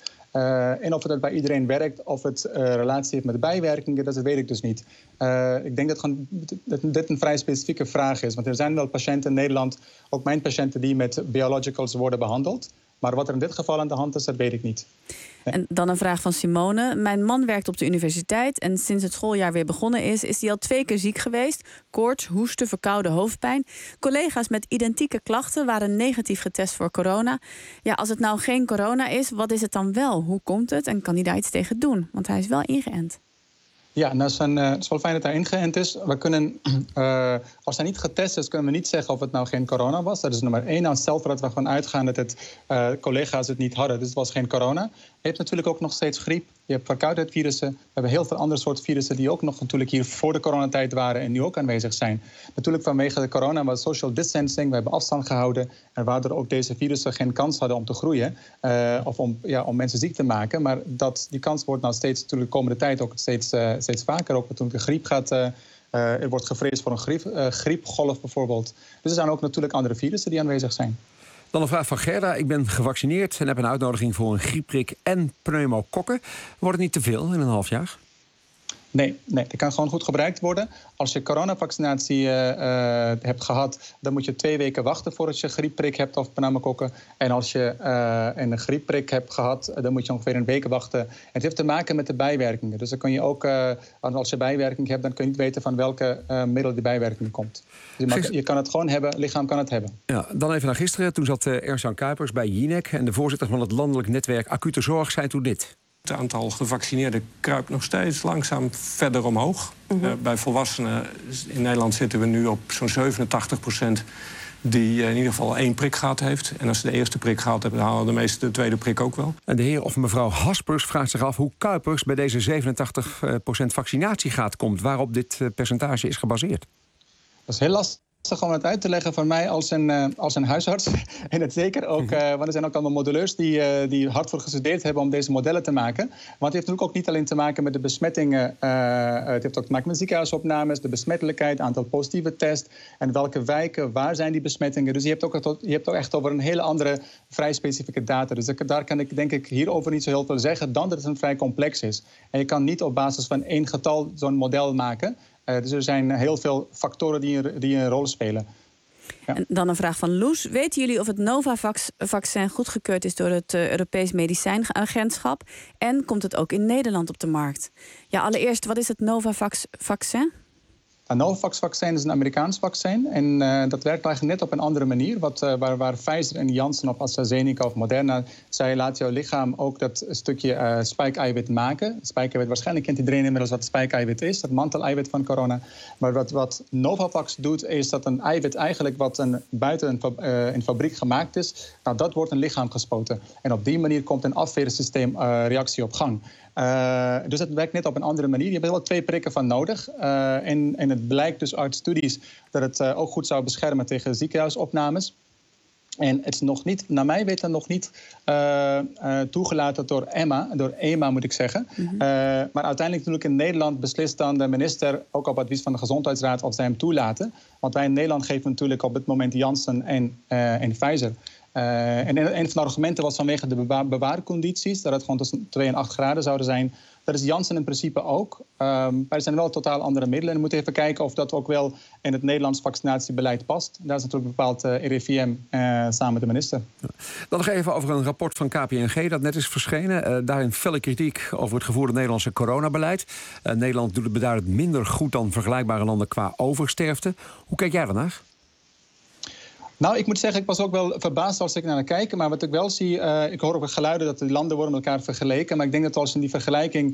En of het bij iedereen werkt, of het relatie heeft met bijwerkingen, dat weet ik dus niet. Ik denk dat dit een vrij specifieke vraag is. Want er zijn wel patiënten in Nederland, ook mijn patiënten, die met biologicals worden behandeld. Maar wat er in dit geval aan de hand is, dat weet ik niet. En dan een vraag van Simone. Mijn man werkt op de universiteit en sinds het schooljaar weer begonnen is hij al 2 keer ziek geweest. Koorts, hoesten, verkouden, hoofdpijn. Collega's met identieke klachten waren negatief getest voor corona. Ja, als het nou geen corona is, wat is het dan wel? Hoe komt het? En kan hij daar iets tegen doen? Want hij is wel ingeënt. Ja, dat is wel fijn dat hij ingeënt is. We kunnen, als hij niet getest is, kunnen we niet zeggen of het nou geen corona was. Dat is nummer 1. Nou, stel voor dat we gewoon uitgaan dat collega's het niet hadden. Dus het was geen corona. Je hebt natuurlijk ook nog steeds griep. Je hebt verkoudheidvirussen. We hebben heel veel andere soorten virussen die ook nog natuurlijk hier voor de coronatijd waren en nu ook aanwezig zijn. Natuurlijk vanwege de corona was social distancing. We hebben afstand gehouden. En waardoor ook deze virussen geen kans hadden om te groeien. Of om mensen ziek te maken. Maar die kans wordt nou steeds, natuurlijk de komende tijd ook steeds vaker. Ook toen de griep gaat. Er wordt gevreesd voor een griepgolf bijvoorbeeld. Dus er zijn ook natuurlijk andere virussen die aanwezig zijn. Dan een vraag van Gerda. Ik ben gevaccineerd en heb een uitnodiging voor een griepprik en pneumokokken. Wordt het niet te veel in een half jaar? Nee, dat kan gewoon goed gebruikt worden. Als je coronavaccinatie hebt gehad, dan moet je 2 weken wachten voordat je een griepprik hebt of pneumokokken. En als je een griepprik hebt gehad, dan moet je ongeveer een week wachten. Het heeft te maken met de bijwerkingen. Dus dan kun je ook, als je bijwerking hebt, dan kun je niet weten van welke middel die bijwerking komt. Dus je kan het gewoon hebben, het lichaam kan het hebben. Ja, dan even naar gisteren. Toen zat Ernst-Jan Kuipers bij Jinek en de voorzitter van het landelijk netwerk Acute Zorg zei toen dit. Het aantal gevaccineerden kruipt nog steeds langzaam verder omhoog. Bij volwassenen in Nederland zitten we nu op zo'n 87% die in ieder geval 1 prik gehad heeft. En als ze de eerste prik gehad hebben, dan halen de meesten de tweede prik ook wel. En de heer of mevrouw Haspers vraagt zich af hoe Kuipers bij deze 87% vaccinatiegraad komt. Waarop dit percentage is gebaseerd. Dat is heel lastig om het uit te leggen voor mij als een huisarts. En het zeker ook, want er zijn ook allemaal modelleurs die hard voor gestudeerd hebben om deze modellen te maken. Want het heeft natuurlijk ook niet alleen te maken met de besmettingen. Het heeft ook te maken met ziekenhuisopnames, de besmettelijkheid, het aantal positieve tests en welke wijken, waar zijn die besmettingen. Dus je hebt ook echt over een hele andere, vrij specifieke data. Dus daar kan ik denk ik hierover niet zo heel veel zeggen dan dat het vrij complex is. En je kan niet op basis van 1 getal zo'n model maken. Dus er zijn heel veel factoren die een rol spelen. Ja. En dan een vraag van Loes. Weten jullie of het Novavax-vaccin goedgekeurd is door het Europees Medicijnagentschap? En komt het ook in Nederland op de markt? Ja, allereerst, wat is het Novavax-vaccin? Een Novavax-vaccin is een Amerikaans vaccin. En dat werkt eigenlijk net op een andere manier. Waar Pfizer en Janssen of AstraZeneca of Moderna, zij laten jouw lichaam ook dat stukje spike-eiwit maken. Spike-eiwit, waarschijnlijk kent iedereen inmiddels wat spike-eiwit is. Dat manteleiwit van corona. Maar wat Novavax doet, is dat een eiwit eigenlijk wat buiten een fabriek gemaakt is. Nou, dat wordt een lichaam gespoten. En op die manier komt een afweersysteemreactie op gang. Dus het werkt net op een andere manier. Je hebt er wel 2 prikken van nodig. En het blijkt dus uit studies dat het ook goed zou beschermen tegen ziekenhuisopnames. En het is nog niet, naar mij weten, nog niet toegelaten door EMA moet ik zeggen. Maar uiteindelijk natuurlijk in Nederland beslist dan de minister, ook op advies van de Gezondheidsraad, of zij hem toelaten. Want wij in Nederland geven natuurlijk op dit moment Janssen en Pfizer. En een van de argumenten was vanwege de bewaarcondities, dat het gewoon tussen 2 en 8 graden zouden zijn. Dat is Janssen in principe ook. Maar er zijn wel totaal andere middelen. En we moeten even kijken of dat ook wel in het Nederlands vaccinatiebeleid past. Daar is natuurlijk bepaald RIVM samen met de minister. Dan nog even over een rapport van KPMG dat net is verschenen. Daarin felle kritiek over het gevoerde Nederlandse coronabeleid. Nederland doet het beduidend minder goed dan vergelijkbare landen qua oversterfte. Hoe kijk jij daarnaar? Nou, ik moet zeggen, ik was ook wel verbaasd als ik naar kijken. Maar wat ik wel zie, ik hoor ook geluiden dat de landen worden met elkaar vergeleken. Maar ik denk dat als in die vergelijking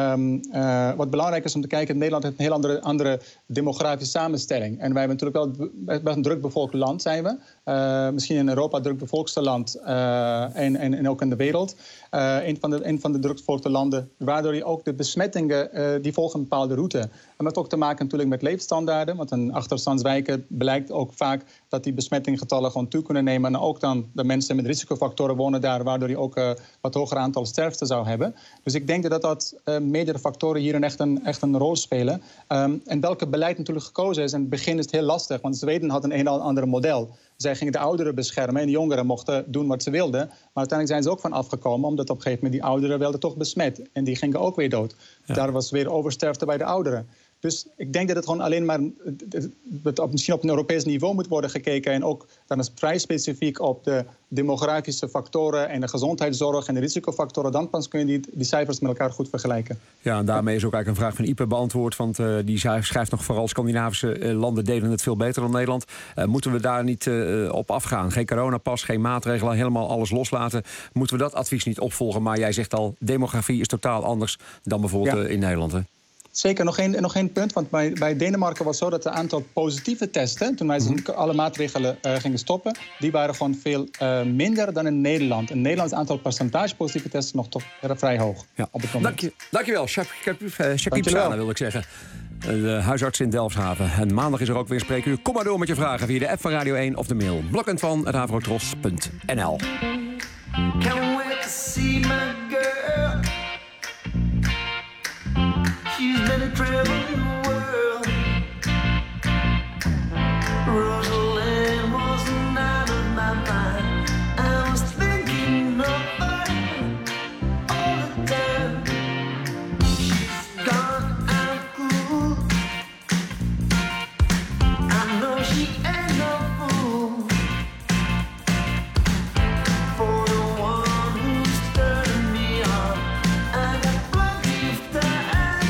wat belangrijk is om te kijken, Nederland heeft een heel andere demografische samenstelling. En wij hebben natuurlijk wel een drukbevolkt land, zijn we. Misschien in Europa het drukbevolkste land en ook in de wereld. Een van de drukbevolkte landen, waardoor je ook de besmettingen, die volgen een bepaalde route. En dat heeft ook te maken natuurlijk met leefstandaarden. Want in achterstandswijken blijkt ook vaak dat die besmettingsgetallen gewoon toe kunnen nemen. En ook dan de mensen met risicofactoren wonen daar, waardoor je ook wat hoger aantal sterfte zou hebben. Dus ik denk dat meerdere factoren hierin echt een rol spelen. En welke beleid natuurlijk gekozen is. In het begin is het heel lastig, want Zweden had een heel ander model. Zij gingen de ouderen beschermen en de jongeren mochten doen wat ze wilden. Maar uiteindelijk zijn ze ook van afgekomen, omdat op een gegeven moment die ouderen werden toch besmet. En die gingen ook weer dood. Ja. Daar was weer oversterfte bij de ouderen. Dus ik denk dat het gewoon alleen maar misschien op een Europees niveau moet worden gekeken. En ook dan is vrij specifiek op de demografische factoren en de gezondheidszorg en de risicofactoren. Dan pas kun je die cijfers met elkaar goed vergelijken. Ja, en daarmee is ook eigenlijk een vraag van Ipe beantwoord. Want die schrijft nog vooral Scandinavische landen deden het veel beter dan Nederland. Moeten we daar niet op afgaan? Geen coronapas, geen maatregelen, helemaal alles loslaten. Moeten we dat advies niet opvolgen? Maar jij zegt al, demografie is totaal anders dan bijvoorbeeld in Nederland, hè? Zeker, nog één punt. Want bij Denemarken was het zo dat het aantal positieve testen, toen wij alle maatregelen gingen stoppen, die waren gewoon veel minder dan in Nederland. In Nederland is het aantal percentage positieve testen nog toch vrij hoog. Ja. Op het moment. Dankjewel, Shakib Sana wil ik zeggen. De huisarts in Delfshaven. En maandag is er ook weer spreekuur. Kom maar door met je vragen via de app van Radio 1 of de mail blokkendvan@avrotros.nl. She's been a traveling the world. Rosalind wasn't out of my mind. I was thinking of her all the time. She's gone out cool. I know she ain't no fool for the one who's turning me on. I got plenty of time.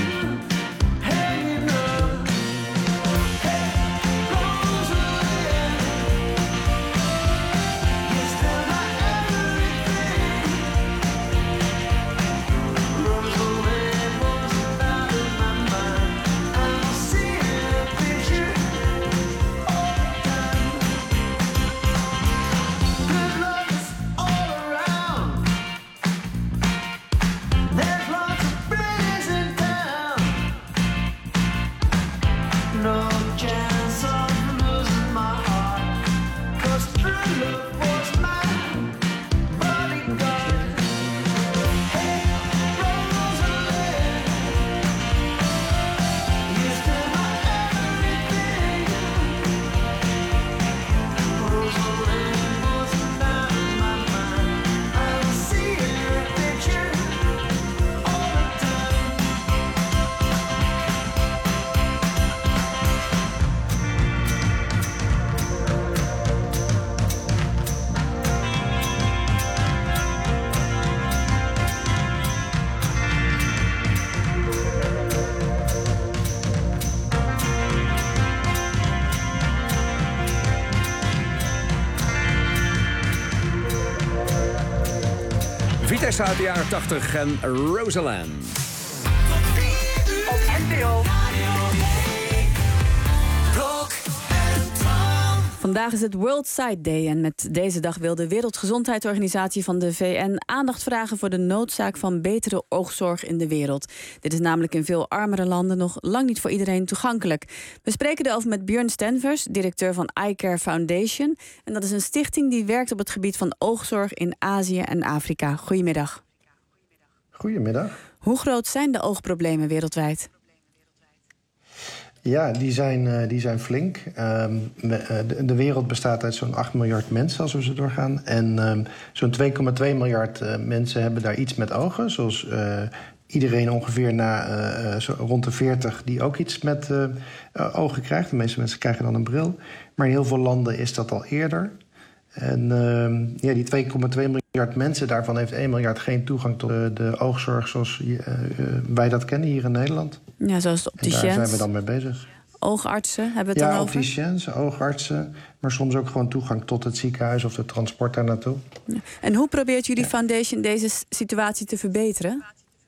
Vitesse uit de jaren 80 en Rosalind. Op NPO. Vandaag is het World Sight Day en met deze dag wil de Wereldgezondheidsorganisatie van de VN aandacht vragen voor de noodzaak van betere oogzorg in de wereld. Dit is namelijk in veel armere landen nog lang niet voor iedereen toegankelijk. We spreken erover met Björn Stenvers, directeur van Eye Care Foundation. En dat is een stichting die werkt op het gebied van oogzorg in Azië en Afrika. Goedemiddag. Goedemiddag. Hoe groot zijn de oogproblemen wereldwijd? Ja, die zijn flink. De wereld bestaat uit zo'n 8 miljard mensen als we ze doorgaan. En zo'n 2,2 miljard mensen hebben daar iets met ogen. Zoals iedereen ongeveer rond de 40 die ook iets met ogen krijgt. De meeste mensen krijgen dan een bril. Maar in heel veel landen is dat al eerder. En die 2,2 miljard mensen, daarvan heeft 1 miljard geen toegang tot de oogzorg zoals wij dat kennen hier in Nederland. Ja, zoals de opticiëns. En daar zijn we dan mee bezig. Oogartsen, hebben we het dan over? Ja, opticiëns, oogartsen, maar soms ook gewoon toegang tot het ziekenhuis of de transport daar naartoe. Ja. En hoe probeert jullie foundation deze situatie te verbeteren?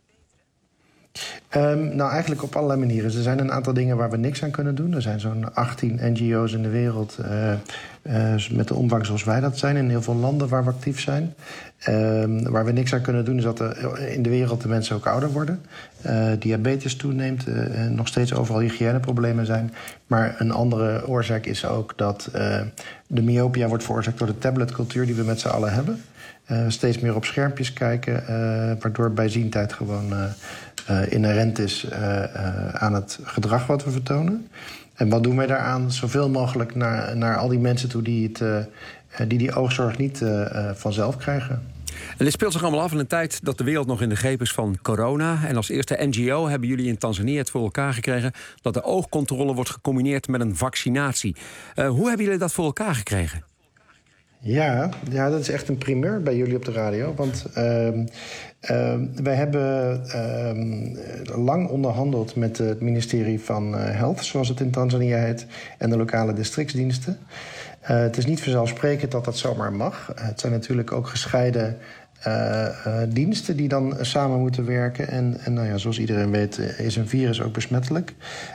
Eigenlijk op allerlei manieren. Er zijn een aantal dingen waar we niks aan kunnen doen. Er zijn zo'n 18 NGO's in de wereld met de omvang zoals wij dat zijn. In heel veel landen waar we actief zijn. Waar we niks aan kunnen doen is dat in de wereld de mensen ook ouder worden. Diabetes toeneemt. Nog steeds overal hygiëneproblemen zijn. Maar een andere oorzaak is ook dat de myopia wordt veroorzaakt door de tabletcultuur die we met z'n allen hebben. Steeds meer op schermpjes kijken, waardoor bijziendheid gewoon inherent is aan het gedrag wat we vertonen. En wat doen wij daaraan? Zoveel mogelijk naar al die mensen toe die oogzorg niet vanzelf krijgen. En dit speelt zich allemaal af in een tijd dat de wereld nog in de greep is van corona. En als eerste NGO hebben jullie in Tanzania het voor elkaar gekregen dat de oogcontrole wordt gecombineerd met een vaccinatie. Hoe hebben jullie dat voor elkaar gekregen? Ja, dat is echt een primeur bij jullie op de radio. Want wij hebben lang onderhandeld met het ministerie van Health, zoals het in Tanzania heet, en de lokale districtsdiensten. Het is niet vanzelfsprekend dat dat zomaar mag. Het zijn natuurlijk ook gescheiden diensten die dan samen moeten werken. En zoals iedereen weet is een virus ook besmettelijk.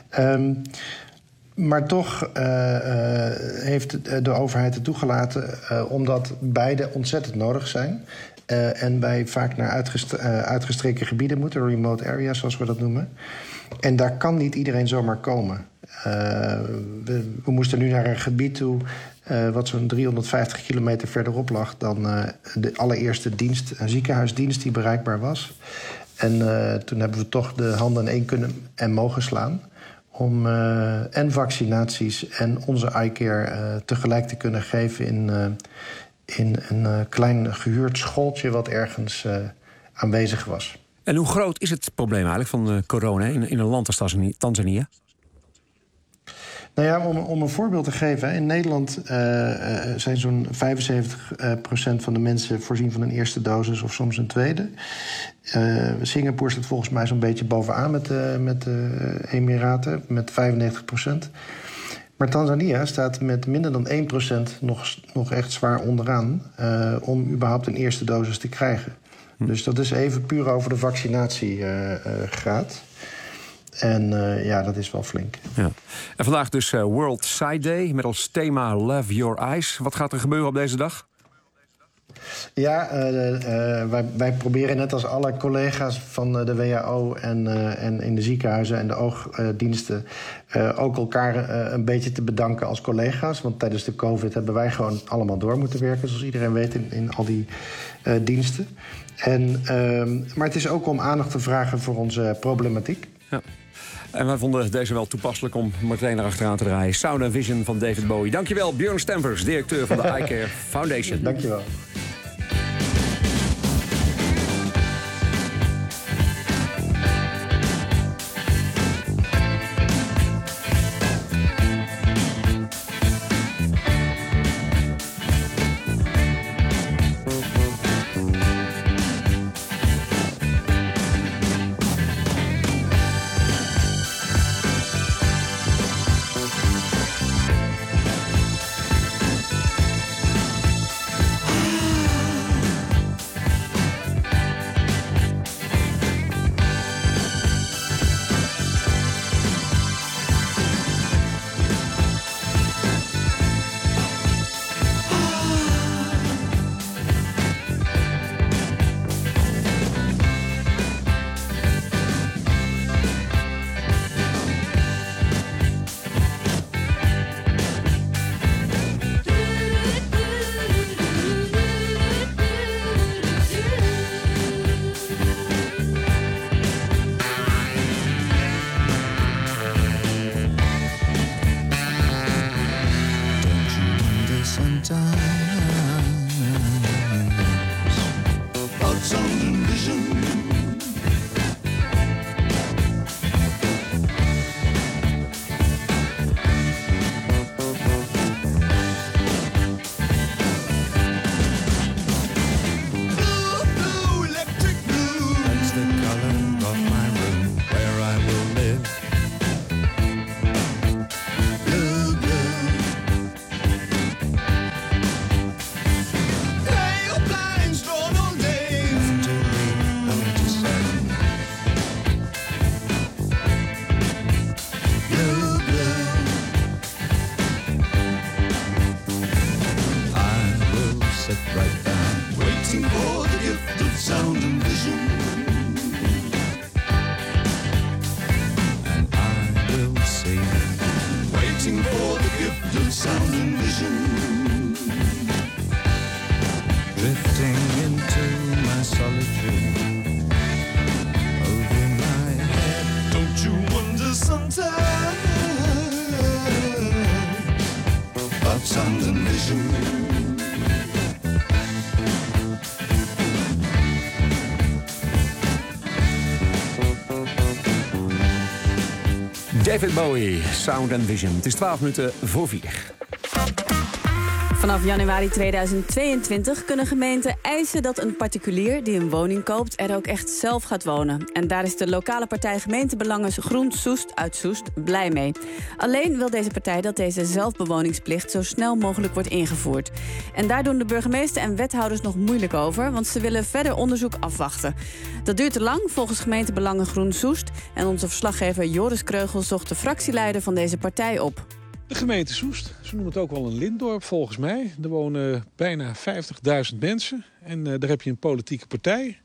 Maar toch heeft de overheid het toegelaten omdat beide ontzettend nodig zijn. En wij vaak naar uitgestreken gebieden moeten, remote areas zoals we dat noemen. En daar kan niet iedereen zomaar komen. We moesten nu naar een gebied toe wat zo'n 350 kilometer verderop lag dan de allereerste dienst, een ziekenhuisdienst die bereikbaar was. En toen hebben we toch de handen in één kunnen en mogen slaan om en vaccinaties en onze eye care tegelijk te kunnen geven in een klein gehuurd schooltje wat ergens aanwezig was. En hoe groot is het probleem eigenlijk van corona in een land als Tanzania? Nou ja, om een voorbeeld te geven. In Nederland zijn zo'n 75% van de mensen voorzien van een eerste dosis of soms een tweede. Singapore staat volgens mij zo'n beetje bovenaan met de Emiraten, met 95%. Maar Tanzania staat met minder dan 1% nog echt zwaar onderaan om überhaupt een eerste dosis te krijgen. Dus dat is even puur over de vaccinatiegraad. En dat is wel flink. Ja. En vandaag dus World Sight Day met als thema Love Your Eyes. Wat gaat er gebeuren op deze dag? Ja, wij proberen net als alle collega's van de WHO en in de ziekenhuizen en de oogdiensten ook elkaar een beetje te bedanken als collega's. Want tijdens de COVID hebben wij gewoon allemaal door moeten werken, zoals iedereen weet, in al die diensten. Maar het is ook om aandacht te vragen voor onze problematiek. Ja. En wij vonden deze wel toepasselijk om meteen erachteraan te draaien. Sound and Vision van David Bowie. Dankjewel, Björn Stenvers, directeur van de Eye Care Foundation. Dankjewel. but sound and vision. David Bowie, Sound and Vision. Het is 4:12. Vanaf januari 2022 kunnen gemeenten eisen dat een particulier die een woning koopt er ook echt zelf gaat wonen. En daar is de lokale partij Gemeentebelangen Groen Soest uit Soest blij mee. Alleen wil deze partij dat deze zelfbewoningsplicht zo snel mogelijk wordt ingevoerd. En daar doen de burgemeester en wethouders nog moeilijk over, want ze willen verder onderzoek afwachten. Dat duurt te lang volgens Gemeentebelangen Groen Soest. En onze verslaggever Joris Kreugel zocht de fractieleider van deze partij op. De gemeente Soest, ze noemen het ook wel een lintdorp volgens mij. Er wonen bijna 50.000 mensen. En daar heb je een politieke partij.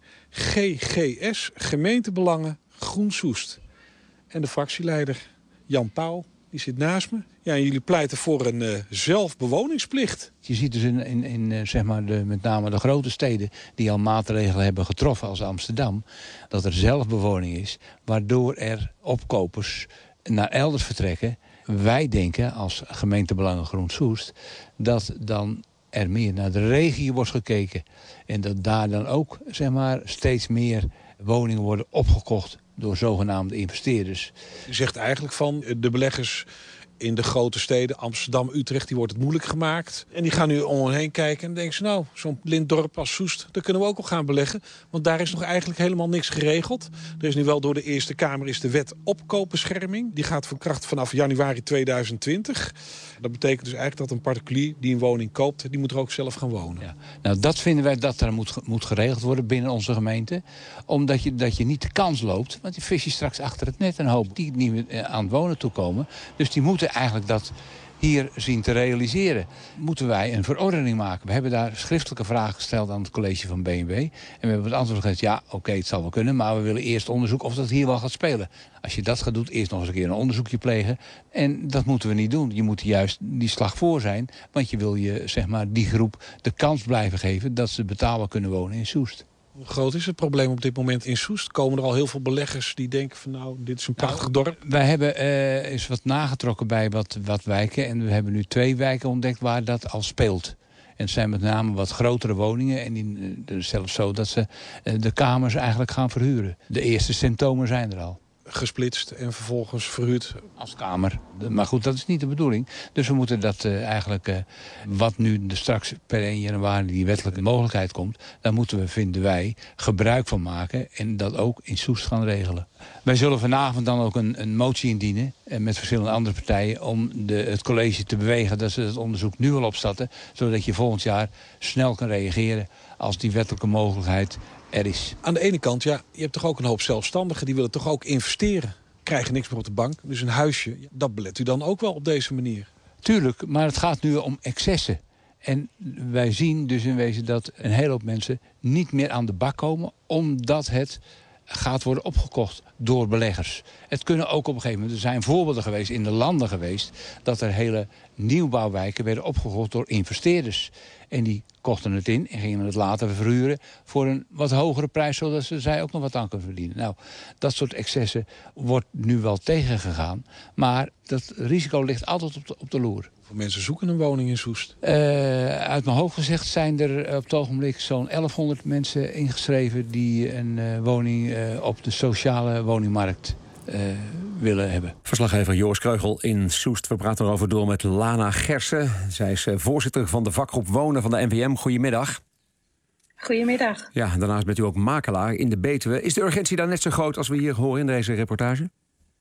GGS, Gemeentebelangen Groen Soest. En de fractieleider Jan Pauw, die zit naast me. Ja, en jullie pleiten voor een zelfbewoningsplicht. Je ziet dus in zeg maar met name de grote steden die al maatregelen hebben getroffen als Amsterdam, dat er zelfbewoning is, waardoor er opkopers naar elders vertrekken. Wij denken als Gemeentebelangen Groen Soest dat dan er meer naar de regio wordt gekeken. En dat daar dan ook zeg maar, steeds meer woningen worden opgekocht door zogenaamde investeerders. U zegt eigenlijk van de beleggers in de grote steden, Amsterdam, Utrecht, die wordt het moeilijk gemaakt. En die gaan nu om hen heen kijken en denken ze, nou, zo'n lintdorp als Soest, daar kunnen we ook al gaan beleggen. Want daar is nog eigenlijk helemaal niks geregeld. Er is nu wel door de Eerste Kamer is de wet opkoopbescherming. Die gaat van kracht vanaf januari 2020. Dat betekent dus eigenlijk dat een particulier die een woning koopt, die moet er ook zelf gaan wonen. Ja. Nou, dat vinden wij dat er moet geregeld worden binnen onze gemeente. Omdat je niet de kans loopt, want die vis je straks achter het net een hoop die niet meer aan het wonen toekomen. Dus die moeten eigenlijk dat hier zien te realiseren. Moeten wij een verordening maken? We hebben daar schriftelijke vragen gesteld aan het college van BNW. En we hebben het antwoord gegeven, ja, oké, het zal wel kunnen, maar we willen eerst onderzoeken of dat hier wel gaat spelen. Als je dat gaat doen, eerst nog eens een keer een onderzoekje plegen. En dat moeten we niet doen. Je moet juist die slag voor zijn, want je wil zeg maar, die groep de kans blijven geven dat ze betaalbaar kunnen wonen in Soest. Hoe groot is het probleem op dit moment in Soest? Komen er al heel veel beleggers die denken van nou, dit is een prachtig dorp? Wij hebben eens wat nagetrokken bij wat wijken. En we hebben nu 2 wijken ontdekt waar dat al speelt. En het zijn met name wat grotere woningen. En zelfs zo dat ze de kamers eigenlijk gaan verhuren. De eerste symptomen zijn er al. Gesplitst en vervolgens verhuurd als kamer. Maar goed, dat is niet de bedoeling. Dus we moeten dat eigenlijk, wat nu straks per 1 januari die wettelijke mogelijkheid komt, daar moeten we, vinden wij, gebruik van maken en dat ook in Soest gaan regelen. Wij zullen vanavond dan ook een motie indienen met verschillende andere partijen om het college te bewegen dat ze het onderzoek nu al opstarten, zodat je volgend jaar snel kan reageren als die wettelijke mogelijkheid er is. Aan de ene kant, ja, je hebt toch ook een hoop zelfstandigen die willen toch ook investeren. Krijgen niks meer op de bank, dus een huisje, dat belet u dan ook wel op deze manier? Tuurlijk, maar het gaat nu om excessen. En wij zien dus in wezen dat een hele hoop mensen niet meer aan de bak komen, omdat het gaat worden opgekocht door beleggers. Het kunnen ook op een gegeven moment, er zijn voorbeelden geweest in de landen geweest, dat er hele nieuwbouwwijken werden opgekocht door investeerders. En die kochten het in en gingen het later verhuren voor een wat hogere prijs, zodat zij ook nog wat aan kunnen verdienen. Nou, dat soort excessen wordt nu wel tegengegaan, maar dat risico ligt altijd op de loer. Mensen zoeken een woning in Soest. Uit mijn hoofd gezegd zijn er op het ogenblik zo'n 1100 mensen ingeschreven die een woning op de sociale woningmarkt willen hebben. Verslaggever Joris Kreugel in Soest. We praten erover door met Lana Gersen. Zij is voorzitter van de vakgroep Wonen van de NVM. Goedemiddag. Goedemiddag. Ja, daarnaast bent u ook makelaar in de Betuwe. Is de urgentie daar net zo groot als we hier horen in deze reportage?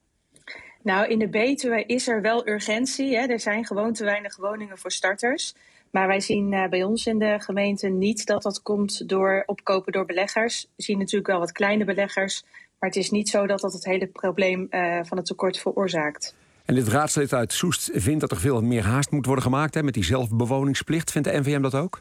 Nou, in de Betuwe is er wel urgentie. Hè. Er zijn gewoon te weinig woningen voor starters. Maar wij zien bij ons in de gemeente niet dat dat komt door opkopen door beleggers. We zien natuurlijk wel wat kleine beleggers. Maar het is niet zo dat dat het hele probleem van het tekort veroorzaakt. En dit raadslid uit Soest vindt dat er veel meer haast moet worden gemaakt met die zelfbewoningsplicht. Vindt de NVM dat ook?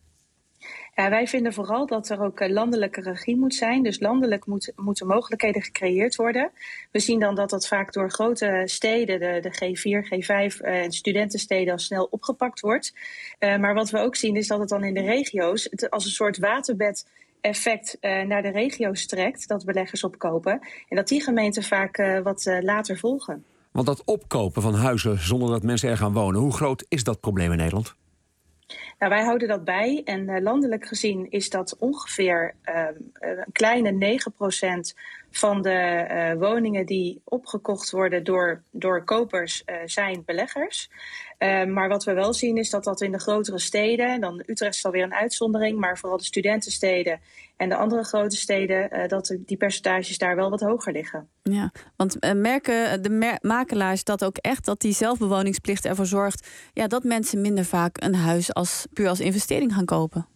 Ja, wij vinden vooral dat er ook landelijke regie moet zijn. Dus landelijk moeten mogelijkheden gecreëerd worden. We zien dan dat dat vaak door grote steden, de G4, G5 en studentensteden al snel opgepakt wordt. Maar wat we ook zien is dat het dan in de regio's het als een soort waterbed effect naar de regio's trekt, dat beleggers opkopen. En dat die gemeenten vaak wat later volgen. Want dat opkopen van huizen zonder dat mensen er gaan wonen, hoe groot is dat probleem in Nederland? Nou, wij houden dat bij en landelijk gezien is dat ongeveer een kleine 9% van de woningen die opgekocht worden door kopers zijn beleggers. Maar wat we wel zien is dat in de grotere steden, dan Utrecht is alweer een uitzondering, maar vooral de studentensteden en de andere grote steden, dat die percentages daar wel wat hoger liggen. Ja, want merken de makelaars dat ook echt, dat die zelfbewoningsplicht ervoor zorgt dat mensen minder vaak een huis puur als investering gaan kopen?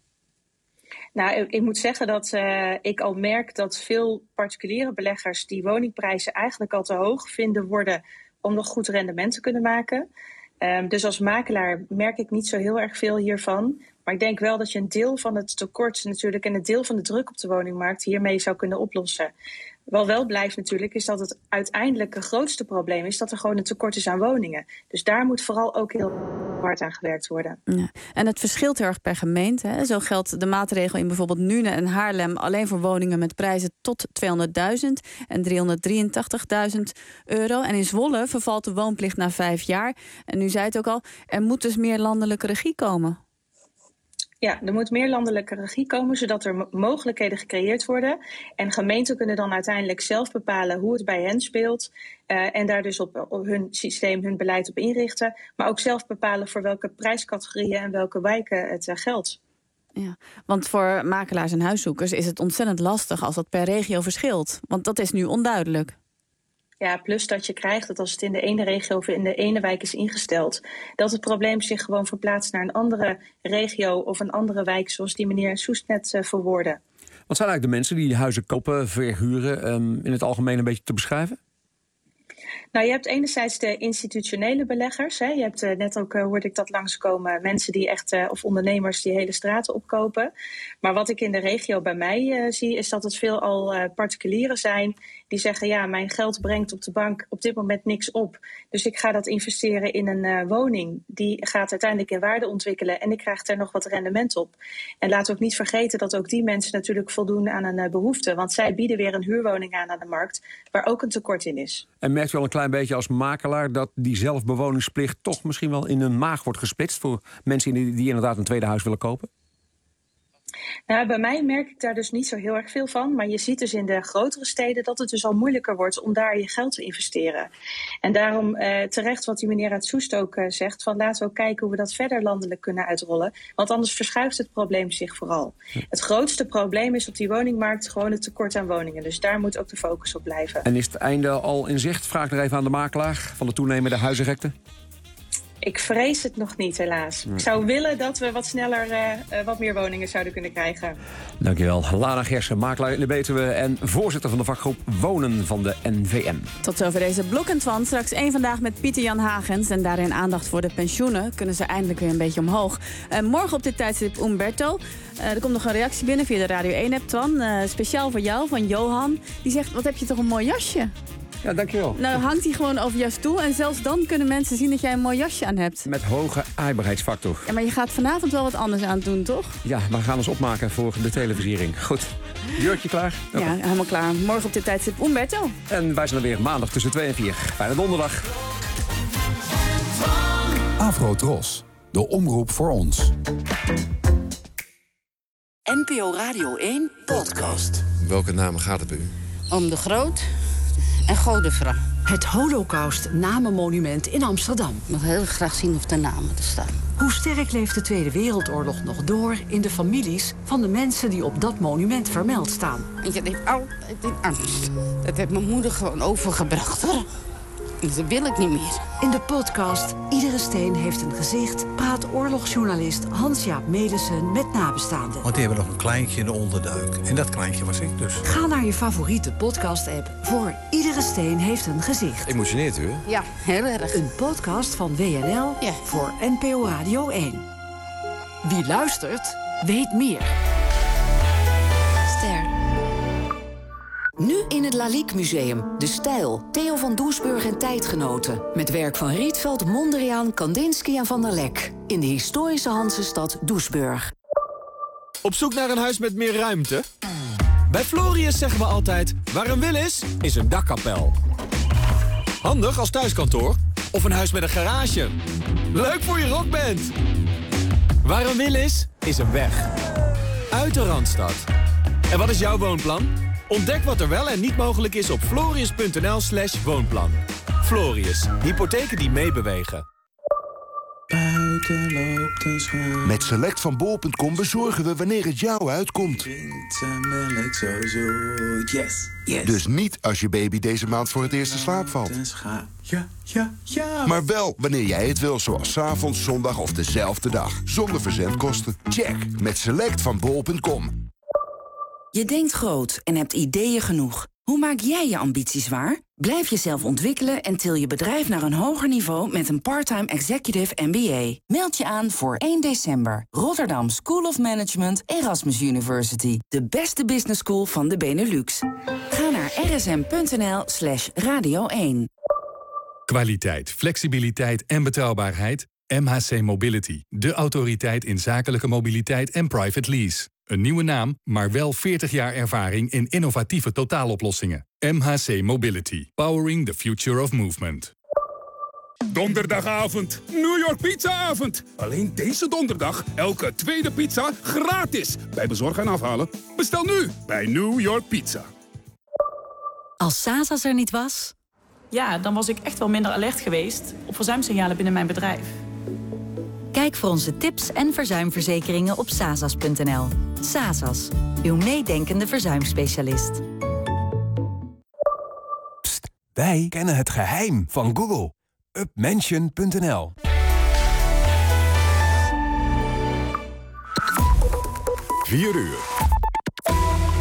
Nou, ik moet zeggen dat ik al merk dat veel particuliere beleggers die woningprijzen eigenlijk al te hoog vinden worden om nog goed rendement te kunnen maken. Dus als makelaar merk ik niet zo heel erg veel hiervan. Maar ik denk wel dat je een deel van het tekort natuurlijk en een deel van de druk op de woningmarkt hiermee zou kunnen oplossen. Wat wel blijft natuurlijk is dat het uiteindelijk het grootste probleem is dat er gewoon een tekort is aan woningen. Dus daar moet vooral ook heel hard aan gewerkt worden. Ja. En het verschilt heel erg per gemeente. Hè? Zo geldt de maatregel in bijvoorbeeld Nuenen en Haarlem alleen voor woningen met prijzen tot 200.000 en 383.000 euro. En in Zwolle vervalt de woonplicht na 5 jaar. En u zei het ook al, er moet dus meer landelijke regie komen. Ja, er moet meer landelijke regie komen, zodat er mogelijkheden gecreëerd worden. En gemeenten kunnen dan uiteindelijk zelf bepalen hoe het bij hen speelt. En daar dus op hun systeem, hun beleid op inrichten. Maar ook zelf bepalen voor welke prijscategorieën en welke wijken het geldt. Ja, want voor makelaars en huiszoekers is het ontzettend lastig als dat per regio verschilt. Want dat is nu onduidelijk. Ja, plus dat je krijgt dat als het in de ene regio of in de ene wijk is ingesteld, dat het probleem zich gewoon verplaatst naar een andere regio of een andere wijk, zoals die meneer Soest net verwoordde. Wat zijn eigenlijk de mensen die huizen kopen, verhuren, in het algemeen een beetje te beschrijven? Nou, je hebt enerzijds de institutionele beleggers. Hè. Je hebt net ook, hoorde ik dat langskomen, mensen die echt, of ondernemers die hele straten opkopen. Maar wat ik in de regio bij mij zie, is dat het veelal particulieren zijn die zeggen, ja, mijn geld brengt op de bank op dit moment niks op. Dus ik ga dat investeren in een woning. Die gaat uiteindelijk in waarde ontwikkelen en ik krijg er nog wat rendement op. En laten we ook niet vergeten dat ook die mensen natuurlijk voldoen aan een behoefte. Want zij bieden weer een huurwoning aan de markt, waar ook een tekort in is. En merkt u al een klein beetje als makelaar dat die zelfbewoningsplicht toch misschien wel in een maag wordt gesplitst voor mensen die inderdaad een tweede huis willen kopen? Nou, bij mij merk ik daar dus niet zo heel erg veel van. Maar je ziet dus in de grotere steden dat het dus al moeilijker wordt om daar je geld te investeren. En daarom terecht wat die meneer uit Soest ook zegt, van laten we ook kijken hoe we dat verder landelijk kunnen uitrollen. Want anders verschuift het probleem zich vooral. Het grootste probleem is op die woningmarkt gewoon het tekort aan woningen. Dus daar moet ook de focus op blijven. En is het einde al in zicht? Vraag nog even aan de makelaar van de toenemende huizenrekte. Ik vrees het nog niet, helaas. Ik zou willen dat we wat sneller wat meer woningen zouden kunnen krijgen. Dankjewel. Lana Gersen, makelaar in de Betuwe en voorzitter van de vakgroep Wonen van de NVM. Tot zover deze Blok en Twan. Straks één vandaag met Pieter Jan Hagens. En daarin aandacht voor de pensioenen. Kunnen ze eindelijk weer een beetje omhoog. Morgen op dit tijdstip Umberto. Er komt nog een reactie binnen via de Radio 1-app, Twan. Speciaal voor jou, van Johan. Die zegt, wat heb je toch een mooi jasje? Ja, dankjewel. Nou, hangt hij gewoon over jouw stoel. En zelfs dan kunnen mensen zien dat jij een mooi jasje aan hebt. Met hoge aaibaarheidsfactor. Ja, maar je gaat vanavond wel wat anders aan doen, toch? Ja, we gaan ons opmaken voor de televisiering. Goed. Jurkje klaar? Ja, helemaal klaar. Morgen op dit tijdstip Umberto. En wij zijn er weer maandag tussen 2 en 4. Fijne donderdag. Avro-Tros, de omroep voor ons. NPO Radio 1 podcast. Welke namen gaat het bij u? Om de Groot en Godefra. Het Holocaust-namenmonument in Amsterdam. Ik wil heel graag zien of de namen er staan. Hoe sterk leeft de Tweede Wereldoorlog nog door in de families van de mensen die op dat monument vermeld staan? Ik leef altijd in angst. Dat heeft mijn moeder gewoon overgebracht, hoor. Dat wil ik niet meer. In de podcast Iedere Steen heeft een gezicht praat oorlogsjournalist Hans-Jaap Melissen met nabestaanden. Want die hebben nog een kleintje in de onderduik. En dat kleintje was ik dus. Ga naar je favoriete podcast-app voor Iedere Steen heeft een gezicht. Emotioneert u, hè? Ja, heel erg. Een podcast van WNL voor NPO Radio 1. Wie luistert, weet meer. Ster. Nu in het Lalique Museum. De Stijl. Theo van Doesburg en tijdgenoten. Met werk van Rietveld, Mondriaan, Kandinsky en Van der Lek. In de historische Hansestad Doesburg. Op zoek naar een huis met meer ruimte? Bij Florius zeggen we altijd, waar een wil is een dakkapel. Handig als thuiskantoor of een huis met een garage. Leuk voor je rockband. Waar een wil is een weg. Uit de Randstad. En wat is jouw woonplan? Ontdek wat er wel en niet mogelijk is op Florius.nl/woonplan. Florius, hypotheken die meebewegen. Buiten loopt een schaap. Met Select van Bol.com bezorgen we wanneer het jou uitkomt. Melk zo zoet. Yes, yes. Dus niet als je baby deze maand voor het eerst in slaap valt. Ja. Maar wel wanneer jij het wil, zoals 's avonds, zondag of dezelfde dag. Zonder verzendkosten. Check met Select van Bol.com. Je denkt groot en hebt ideeën genoeg. Hoe maak jij je ambities waar? Blijf jezelf ontwikkelen en til je bedrijf naar een hoger niveau met een part-time executive MBA. Meld je aan voor 1 december. Rotterdam School of Management, Erasmus University. De beste business school van de Benelux. Ga naar rsm.nl/radio 1. Kwaliteit, flexibiliteit en betrouwbaarheid. MHC Mobility, de autoriteit in zakelijke mobiliteit en private lease. Een nieuwe naam, maar wel 40 jaar ervaring in innovatieve totaaloplossingen. MHC Mobility. Powering the future of movement. Donderdagavond, New York Pizzaavond. Alleen deze donderdag elke tweede pizza gratis. Bij bezorgen en afhalen. Bestel nu bij New York Pizza. Als Sasas er niet was? Ja, dan was ik echt wel minder alert geweest op verzuimsignalen binnen mijn bedrijf. Kijk voor onze tips en verzuimverzekeringen op sasas.nl. Sasas, uw meedenkende verzuimspecialist. Pst, wij kennen het geheim van Google. Upmansion.nl. Vier uur.